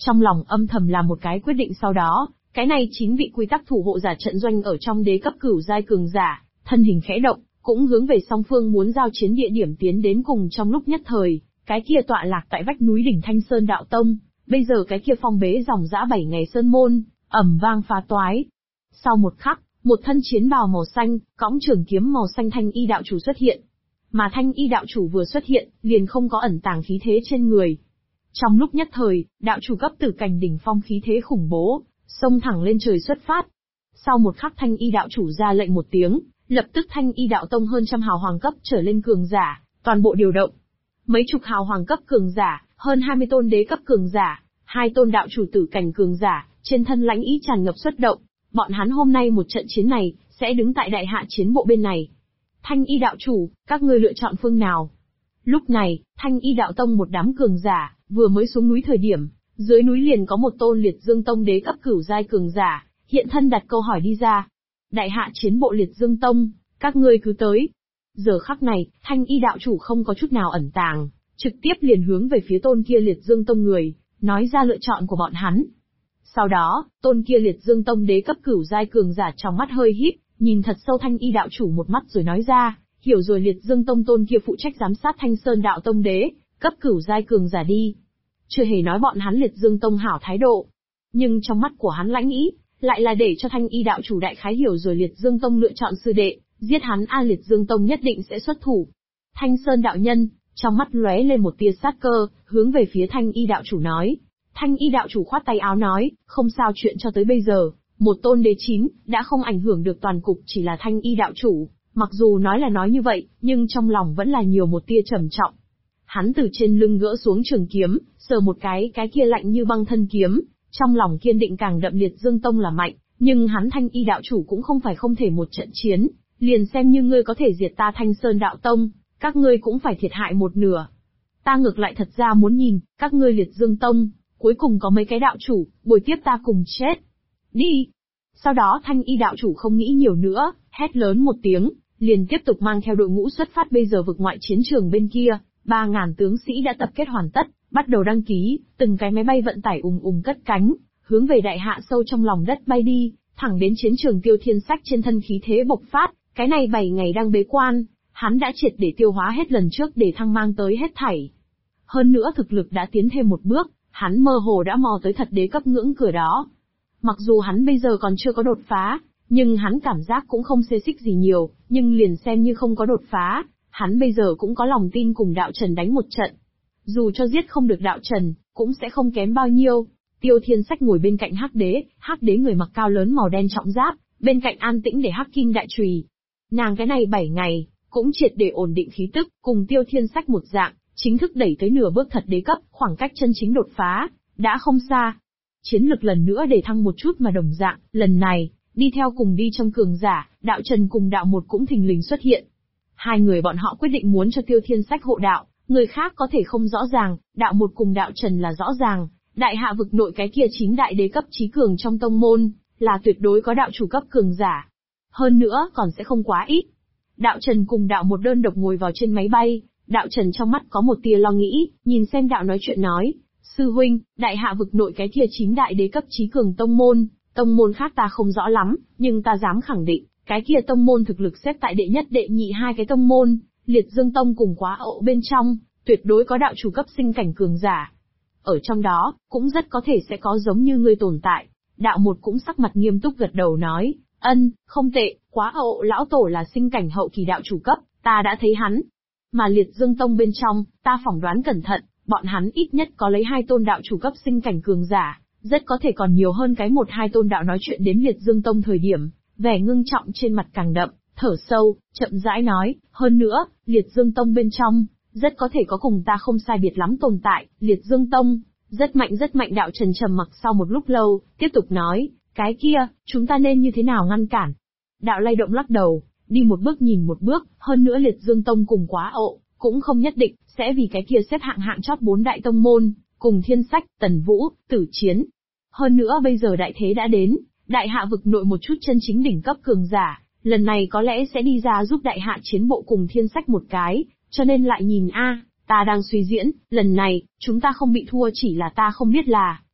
Trong lòng âm thầm làm một cái quyết định sau đó, cái này 9 vị quy tắc thủ hộ giả trận doanh ở trong đế cấp cửu giai cường giả, thân hình khẽ động, cũng hướng về song phương muốn giao chiến địa điểm tiến đến cùng trong lúc nhất thời, cái kia tọa lạc tại vách núi đỉnh Thanh Sơn Đạo Tông, bây giờ cái kia phong bế dòng dã 7 ngày sơn môn, ầm vang phá toái. Sau một khắc, một thân chiến bào màu xanh, cõng trường kiếm màu xanh Thanh Y đạo chủ xuất hiện. Mà Thanh Y đạo chủ vừa xuất hiện, liền không có ẩn tàng khí thế trên người. Trong lúc nhất thời, đạo chủ cấp tử cảnh đỉnh phong khí thế khủng bố, xông thẳng lên trời xuất phát. Sau một khắc Thanh Y đạo chủ ra lệnh một tiếng, lập tức Thanh Y đạo tông hơn trăm hào hoàng cấp trở lên cường giả, toàn bộ điều động. Mấy chục hào hoàng cấp cường giả, hơn 20 tôn đế cấp cường giả, 2 tôn đạo chủ tử cảnh cường giả, trên thân lãnh ý tràn ngập xuất động. Bọn hắn hôm nay một trận chiến này, sẽ đứng tại đại hạ chiến bộ bên này. Thanh Y đạo chủ, các ngươi lựa chọn phương nào? Lúc này, Thanh Y đạo tông một đám cường giả, vừa mới xuống núi thời điểm, dưới núi liền có một tôn Liệt Dương tông đế cấp cửu giai cường giả, hiện thân đặt câu hỏi đi ra. Đại hạ chiến bộ Liệt Dương tông, các ngươi cứ tới. Giờ khắc này, Thanh Y đạo chủ không có chút nào ẩn tàng, trực tiếp liền hướng về phía tôn kia Liệt Dương tông người, nói ra lựa chọn của bọn hắn. Sau đó, tôn kia Liệt Dương tông đế cấp cửu giai cường giả trong mắt hơi híp, nhìn thật sâu Thanh Y đạo chủ một mắt rồi nói ra, hiểu rồi Liệt Dương tông tôn kia phụ trách giám sát Thanh Sơn đạo tông đế, cấp cửu giai cường giả đi. Chưa hề nói bọn hắn Liệt Dương tông hảo thái độ, nhưng trong mắt của hắn lãnh ý, lại là để cho Thanh Y đạo chủ đại khái hiểu rồi Liệt Dương tông lựa chọn sư đệ, giết hắn Liệt Dương tông nhất định sẽ xuất thủ. Thanh Sơn đạo nhân, trong mắt lóe lên một tia sát cơ, hướng về phía Thanh Y đạo chủ nói. Thanh Y đạo chủ khoát tay áo nói, không sao, chuyện cho tới bây giờ, một tôn đế 9, đã không ảnh hưởng được toàn cục, chỉ là Thanh Y đạo chủ, mặc dù nói là nói như vậy, nhưng trong lòng vẫn là nhiều một tia trầm trọng. Hắn từ trên lưng gỡ xuống trường kiếm, sờ một cái kia lạnh như băng thân kiếm, trong lòng kiên định càng đậm Liệt Dương tông là mạnh, nhưng hắn Thanh Y đạo chủ cũng không phải không thể một trận chiến, liền xem như ngươi có thể diệt ta Thanh Sơn đạo tông, các ngươi cũng phải thiệt hại một nửa. Ta ngược lại thật ra muốn nhìn, các ngươi Liệt Dương tông, cuối cùng có mấy cái đạo chủ, bồi tiếp ta cùng chết. Đi! Sau đó Thanh Y đạo chủ không nghĩ nhiều nữa, hét lớn một tiếng, liền tiếp tục mang theo đội ngũ xuất phát. Bây giờ vực ngoại chiến trường bên kia, 3.000 tướng sĩ đã tập kết hoàn tất, bắt đầu đăng ký, từng cái máy bay vận tải cất cánh, hướng về đại hạ sâu trong lòng đất bay đi, thẳng đến chiến trường. Tiêu Thiên Sách trên thân khí thế bộc phát, cái này 7 ngày đang bế quan, hắn đã triệt để tiêu hóa hết lần trước để thăng mang tới hết thảy. Hơn nữa thực lực đã tiến thêm một bước, hắn mơ hồ đã mò tới thật đế cấp ngưỡng cửa đó. Mặc dù hắn bây giờ còn chưa có đột phá, nhưng hắn cảm giác cũng không xê xích gì nhiều, nhưng liền xem như không có đột phá, hắn bây giờ cũng có lòng tin cùng đạo Trần đánh một trận. Dù cho giết không được đạo Trần, cũng sẽ không kém bao nhiêu. Tiêu Thiên Sách ngồi bên cạnh Hắc đế người mặc cao lớn màu đen trọng giáp, bên cạnh an tĩnh để Hắc Kim đại chùy. Nàng cái này 7 ngày, cũng triệt để ổn định khí tức, cùng Tiêu Thiên Sách một dạng, chính thức đẩy tới nửa bước thật đế cấp, khoảng cách chân chính đột phá, đã không xa. Chiến lực lần nữa để thăng một chút mà đồng dạng, lần này, đi theo cùng đi trong cường giả, đạo Trần cùng đạo một cũng thình lình xuất hiện. Hai người bọn họ quyết định muốn cho Tiêu Thiên Sách hộ đạo, người khác có thể không rõ ràng, đạo một cùng đạo Trần là rõ ràng, đại hạ vực nội cái kia 9 đại đế cấp chí cường trong tông môn, là tuyệt đối có đạo chủ cấp cường giả. Hơn nữa còn sẽ không quá ít. Đạo Trần cùng đạo một đơn độc ngồi vào trên máy bay, đạo Trần trong mắt có một tia lo nghĩ, nhìn xem đạo nói chuyện nói, sư huynh, đại hạ vực nội cái kia 9 đại đế cấp chí cường tông môn khác ta không rõ lắm, nhưng ta dám khẳng định, cái kia tông môn thực lực xếp tại đệ nhất đệ nhị hai cái tông môn, Liệt Dương tông cùng Quá Ậu bên trong, tuyệt đối có đạo chủ cấp sinh cảnh cường giả. Ở trong đó, cũng rất có thể sẽ có giống như ngươi tồn tại. Đạo một cũng sắc mặt nghiêm túc gật đầu nói, không tệ, Quá Ậu lão tổ là sinh cảnh hậu kỳ đạo chủ cấp, ta đã thấy hắn. Mà Liệt Dương tông bên trong, ta phỏng đoán cẩn thận, bọn hắn ít nhất có lấy 2 tôn đạo chủ cấp sinh cảnh cường giả, rất có thể còn nhiều hơn cái 1-2 tôn đạo. Nói chuyện đến Liệt Dương tông thời điểm, vẻ ngưng trọng trên mặt càng đậm, thở sâu, chậm rãi nói, hơn nữa, Liệt Dương tông bên trong, rất có thể có cùng ta không sai biệt lắm tồn tại. Liệt Dương tông, rất mạnh. Đạo Trần trầm mặc sau một lúc lâu, tiếp tục nói, cái kia, chúng ta nên như thế nào ngăn cản? Đạo lay động lắc đầu, đi một bước nhìn một bước, hơn nữa Liệt Dương tông cùng Quá Ậu, cũng không nhất định, sẽ vì cái kia xếp hạng chót 4 đại tông môn, cùng Thiên Sách, Tần Vũ, Tử Chiến. Hơn nữa bây giờ đại thế đã đến, đại hạ vực nội một chút chân chính đỉnh cấp cường giả, lần này có lẽ sẽ đi ra giúp đại hạ chiến bộ cùng Thiên Sách một cái, cho nên lại nhìn ta đang suy diễn, lần này, chúng ta không bị thua, chỉ là ta không biết là,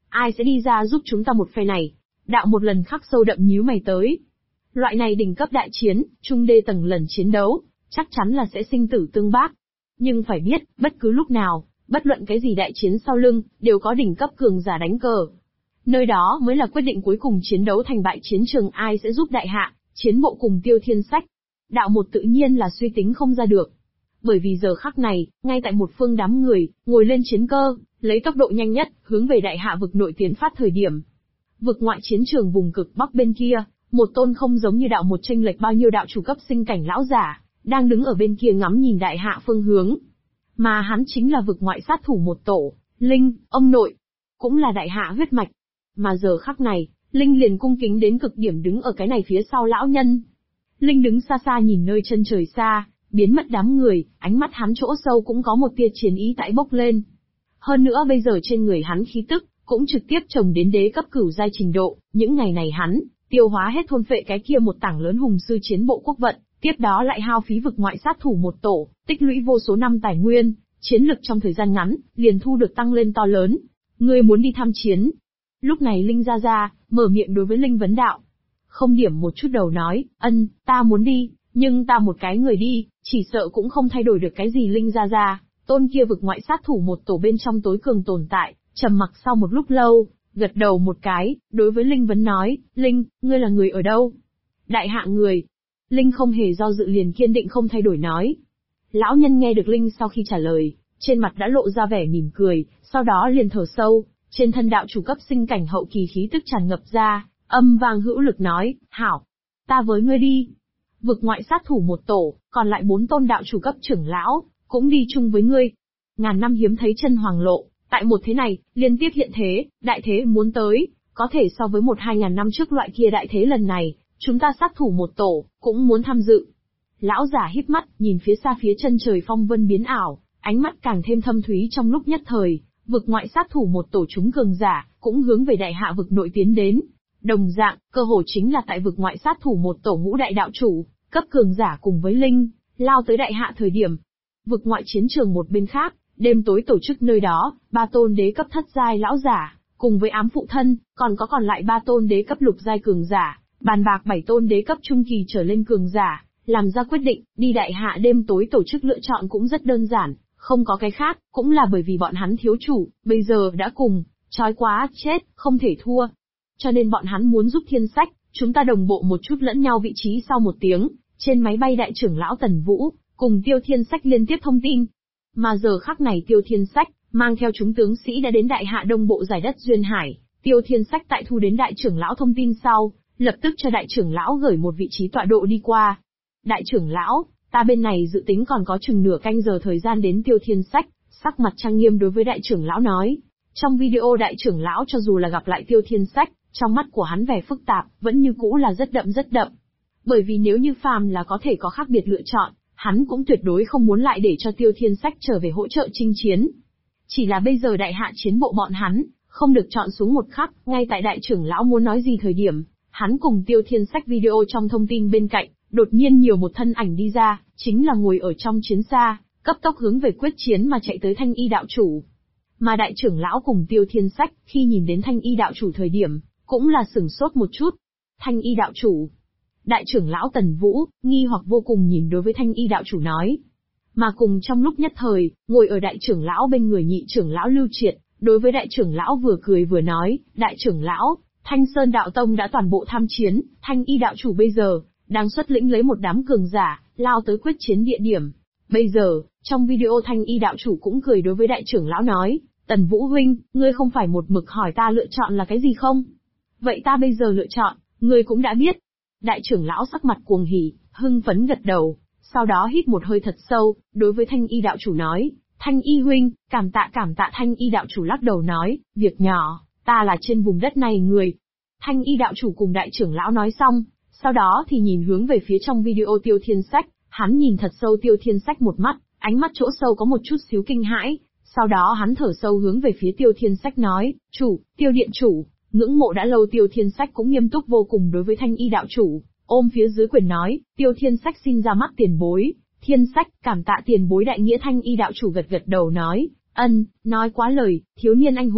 ai sẽ đi ra giúp chúng ta một phe này? Đạo một lần khắc sâu đậm nhíu mày tới. Loại này đỉnh cấp đại chiến, trung đê tầng lần chiến đấu, chắc chắn là sẽ sinh tử tương bác. Nhưng phải biết, bất cứ lúc nào, bất luận cái gì đại chiến sau lưng, đều có đỉnh cấp cường giả đánh cờ. Nơi đó mới là quyết định cuối cùng chiến đấu thành bại chiến trường ai sẽ giúp đại hạ, chiến bộ cùng Tiêu Thiên Sách. Đạo một tự nhiên là suy tính không ra được. Bởi vì giờ khắc này, ngay tại một phương đám người, ngồi lên chiến cơ, lấy tốc độ nhanh nhất, hướng về đại hạ vực nội tiến phát thời điểm. Vực ngoại chiến trường vùng cực bắc bên kia, một tôn không giống như đạo một chênh lệch bao nhiêu đạo chủ cấp sinh cảnh lão giả, đang đứng ở bên kia ngắm nhìn đại hạ phương hướng. Mà hắn chính là vực ngoại sát thủ một tổ, Linh, ông nội, cũng là đại hạ huyết mạch. Mà giờ khắc này, Linh liền cung kính đến cực điểm đứng ở cái này phía sau lão nhân. Linh đứng xa xa nhìn nơi chân trời xa, biến mất đám người, ánh mắt hắn chỗ sâu cũng có một tia chiến ý tại bốc lên. Hơn nữa bây giờ trên người hắn khí tức, cũng trực tiếp trồng đến đế cấp cửu giai trình độ, những ngày này hắn, tiêu hóa hết thôn phệ cái kia một tảng lớn hùng sư chiến bộ quốc vận, tiếp đó lại hao phí vực ngoại sát thủ một tổ, tích lũy vô số năm tài nguyên, chiến lực trong thời gian ngắn, liền thu được tăng lên to lớn. Ngươi muốn đi tham chiến? Lúc này Linh ra, mở miệng đối với Linh vấn đạo. Không điểm một chút đầu nói, ta muốn đi, nhưng ta một cái người đi, chỉ sợ cũng không thay đổi được cái gì. Linh ra, tôn kia vực ngoại sát thủ một tổ bên trong tối cường tồn tại, trầm mặc sau một lúc lâu, gật đầu một cái, đối với Linh vấn nói, Linh, ngươi là người ở đâu? Đại hạ người. Linh không hề do dự liền kiên định không thay đổi nói. Lão nhân nghe được Linh sau khi trả lời, trên mặt đã lộ ra vẻ mỉm cười, sau đó liền thở sâu, trên thân đạo chủ cấp sinh cảnh hậu kỳ khí tức tràn ngập ra, âm vang hữu lực nói, hảo, ta với ngươi đi. Vực ngoại sát thủ một tổ, còn lại 4 tôn đạo chủ cấp trưởng lão, cũng đi chung với ngươi. Ngàn năm hiếm thấy chân hoàng lộ, tại một thế này, liên tiếp hiện thế, đại thế muốn tới, có thể so với 1-2 ngàn năm trước loại kia đại thế lần này, chúng ta sát thủ một tổ, cũng muốn tham dự. Lão giả híp mắt, nhìn phía xa phía chân trời phong vân biến ảo, ánh mắt càng thêm thâm thúy trong lúc nhất thời, vực ngoại sát thủ một tổ chúng cường giả, cũng hướng về đại hạ vực nội tiến đến. Đồng dạng, cơ hồ chính là tại vực ngoại sát thủ một tổ ngũ đại đạo chủ, cấp cường giả cùng với Linh, lao tới đại hạ thời điểm. Vực ngoại chiến trường một bên khác, đêm tối tổ chức nơi đó, 3 tôn đế cấp thất giai lão giả, cùng với ám phụ thân, còn lại 3 tôn đế cấp lục giai cường giả, bàn bạc 7 tôn đế cấp trung kỳ trở lên cường giả, làm ra quyết định, đi đại hạ đêm tối tổ chức lựa chọn cũng rất đơn giản, không có cái khác, cũng là bởi vì bọn hắn thiếu chủ, bây giờ đã cùng, trói quá, chết, không thể thua. Cho nên bọn hắn muốn giúp Thiên Sách, chúng ta đồng bộ một chút lẫn nhau vị trí. Sau một tiếng, trên máy bay đại trưởng lão Tần Vũ, cùng Tiêu Thiên Sách liên tiếp thông tin. Mà giờ khắc này Tiêu Thiên Sách, mang theo chúng tướng sĩ đã đến đại hạ đông bộ giải đất Duyên Hải. Tiêu Thiên Sách tại thu đến đại trưởng lão thông tin sau, lập tức cho đại trưởng lão gửi một vị trí tọa độ đi qua. Đại trưởng lão, ta bên này dự tính còn có chừng nửa canh giờ thời gian đến. Tiêu Thiên Sách, sắc mặt trang nghiêm đối với đại trưởng lão nói. Trong video đại trưởng lão cho dù là gặp lại Tiêu Thiên Sách, trong mắt của hắn vẻ phức tạp, vẫn như cũ là rất đậm. Bởi vì nếu như phàm là có thể có khác biệt lựa chọn, hắn cũng tuyệt đối không muốn lại để cho Tiêu Thiên Sách trở về hỗ trợ chinh chiến. Chỉ là bây giờ đại hạ chiến bộ bọn hắn, không được chọn xuống một khắc, ngay tại đại trưởng lão muốn nói gì thời điểm, hắn cùng Tiêu Thiên Sách video trong thông tin bên cạnh, đột nhiên nhiều một thân ảnh đi ra, chính là ngồi ở trong chiến xa, cấp tốc hướng về quyết chiến mà chạy tới Thanh Y đạo chủ. Mà đại trưởng lão cùng Tiêu Thiên Sách, khi nhìn đến Thanh Y đạo chủ thời điểm, cũng là sửng sốt một chút. Thanh Y đạo chủ. Đại trưởng lão Tần Vũ, nghi hoặc vô cùng nhìn đối với Thanh Y đạo chủ nói. Mà cùng trong lúc nhất thời, ngồi ở đại trưởng lão bên người nhị trưởng lão Lưu Triệt, đối với đại trưởng lão vừa cười vừa nói, đại trưởng lão, Thanh Sơn đạo tông đã toàn bộ tham chiến, Thanh Y đạo chủ bây giờ, đang xuất lĩnh lấy một đám cường giả, lao tới quyết chiến địa điểm. Bây giờ, trong video Thanh Y đạo chủ cũng cười đối với đại trưởng lão nói, Tần Vũ huynh, ngươi không phải một mực hỏi ta lựa chọn là cái gì không? Vậy ta bây giờ lựa chọn, ngươi cũng đã biết. Đại trưởng lão sắc mặt cuồng hỉ, hưng phấn gật đầu, sau đó hít một hơi thật sâu, đối với Thanh Y đạo chủ nói, Thanh Y huynh, cảm tạ. Thanh Y đạo chủ lắc đầu nói, việc nhỏ, ta là trên vùng đất này người. Thanh Y đạo chủ cùng đại trưởng lão nói xong, sau đó thì nhìn hướng về phía trong video Tiêu Thiên Sách, hắn nhìn thật sâu Tiêu Thiên Sách một mắt, ánh mắt chỗ sâu có một chút xíu kinh hãi, sau đó hắn thở sâu hướng về phía Tiêu Thiên Sách nói, Tiêu điện chủ, ngưỡng mộ đã lâu. Tiêu Thiên Sách cũng nghiêm túc vô cùng đối với Thanh Y đạo chủ, ôm phía dưới quyền nói, Tiêu Thiên Sách xin ra mắt tiền bối. Thiên Sách, cảm tạ tiền bối đại nghĩa. Thanh Y đạo chủ gật đầu nói, nói quá lời, thiếu niên anh hùng.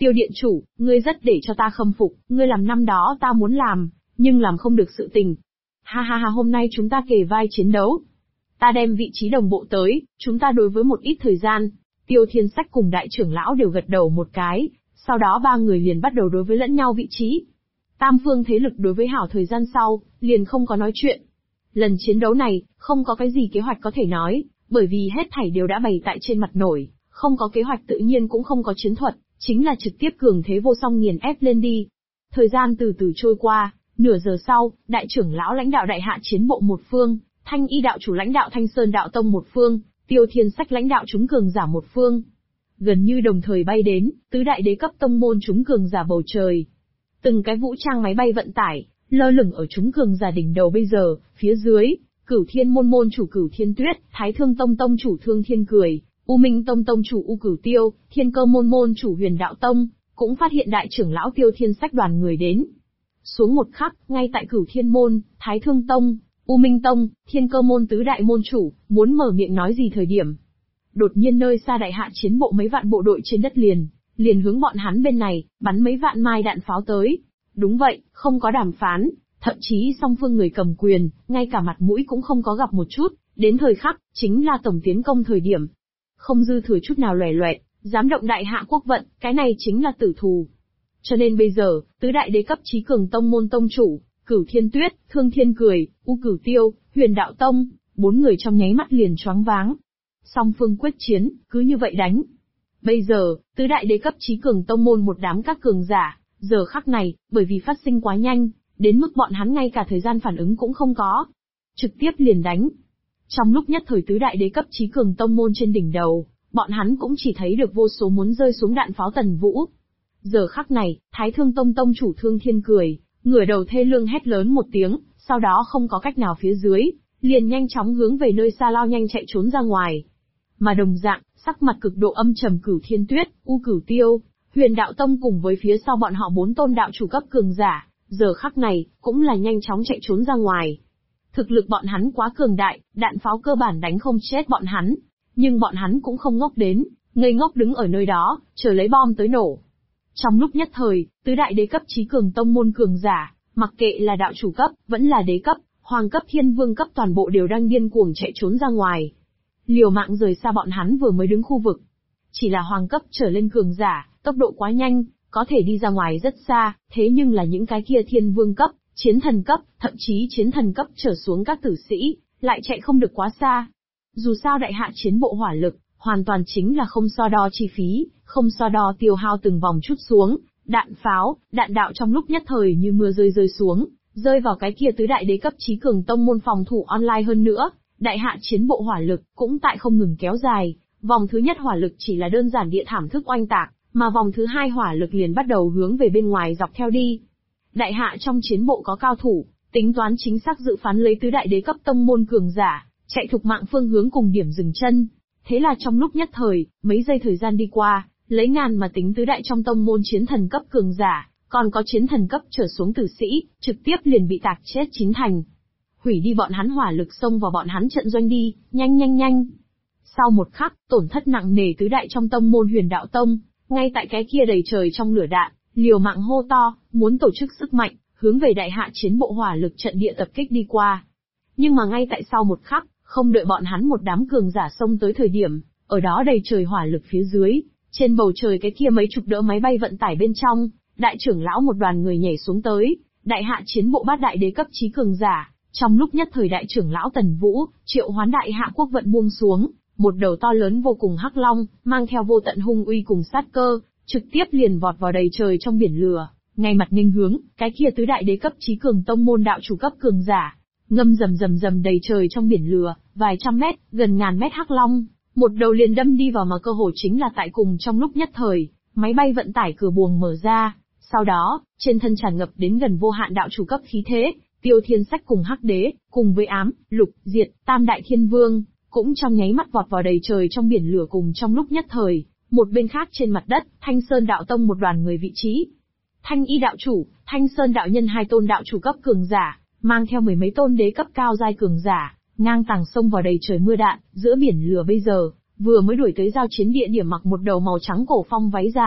Tiêu điện chủ, ngươi rất để cho ta khâm phục, ngươi làm năm đó ta muốn làm, nhưng làm không được sự tình. Ha ha ha, hôm nay chúng ta kề vai chiến đấu. Ta đem vị trí đồng bộ tới, chúng ta đối với một ít thời gian. Tiêu Thiên Sách cùng đại trưởng lão đều gật đầu một cái, sau đó ba người liền bắt đầu đối với lẫn nhau vị trí. Tam phương thế lực đối với hảo thời gian sau, liền không có nói chuyện. Lần chiến đấu này, không có cái gì kế hoạch có thể nói, bởi vì hết thảy đều đã bày tại trên mặt nổi, không có kế hoạch tự nhiên cũng không có chiến thuật, chính là trực tiếp cường thế vô song nghiền ép lên đi. Thời gian từ từ trôi qua, nửa giờ sau, đại trưởng lão lãnh đạo đại hạ chiến bộ một phương, Thanh Y đạo chủ lãnh đạo Thanh Sơn đạo tông một phương, Tiêu Thiên Sách lãnh đạo chúng cường giả một phương. Gần như đồng thời bay đến, tứ đại đế cấp tông môn chúng cường giả bầu trời. Từng cái vũ trang máy bay vận tải, lơ lửng ở chúng cường giả đỉnh đầu bây giờ, phía dưới, Cửu Thiên môn môn chủ Cửu Thiên Tuyết, Thái Thương tông tông chủ Thương Thiên Cười, U Minh tông tông chủ U Cửu Tiêu, Thiên Cơ môn môn chủ Huyền Đạo tông, cũng phát hiện đại trưởng lão Tiêu Thiên Sách đoàn người đến. Xuống một khắc, ngay tại Cửu Thiên môn, Thái Thương tông, U Minh tông, Thiên Cơ môn tứ đại môn chủ, muốn mở miệng nói gì thời điểm. Đột nhiên nơi xa đại hạ chiến bộ mấy vạn bộ đội trên đất liền hướng bọn hắn bên này, bắn mấy vạn mai đạn pháo tới. Đúng vậy, không có đàm phán, thậm chí song phương người cầm quyền, ngay cả mặt mũi cũng không có gặp một chút, đến thời khắc, chính là tổng tiến công thời điểm. Không dư thừa chút nào loè loẹt, dám động đại hạ quốc vận, cái này chính là tử thù. Cho nên bây giờ, tứ đại đế cấp chí cường tông môn tông chủ, Cửu Thiên Tuyết, Thương Thiên Cười, U Cửu Tiêu, Huyền Đạo tông, bốn người trong nháy mắt liền choáng váng. Song phương quyết chiến, cứ như vậy đánh. Bây giờ, tứ đại đế cấp chí cường tông môn một đám các cường giả, giờ khắc này, bởi vì phát sinh quá nhanh, đến mức bọn hắn ngay cả thời gian phản ứng cũng không có. Trực tiếp liền đánh. Trong lúc nhất thời tứ đại đế cấp chí cường tông môn trên đỉnh đầu, bọn hắn cũng chỉ thấy được vô số muốn rơi xuống đạn pháo tần vũ. Giờ khắc này, Thái Thương tông tông chủ Thương Thiên Cười, ngửa đầu thê lương hét lớn một tiếng, sau đó không có cách nào phía dưới, liền nhanh chóng hướng về nơi xa lao nhanh chạy trốn ra ngoài. Mà đồng dạng, sắc mặt cực độ âm trầm Cửu Thiên Tuyết, U Cửu Tiêu, Huyền Đạo tông cùng với phía sau bọn họ bốn tôn đạo chủ cấp cường giả, giờ khắc này, cũng là nhanh chóng chạy trốn ra ngoài. Thực lực bọn hắn quá cường đại, đạn pháo cơ bản đánh không chết bọn hắn, nhưng bọn hắn cũng không ngốc đến, ngây ngốc đứng ở nơi đó, chờ lấy bom tới nổ. Trong lúc nhất thời, tứ đại đế cấp chí cường tông môn cường giả, mặc kệ là đạo chủ cấp, vẫn là đế cấp, hoàng cấp thiên vương cấp toàn bộ đều đang điên cuồng chạy trốn ra ngoài. Liều mạng rời xa bọn hắn vừa mới đứng khu vực. Chỉ là hoàng cấp trở lên cường giả, tốc độ quá nhanh, có thể đi ra ngoài rất xa, thế nhưng là những cái kia thiên vương cấp, chiến thần cấp, thậm chí chiến thần cấp trở xuống các tử sĩ, lại chạy không được quá xa. Dù sao đại hạ chiến bộ hỏa lực, hoàn toàn chính là không so đo chi phí, không so đo tiêu hao từng vòng chút xuống, đạn pháo, đạn đạo trong lúc nhất thời như mưa rơi xuống, rơi vào cái kia tứ đại đế cấp chí cường tông môn phòng thủ online hơn nữa, đại hạ chiến bộ hỏa lực cũng tại không ngừng kéo dài, vòng thứ nhất hỏa lực chỉ là đơn giản địa thảm thức oanh tạc, mà vòng thứ hai hỏa lực liền bắt đầu hướng về bên ngoài dọc theo đi. Đại hạ trong chiến bộ có cao thủ, tính toán chính xác dự phán lấy tứ đại đế cấp tông môn cường giả, chạy thục mạng phương hướng cùng điểm dừng chân. Thế là trong lúc nhất thời, mấy giây thời gian đi qua, lấy ngàn mà tính tứ đại trong tông môn chiến thần cấp cường giả, còn có chiến thần cấp trở xuống tử sĩ, trực tiếp liền bị tạc chết chín thành. Hủy đi bọn hắn hỏa lực xông vào bọn hắn trận doanh đi, nhanh nhanh nhanh. Sau một khắc, tổn thất nặng nề tứ đại trong tông môn Huyền Đạo tông, ngay tại cái kia đầy trời trong lửa đạn, liều mạng hô to, muốn tổ chức sức mạnh, hướng về đại hạ chiến bộ hỏa lực trận địa tập kích đi qua. Nhưng mà ngay tại sau một khắc, không đợi bọn hắn một đám cường giả xông tới thời điểm, ở đó đầy trời hỏa lực phía dưới, trên bầu trời cái kia mấy chục đỡ máy bay vận tải bên trong, đại trưởng lão một đoàn người nhảy xuống tới, đại hạ chiến bộ bát đại đế cấp chí cường giả, trong lúc nhất thời đại trưởng lão Tần Vũ, triệu hoán đại hạ quốc vận buông xuống, một đầu to lớn vô cùng hắc long, mang theo vô tận hung uy cùng sát cơ, trực tiếp liền vọt vào đầy trời trong biển lửa, ngay mặt nghênh hướng, cái kia tứ đại đế cấp chí cường tông môn đạo chủ cấp cường giả, ngâm rầm đầy trời trong biển lửa, vài trăm mét, gần ngàn mét hắc long, một đầu liền đâm đi vào mà cơ hồ chính là tại cùng trong lúc nhất thời, máy bay vận tải cửa buồng mở ra, sau đó, trên thân tràn ngập đến gần vô hạn đạo chủ cấp khí thế, Tiêu Thiên Sách cùng Hắc Đế, cùng với Ám, Lục, Diệt, Tam đại thiên vương, cũng trong nháy mắt vọt vào đầy trời trong biển lửa cùng trong lúc nhất thời. Một bên khác trên mặt đất, Thanh Sơn đạo tông một đoàn người vị trí. Thanh Y đạo chủ, Thanh Sơn đạo nhân hai tôn đạo chủ cấp cường giả, mang theo mười mấy tôn đế cấp cao giai cường giả, ngang tàng xông vào đầy trời mưa đạn, giữa biển lửa bây giờ, vừa mới đuổi tới giao chiến địa điểm mặc một đầu màu trắng cổ phong váy dài,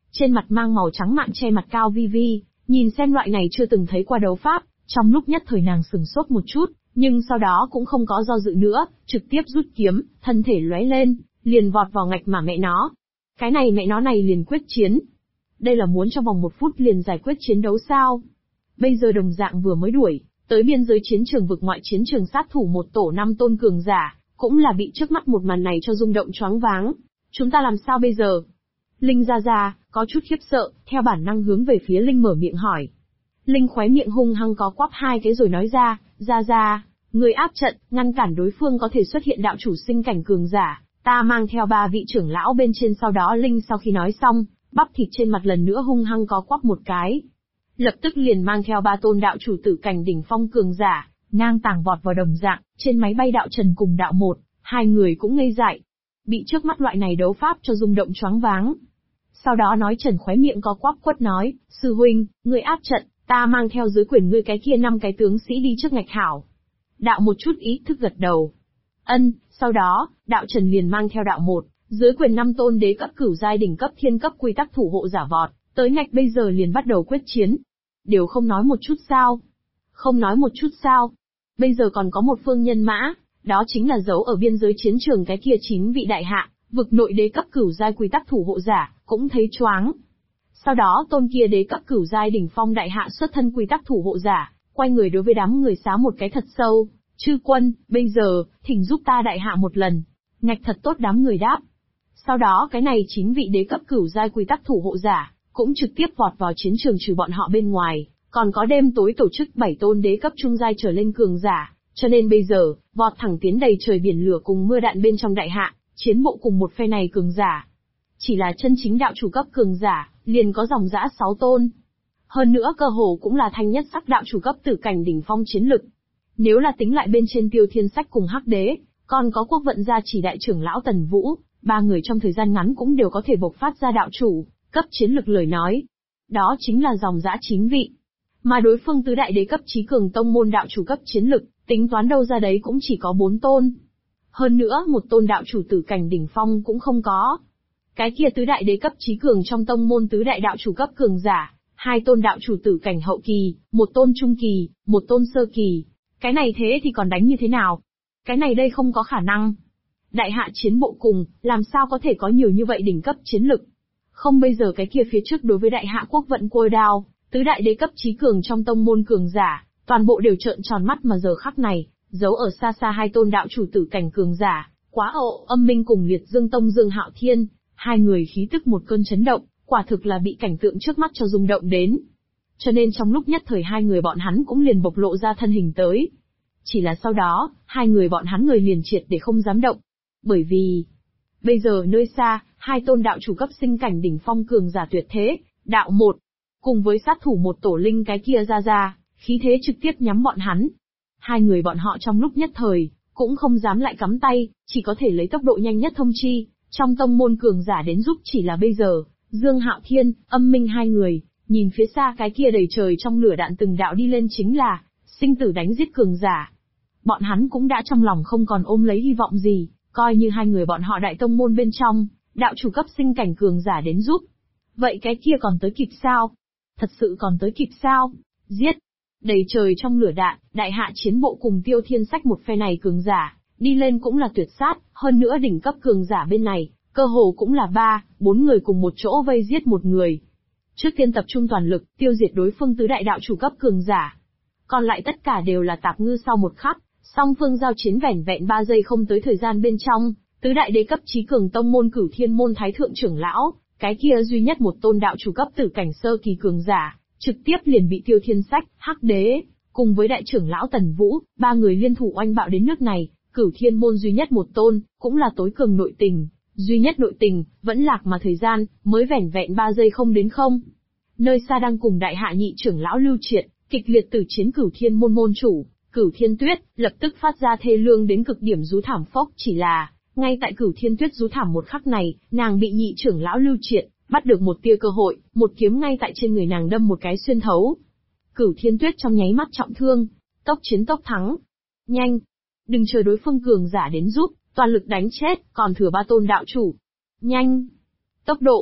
trên mặt mang màu trắng mạn che mặt cao vi vi, nhìn xem loại này chưa từng thấy qua đấu pháp, trong lúc nhất thời nàng sửng sốt một chút, nhưng sau đó cũng không có do dự nữa, trực tiếp rút kiếm, thân thể lóe lên, liền vọt vào ngạch mà mẹ nó. Cái này mẹ nó này liền quyết chiến. Đây là muốn trong vòng 1 phút liền giải quyết chiến đấu sao? Bây giờ đồng dạng vừa mới đuổi tới biên giới chiến trường vực ngoại chiến trường sát thủ một tổ 5 tôn cường giả, cũng là bị trước mắt một màn này cho rung động choáng váng. Chúng ta làm sao bây giờ? Linh Gia Gia có chút khiếp sợ, theo bản năng hướng về phía Linh mở miệng hỏi. Linh khóe miệng hung hăng có quắp 2 cái rồi nói ra, Gia Gia, người áp trận, ngăn cản đối phương có thể xuất hiện đạo chủ sinh cảnh cường giả, ta mang theo 3 vị trưởng lão bên trên. Sau đó Linh sau khi nói xong, bắp thịt trên mặt lần nữa hung hăng có quắp một cái. Lập tức liền mang theo 3 tôn đạo chủ tử cảnh đỉnh phong cường giả, ngang tàng vọt vào đồng dạng, trên máy bay đạo Trần cùng đạo một, 2 người cũng ngây dại. Bị trước mắt loại này đấu pháp cho rung động choáng váng. Sau đó nói Trần khóe miệng có quắp quất nói, sư huynh, ngươi áp trận, ta mang theo dưới quyền ngươi cái kia 5 cái tướng sĩ đi trước ngạch hảo. Đạo một chút ý thức gật đầu. Ân, sau đó, đạo Trần liền mang theo đạo một, dưới quyền 5 tôn đế cấp cửu giai đỉnh cấp thiên cấp quy tắc thủ hộ giả vọt, tới ngạch bây giờ liền bắt đầu quyết chiến. Đều không nói một chút sao? Không nói một chút sao? Bây giờ còn có một phương nhân mã, đó chính là giấu ở biên giới chiến trường cái kia 9 vị đại hạ, vực nội đế cấp cửu giai quy tắc thủ hộ giả, cũng thấy choáng. Sau đó tôn kia đế cấp cửu giai đỉnh phong đại hạ xuất thân quy tắc thủ hộ giả, quay người đối với đám người xá một cái thật sâu, chư quân, bây giờ, thỉnh giúp ta đại hạ một lần. Ngạch thật tốt đám người đáp. Sau đó cái này 9 vị đế cấp cửu giai quy tắc thủ hộ giả, cũng trực tiếp vọt vào chiến trường trừ bọn họ bên ngoài, còn có đêm tối tổ chức 7 tôn đế cấp trung giai trở lên cường giả, cho nên bây giờ, vọt thẳng tiến đầy trời biển lửa cùng mưa đạn bên trong đại hạ, chiến bộ cùng một phe này cường giả. Chỉ là chân chính đạo chủ cấp cường giả, liền có dòng dã 6 tôn. Hơn nữa cơ hồ cũng là thanh nhất sắc đạo chủ cấp tử cảnh đỉnh phong chiến lực. Nếu là tính lại bên trên Tiêu Thiên Sách cùng Hắc Đế, còn có Quốc Vận gia chỉ đại trưởng lão Tần Vũ, 3 người trong thời gian ngắn cũng đều có thể bộc phát ra đạo chủ cấp chiến lực lời nói. Đó chính là dòng dã 9 vị. Mà đối phương tứ đại đế cấp chí cường tông môn đạo chủ cấp chiến lực, tính toán đâu ra đấy cũng chỉ có 4 tôn. Hơn nữa một tôn đạo chủ tử cảnh đỉnh phong cũng không có. Cái kia tứ đại đế cấp chí cường trong tông môn tứ đại đạo chủ cấp cường giả, 2 tôn đạo chủ tử cảnh hậu kỳ, 1 tôn trung kỳ, 1 tôn sơ kỳ. Cái này thế thì còn đánh như thế nào? Cái này đây không có khả năng. Đại hạ chiến bộ cùng, làm sao có thể có nhiều như vậy đỉnh cấp chiến lực? Không bây giờ cái kia phía trước đối với đại hạ Quốc Vận Côi Đao, tứ đại đế cấp chí cường trong tông môn cường giả, toàn bộ đều trợn tròn mắt mà giờ khắc này, giấu ở xa xa 2 tôn đạo chủ tử cảnh cường giả, Quá Ộ Âm Minh cùng Liệt Dương Tông Dương Hạo Thiên, 2 người khí tức một cơn chấn động, quả thực là bị cảnh tượng trước mắt cho rung động đến. Cho nên trong lúc nhất thời 2 người bọn hắn cũng liền bộc lộ ra thân hình tới. Chỉ là sau đó, 2 người bọn hắn người liền triệt để không dám động. Bởi vì, bây giờ nơi xa, 2 tôn đạo chủ cấp sinh cảnh đỉnh phong cường giả tuyệt thế, đạo một, cùng với sát thủ một tổ linh cái kia ra, khí thế trực tiếp nhắm bọn hắn. 2 người bọn họ trong lúc nhất thời, cũng không dám lại cắm tay, chỉ có thể lấy tốc độ nhanh nhất thông chi, trong tông môn cường giả đến giúp. Chỉ là bây giờ, Dương Hạo Thiên, Âm Minh 2 người, nhìn phía xa cái kia đầy trời trong lửa đạn từng đạo đi lên chính là, sinh tử đánh giết cường giả. Bọn hắn cũng đã trong lòng không còn ôm lấy hy vọng gì, coi như 2 người bọn họ đại tông môn bên trong, đạo chủ cấp sinh cảnh cường giả đến giúp. Vậy cái kia còn tới kịp sao? Thật sự còn tới kịp sao? Giết! Đầy trời trong lửa đạn, đại hạ chiến bộ cùng Tiêu Thiên Sách một phe này cường giả, đi lên cũng là tuyệt sát, hơn nữa đỉnh cấp cường giả bên này, cơ hồ cũng là 3-4 người cùng một chỗ vây giết một người. Trước tiên tập trung toàn lực, tiêu diệt đối phương tứ đại đạo chủ cấp cường giả. Còn lại tất cả đều là tạp ngư. Sau một khắc, song phương giao chiến vẻn vẹn 3 giây không tới thời gian bên trong, tứ đại đế cấp chí cường tông môn Cửu Thiên môn thái thượng trưởng lão, cái kia duy nhất một tôn đạo chủ cấp tử cảnh sơ kỳ cường giả, trực tiếp liền bị Tiêu Thiên Sách, Hắc Đế, cùng với đại trưởng lão Tần Vũ, 3 người liên thủ oanh bạo đến nước này. Cửu Thiên môn duy nhất một tôn, cũng là tối cường nội tình, duy nhất nội tình, vẫn lạc mà thời gian, mới vẻn vẹn 3 giây không đến không. Nơi xa đang cùng đại hạ nhị trưởng lão Lưu Triệt, kịch liệt tử chiến Cửu Thiên môn môn chủ, Cửu Thiên Tuyết, lập tức phát ra thê lương đến cực điểm rú thảm phốc. Chỉ là, ngay tại Cửu Thiên Tuyết rú thảm một khắc này, nàng bị nhị trưởng lão Lưu Triệt, bắt được một tia cơ hội, một kiếm ngay tại trên người nàng đâm một cái xuyên thấu. Cửu Thiên Tuyết trong nháy mắt trọng thương, tốc chiến tốc thắng. Nhanh! Đừng chờ đối phương cường giả đến giúp, toàn lực đánh chết, còn thừa 3 tôn đạo chủ. Nhanh! Tốc độ!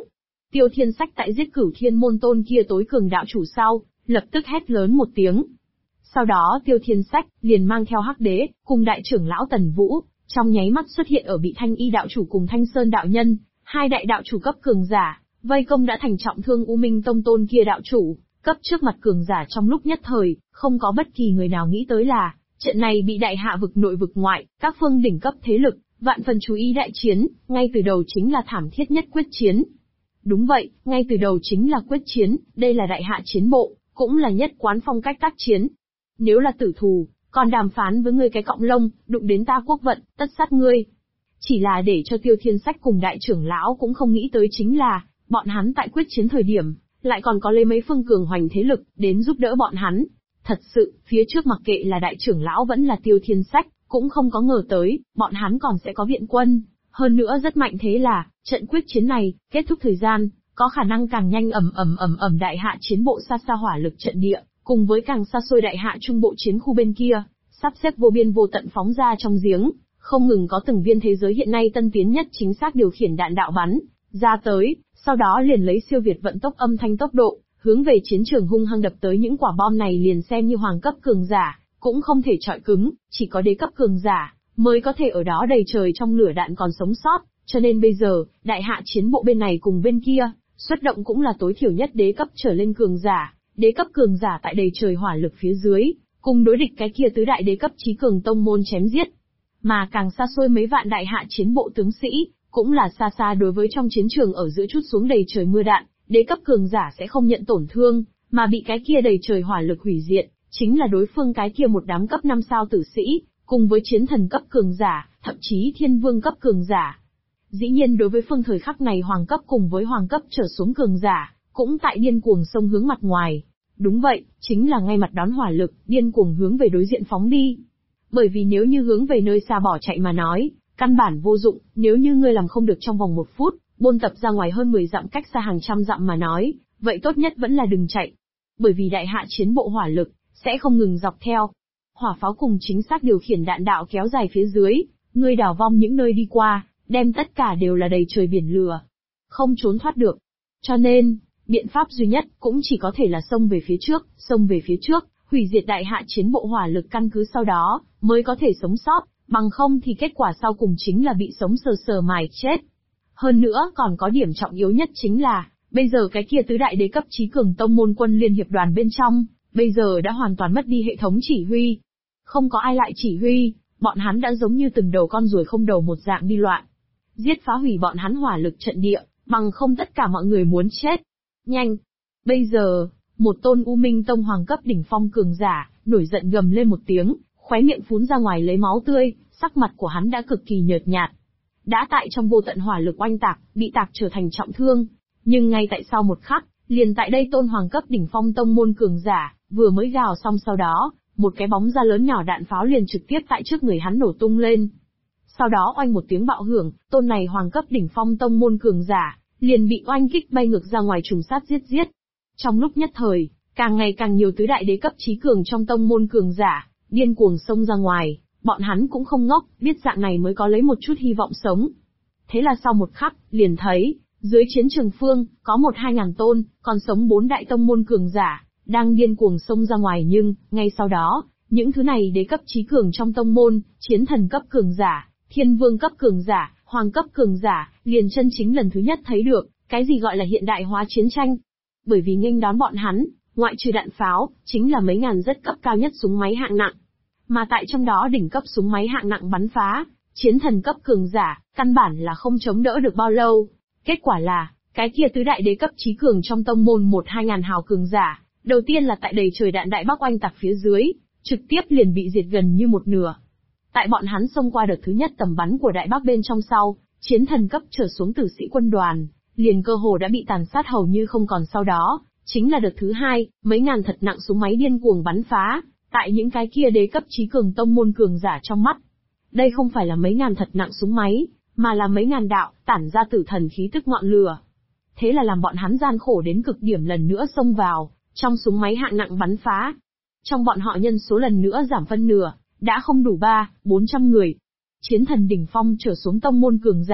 Tiêu Thiên Sách tại giết Cửu Thiên môn tôn kia tối cường đạo chủ sau, lập tức hét lớn một tiếng. Sau đó Tiêu Thiên Sách liền mang theo Hắc Đế, cùng đại trưởng lão Tần Vũ, trong nháy mắt xuất hiện ở bị Thanh Y đạo chủ cùng Thanh Sơn đạo nhân, hai đại đạo chủ cấp cường giả, vây công đã thành trọng thương U Minh Tông tôn kia đạo chủ, cấp trước mặt cường giả trong lúc nhất thời, không có bất kỳ người nào nghĩ tới là, trận này bị đại hạ vực nội vực ngoại, các phương đỉnh cấp thế lực, vạn phần chú ý đại chiến, ngay từ đầu chính là thảm thiết nhất quyết chiến. Đúng vậy, ngay từ đầu chính là quyết chiến, đây là đại hạ chiến bộ, cũng là nhất quán phong cách tác chiến. Nếu là tử thù, còn đàm phán với ngươi cái cọng lông, đụng đến ta quốc vận, tất sát ngươi. Chỉ là để cho Tiêu Thiên Sách cùng đại trưởng lão cũng không nghĩ tới chính là, bọn hắn tại quyết chiến thời điểm, lại còn có lấy mấy phương cường hoành thế lực, đến giúp đỡ bọn hắn. Thật sự, phía trước mặc kệ là đại trưởng lão vẫn là Tiêu Thiên Sách, cũng không có ngờ tới, bọn hắn còn sẽ có viện quân. Hơn nữa rất mạnh thế là, trận quyết chiến này, kết thúc thời gian, có khả năng càng nhanh ầm đại hạ chiến bộ xa xa hỏa lực trận địa, cùng với càng xa xôi đại hạ trung bộ chiến khu bên kia, sắp xếp vô biên vô tận phóng ra trong giếng, không ngừng có từng viên thế giới hiện nay tân tiến nhất chính xác điều khiển đạn đạo bắn ra tới, sau đó liền lấy siêu việt vận tốc âm thanh tốc độ, hướng về chiến trường hung hăng đập tới những quả bom này liền xem như hoàng cấp cường giả, cũng không thể chọi cứng, chỉ có đế cấp cường giả mới có thể ở đó đầy trời trong lửa đạn còn sống sót, cho nên bây giờ, đại hạ chiến bộ bên này cùng bên kia, xuất động cũng là tối thiểu nhất đế cấp trở lên cường giả, đế cấp cường giả tại đầy trời hỏa lực phía dưới, cùng đối địch cái kia tứ đại đế cấp chí cường tông môn chém giết. Mà càng xa xôi mấy vạn đại hạ chiến bộ tướng sĩ, cũng là xa xa đối với trong chiến trường ở giữa chút xuống đầy trời mưa đạn, đế cấp cường giả sẽ không nhận tổn thương, mà bị cái kia đầy trời hỏa lực hủy diệt, chính là đối phương cái kia một đám cấp 5 sao tử sĩ, cùng với chiến thần cấp cường giả, thậm chí thiên vương cấp cường giả. Dĩ nhiên đối với phương thời khắc này hoàng cấp cùng với hoàng cấp trở xuống cường giả, cũng tại điên cuồng xông hướng mặt ngoài. Đúng vậy, chính là ngay mặt đón hỏa lực, điên cuồng hướng về đối diện phóng đi. Bởi vì nếu như hướng về nơi xa bỏ chạy mà nói, căn bản vô dụng, nếu như ngươi làm không được trong vòng 1 phút, buôn tập ra ngoài hơn 10 dặm cách xa hàng trăm dặm mà nói, vậy tốt nhất vẫn là đừng chạy. Bởi vì đại hạ chiến bộ hỏa lực, sẽ không ngừng dọc theo. Hỏa pháo cùng chính xác điều khiển đạn đạo kéo dài phía dưới, ngươi đảo vong những nơi đi qua, đem tất cả đều là đầy trời biển lửa. Không trốn thoát được. Cho nên, biện pháp duy nhất cũng chỉ có thể là xông về phía trước, hủy diệt đại hạ chiến bộ hỏa lực căn cứ sau đó, mới có thể sống sót, bằng không thì kết quả sau cùng chính là bị sống sờ sờ mài chết. Hơn nữa còn có điểm trọng yếu nhất chính là, bây giờ cái kia tứ đại đế cấp chí cường tông môn quân liên hiệp đoàn bên trong, bây giờ đã hoàn toàn mất đi hệ thống chỉ huy. Không có ai lại chỉ huy, bọn hắn đã giống như từng đầu con ruồi không đầu một dạng đi loạn. Giết phá hủy bọn hắn hỏa lực trận địa, bằng không tất cả mọi người muốn chết. Nhanh! Bây giờ, một tôn U Minh Tông hoàng cấp đỉnh phong cường giả, nổi giận gầm lên một tiếng, khóe miệng phún ra ngoài lấy máu tươi, sắc mặt của hắn đã cực kỳ nhợt nhạt. Đã tại trong vô tận hỏa lực oanh tạc, bị tạc trở thành trọng thương. Nhưng ngay tại sau một khắc, liền tại đây tôn hoàng cấp đỉnh phong tông môn cường giả, vừa mới gào xong sau đó, một cái bóng ra lớn nhỏ đạn pháo liền trực tiếp tại trước người hắn nổ tung lên. Sau đó oanh một tiếng bạo hưởng, tôn này hoàng cấp đỉnh phong tông môn cường giả, liền bị oanh kích bay ngược ra ngoài trùng sát giết. Trong lúc nhất thời, càng ngày càng nhiều tứ đại đế cấp chí cường trong tông môn cường giả, điên cuồng xông ra ngoài, bọn hắn cũng không ngốc, biết dạng này mới có lấy một chút hy vọng sống. Thế là sau một khắc, liền thấy, dưới chiến trường phương, có 1-2 tôn, còn sống 4 đại tông môn cường giả, đang điên cuồng xông ra ngoài nhưng, ngay sau đó, những thứ này đế cấp chí cường trong tông môn, chiến thần cấp cường giả, thiên vương cấp cường giả, hoàng cấp cường giả, liền chân chính lần thứ nhất thấy được, cái gì gọi là hiện đại hóa chiến tranh. Bởi vì nghênh đón bọn hắn, ngoại trừ đạn pháo, chính là mấy ngàn rất cấp cao nhất súng máy hạng nặng. Mà tại trong đó đỉnh cấp súng máy hạng nặng bắn phá, chiến thần cấp cường giả, căn bản là không chống đỡ được bao lâu. Kết quả là, cái kia tứ đại đế cấp chí cường trong tông môn 1-2 ngàn hào cường giả, đầu tiên là tại đầy trời đạn đại bác oanh tạc phía dưới, trực tiếp liền bị diệt gần như một nửa. Tại bọn hắn xông qua đợt thứ nhất tầm bắn của đại bác bên trong sau, chiến thần cấp trở xuống tử sĩ quân đoàn, liền cơ hồ đã bị tàn sát hầu như không còn sau đó, chính là đợt thứ hai, mấy ngàn thật nặng súng máy điên cuồng bắn phá, tại những cái kia đế cấp chí cường tông môn cường giả trong mắt. Đây không phải là mấy ngàn thật nặng súng máy, mà là mấy ngàn đạo, tản ra tử thần khí tức ngọn lửa. Thế là làm bọn hắn gian khổ đến cực điểm lần nữa xông vào, trong súng máy hạng nặng bắn phá. Trong bọn họ nhân số lần nữa giảm phân nửa, đã không đủ 300-400 người. Chiến thần đỉnh phong trở xuống tông môn cường giả,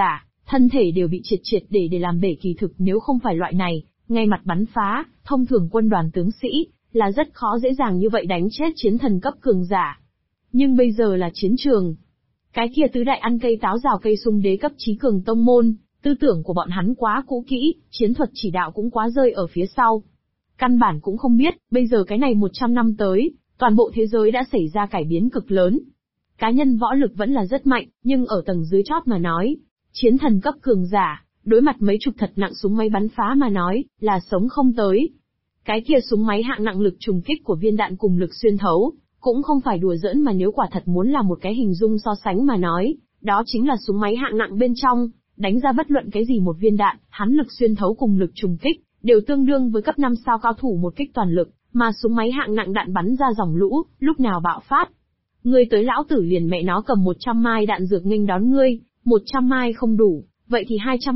thân thể đều bị triệt triệt để làm bể. Kỳ thực nếu không phải loại này, ngay mặt bắn phá, thông thường quân đoàn tướng sĩ, là rất khó dễ dàng như vậy đánh chết chiến thần cấp cường giả. Nhưng bây giờ là chiến trường. Cái kia tứ đại ăn cây táo rào cây sung đế cấp trí cường tông môn, tư tưởng của bọn hắn quá cũ kỹ, chiến thuật chỉ đạo cũng quá rơi ở phía sau. Căn bản cũng không biết, bây giờ cái này 100 năm tới, toàn bộ thế giới đã xảy ra cải biến cực lớn. Cá nhân võ lực vẫn là rất mạnh, nhưng ở tầng dưới chót mà nói, chiến thần cấp cường giả, đối mặt mấy chục thật nặng súng máy bắn phá mà nói, là sống không tới. Cái kia súng máy hạng nặng lực trùng kích của viên đạn cùng lực xuyên thấu, cũng không phải đùa giỡn, mà nếu quả thật muốn là một cái hình dung so sánh mà nói, đó chính là súng máy hạng nặng bên trong, đánh ra bất luận cái gì một viên đạn, hắn lực xuyên thấu cùng lực trùng kích, đều tương đương với cấp 5 sao cao thủ một kích toàn lực, mà súng máy hạng nặng đạn bắn ra dòng lũ, lúc nào bạo phát. Ngươi tới lão tử liền mẹ nó cầm 100 mai đạn dược nghênh đón ngươi, 100 mai không đủ, vậy thì 200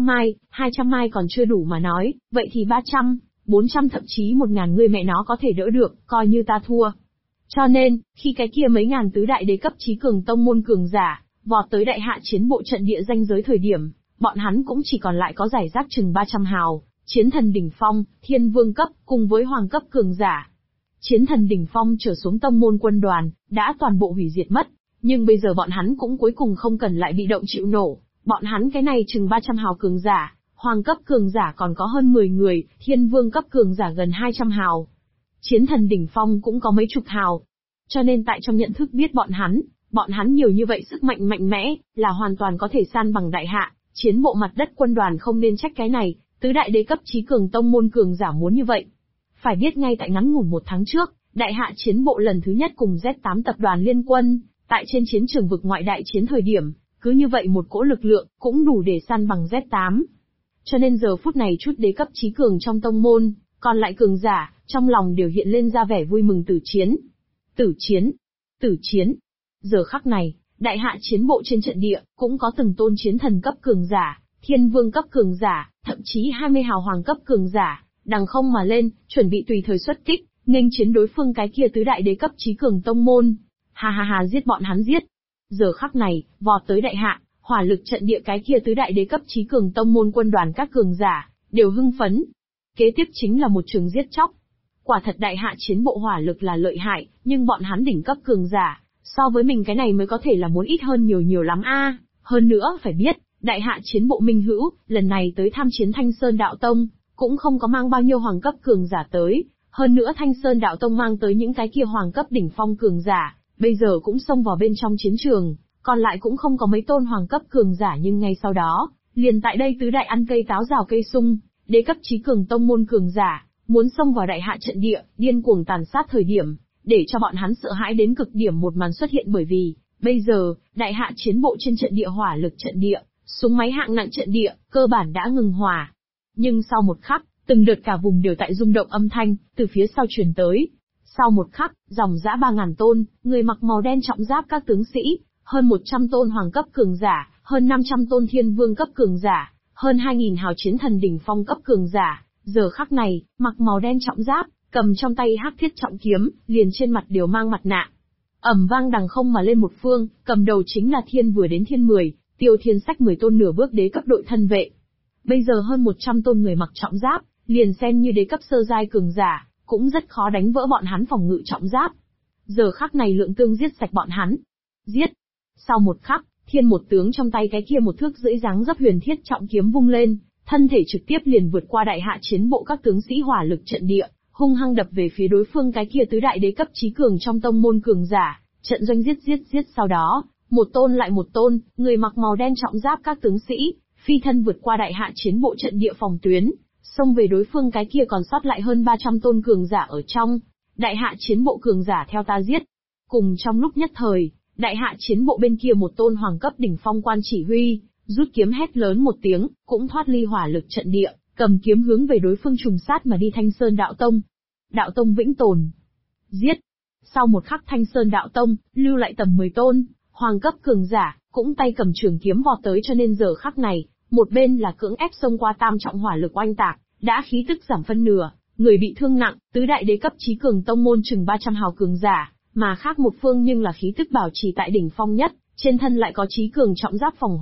mai còn chưa đủ mà nói, vậy thì 300, 400 thậm chí 1000 ngươi mẹ nó có thể đỡ được, coi như ta thua. Cho nên, khi cái kia mấy ngàn tứ đại đế cấp trí cường tông môn cường giả, vọt tới đại hạ chiến bộ trận địa ranh giới thời điểm, bọn hắn cũng chỉ còn lại có giải rác chừng 300 hào, chiến thần đỉnh phong, thiên vương cấp, cùng với hoàng cấp cường giả. Chiến thần đỉnh phong trở xuống tông môn quân đoàn, đã toàn bộ hủy diệt mất, nhưng bây giờ bọn hắn cũng cuối cùng không cần lại bị động chịu nổ, bọn hắn cái này chừng 300 hào cường giả, hoàng cấp cường giả còn có hơn 10 người, thiên vương cấp cường giả gần 200 hào. Chiến thần đỉnh phong cũng có mấy chục hào. Cho nên tại trong nhận thức biết bọn hắn nhiều như vậy sức mạnh mạnh mẽ, là hoàn toàn có thể san bằng đại hạ, chiến bộ mặt đất quân đoàn không nên trách cái này, tứ đại đế cấp trí cường tông môn cường giả muốn như vậy. Phải biết ngay tại ngắn ngủn 1 tháng trước, đại hạ chiến bộ lần thứ nhất cùng Z8 tập đoàn liên quân, tại trên chiến trường vực ngoại đại chiến thời điểm, cứ như vậy một cỗ lực lượng, cũng đủ để san bằng Z8. Cho nên giờ phút này chút đế cấp trí cường trong tông môn, còn lại cường giả, trong lòng đều hiện lên ra vẻ vui mừng tử chiến. Tử chiến! Tử chiến! Giờ khắc này, đại hạ chiến bộ trên trận địa, cũng có từng tôn chiến thần cấp cường giả, thiên vương cấp cường giả, thậm chí 20 hào hoàng cấp cường giả, đằng không mà lên, chuẩn bị tùy thời xuất kích, nghênh chiến đối phương cái kia tứ đại đế cấp trí cường tông môn. Ha ha ha, giết bọn hắn giết! Giờ khắc này, vọt tới đại hạ, hỏa lực trận địa cái kia tứ đại đế cấp trí cường tông môn quân đoàn các cường giả, đều hưng phấn. Kế tiếp chính là một trường giết chóc. Quả thật đại hạ chiến bộ hỏa lực là lợi hại, nhưng bọn hắn đỉnh cấp cường giả, so với mình cái này mới có thể là muốn ít hơn nhiều lắm a. Hơn nữa phải biết, đại hạ chiến bộ minh hữu, lần này tới tham chiến Thanh Sơn Đạo Tông, cũng không có mang bao nhiêu hoàng cấp cường giả tới, hơn nữa Thanh Sơn Đạo Tông mang tới những cái kia hoàng cấp đỉnh phong cường giả, bây giờ cũng xông vào bên trong chiến trường, còn lại cũng không có mấy tôn hoàng cấp cường giả, nhưng ngay sau đó, liền tại đây tứ đại ăn cây táo rào cây sung, đế cấp trí cường tông môn cường giả, muốn xông vào đại hạ trận địa, điên cuồng tàn sát thời điểm, để cho bọn hắn sợ hãi đến cực điểm một màn xuất hiện, bởi vì, bây giờ, đại hạ chiến bộ trên trận địa hỏa lực trận địa, súng máy hạng nặng trận địa, cơ bản đã ngừng hỏa. Nhưng sau một khắc, từng đợt cả vùng đều tại rung động âm thanh, từ phía sau truyền tới. Sau một khắc, dòng dã 3000 tôn, người mặc màu đen trọng giáp các tướng sĩ, hơn 100 tôn hoàng cấp cường giả, hơn 500 tôn thiên vương cấp cường giả, hơn 2000 hào chiến thần đỉnh phong cấp cường giả, giờ khắc này, mặc màu đen trọng giáp, cầm trong tay hắc thiết trọng kiếm, liền trên mặt đều mang mặt nạ. Ầm vang đằng không mà lên một phương, cầm đầu chính là thiên vừa đến thiên 10, Tiêu Thiên Sách 10 tôn nửa bước đế cấp đội thân vệ. Bây giờ hơn 100 tôn người mặc trọng giáp, liền xem như đế cấp sơ giai cường giả, cũng rất khó đánh vỡ bọn hắn phòng ngự trọng giáp. Giờ khắc này lượng tương giết sạch bọn hắn. Giết! Sau một khắc, thiên một tướng trong tay cái kia 1 thước rưỡi dáng dấp huyền thiết trọng kiếm vung lên, thân thể trực tiếp liền vượt qua đại hạ chiến bộ các tướng sĩ hỏa lực trận địa, hung hăng đập về phía đối phương cái kia tứ đại đế cấp trí cường trong tông môn cường giả, trận doanh giết sau đó, một tôn lại một tôn, người mặc màu đen trọng giáp các tướng sĩ, phi thân vượt qua đại hạ chiến bộ trận địa phòng tuyến, xông về đối phương cái kia còn sót lại hơn 300 tôn cường giả ở trong. Đại hạ chiến bộ cường giả theo ta giết. Cùng trong lúc nhất thời, đại hạ chiến bộ bên kia một tôn hoàng cấp đỉnh phong quan chỉ huy, rút kiếm hét lớn một tiếng, cũng thoát ly hỏa lực trận địa, cầm kiếm hướng về đối phương trùng sát mà đi. Thanh Sơn Đạo Tông. Đạo Tông vĩnh tồn. Giết. Sau một khắc Thanh Sơn Đạo Tông, lưu lại tầm 10 tôn, hoàng cấp cường giả, cũng tay cầm trường kiếm vọt tới, cho nên giờ khắc này, một bên là cưỡng ép xông qua tam trọng hỏa lực oanh tạc, đã khí tức giảm phân nửa, người bị thương nặng, tứ đại đế cấp trí cường tông môn chừng 300 hào cường giả, mà khác một phương nhưng là khí tức bảo trì tại đỉnh phong nhất, trên thân lại có trí cường trọng giáp phòng hộ,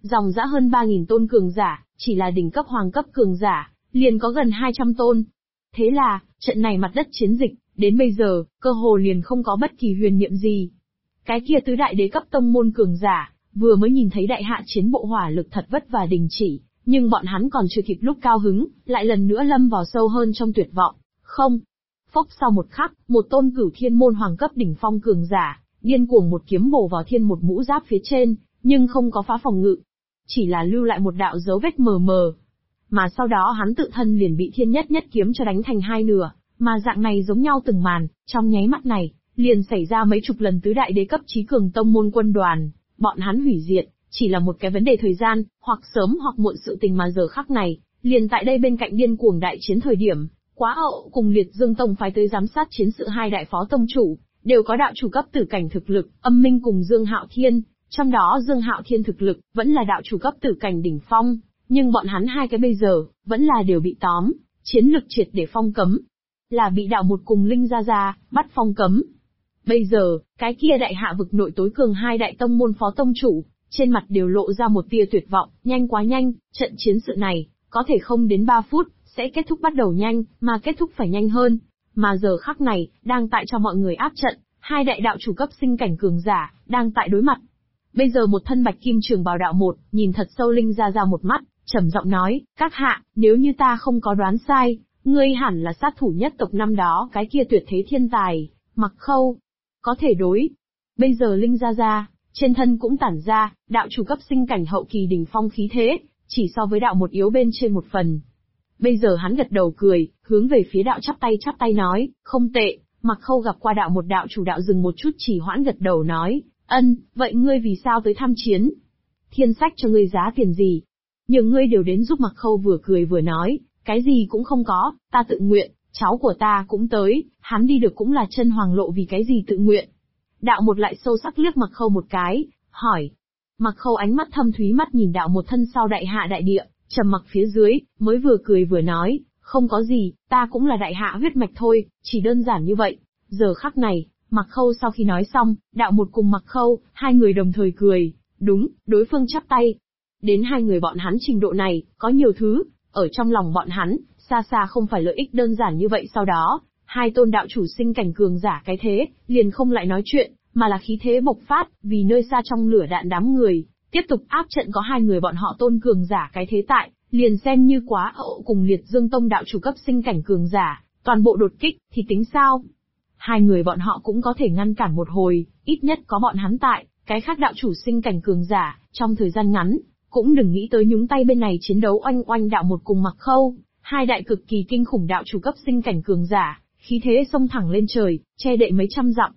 Dòng dã hơn 3.000 tôn cường giả, chỉ là đỉnh cấp hoàng cấp cường giả, liền có gần 200 tôn. Thế là, trận này mặt đất chiến dịch, đến bây giờ, cơ hồ liền không có bất kỳ huyền niệm gì. Cái kia tứ đại đế cấp tông môn cường giả, vừa mới nhìn thấy đại hạ chiến bộ hỏa lực thật vất vả đình chỉ, nhưng bọn hắn còn chưa kịp lúc cao hứng, lại lần nữa lâm vào sâu hơn trong tuyệt vọng. Không. Phốc sau một khắc, một tôn cửu thiên môn hoàng cấp đỉnh phong cường giả, điên cuồng một kiếm bổ vào thiên một mũ giáp phía trên, nhưng không có phá phòng ngự. Chỉ là lưu lại một đạo dấu vết mờ mờ. Mà sau đó hắn tự thân liền bị thiên nhất nhất kiếm cho đánh thành hai nửa, mà dạng này giống nhau từng màn, trong nháy mắt này, liền xảy ra mấy chục lần tứ đại đế cấp chí cường tông môn quân đoàn, bọn hắn hủy diệt, chỉ là một cái vấn đề thời gian, hoặc sớm hoặc muộn sự tình mà giờ khắc này, liền tại đây bên cạnh điên cuồng đại chiến thời điểm, Quá Ậu cùng Liệt Dương Tông phái tới giám sát chiến sự hai đại phó tông chủ, đều có đạo chủ cấp tử cảnh thực lực, Âm Minh cùng Dương Hạo Thiên, trong đó Dương Hạo Thiên thực lực vẫn là đạo chủ cấp tử cảnh đỉnh phong, nhưng bọn hắn hai cái bây giờ vẫn là đều bị tóm, chiến lực triệt để phong cấm, là bị đạo một cùng Linh Gia Gia bắt phong cấm. Bây giờ, cái kia đại hạ vực nội tối cường hai đại tông môn phó tông chủ, trên mặt đều lộ ra một tia tuyệt vọng, nhanh quá nhanh, trận chiến sự này, có thể không đến 3 phút, sẽ kết thúc bắt đầu nhanh, mà kết thúc phải nhanh hơn. Mà giờ khắc này, đang tại cho mọi người áp trận, hai đại đạo chủ cấp sinh cảnh cường giả, đang tại đối mặt. Bây giờ một thân bạch kim trường bào đạo một, nhìn thật sâu Linh Gia Gia một mắt, trầm giọng nói, các hạ, nếu như ta không có đoán sai, ngươi hẳn là sát thủ nhất tộc năm đó cái kia tuyệt thế thiên tài, Mặc Khâu. Có thể đối. Bây giờ Linh Gia Gia, trên thân cũng tản ra, đạo chủ cấp sinh cảnh hậu kỳ đỉnh phong khí thế, chỉ so với đạo một yếu bên trên một phần. Bây giờ hắn gật đầu cười, hướng về phía đạo chắp tay nói, không tệ. Mặc Khâu gặp qua đạo một đạo chủ đạo dừng một chút chỉ hoãn gật đầu nói, ân, vậy ngươi vì sao tới tham chiến? Thiên sách cho ngươi giá tiền gì? Nhiều ngươi đều đến giúp. Mặc Khâu vừa cười vừa nói, cái gì cũng không có, ta tự nguyện, cháu của ta cũng tới, hắn đi được cũng là chân hoàng lộ vì cái gì tự nguyện. Đạo một lại sâu sắc liếc Mặc Khâu một cái, hỏi. Mặc Khâu ánh mắt thâm thúy mắt nhìn đạo một thân sau đại hạ đại địa, trầm mặc phía dưới, mới vừa cười vừa nói, không có gì, ta cũng là đại hạ huyết mạch thôi, chỉ đơn giản như vậy. Giờ khắc này, Mặc Khâu sau khi nói xong, đạo một cùng Mặc Khâu, hai người đồng thời cười, đúng, đối phương chắp tay. Đến hai người bọn hắn trình độ này, có nhiều thứ, ở trong lòng bọn hắn, xa xa không phải lợi ích đơn giản như vậy. Sau đó, hai tôn đạo chủ sinh cảnh cường giả cái thế, liền không lại nói chuyện, mà là khí thế bộc phát, vì nơi xa trong lửa đạn đám người, tiếp tục áp trận có hai người bọn họ tôn cường giả cái thế tại, liền xem như Quá Ậu cùng Liệt Dương Tông đạo chủ cấp sinh cảnh cường giả, toàn bộ đột kích, thì tính sao? Hai người bọn họ cũng có thể ngăn cản một hồi, ít nhất có bọn hắn tại, cái khác đạo chủ sinh cảnh cường giả, trong thời gian ngắn, cũng đừng nghĩ tới nhúng tay bên này chiến đấu oanh oanh. Đạo một cùng Mặc Khâu, hai đại cực kỳ kinh khủng đạo chủ cấp sinh cảnh cường giả, khí thế xông thẳng lên trời, che đậy mấy trăm dặm.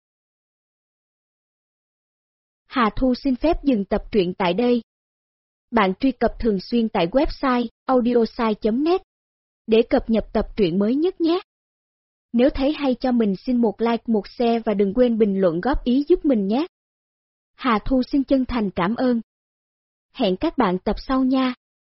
Hà Thu xin phép dừng tập truyện tại đây. Bạn truy cập thường xuyên tại website audiosai.net để cập nhật tập truyện mới nhất nhé. Nếu thấy hay cho mình xin một like, một share và đừng quên bình luận góp ý giúp mình nhé. Hà Thu xin chân thành cảm ơn. Hẹn các bạn tập sau nha.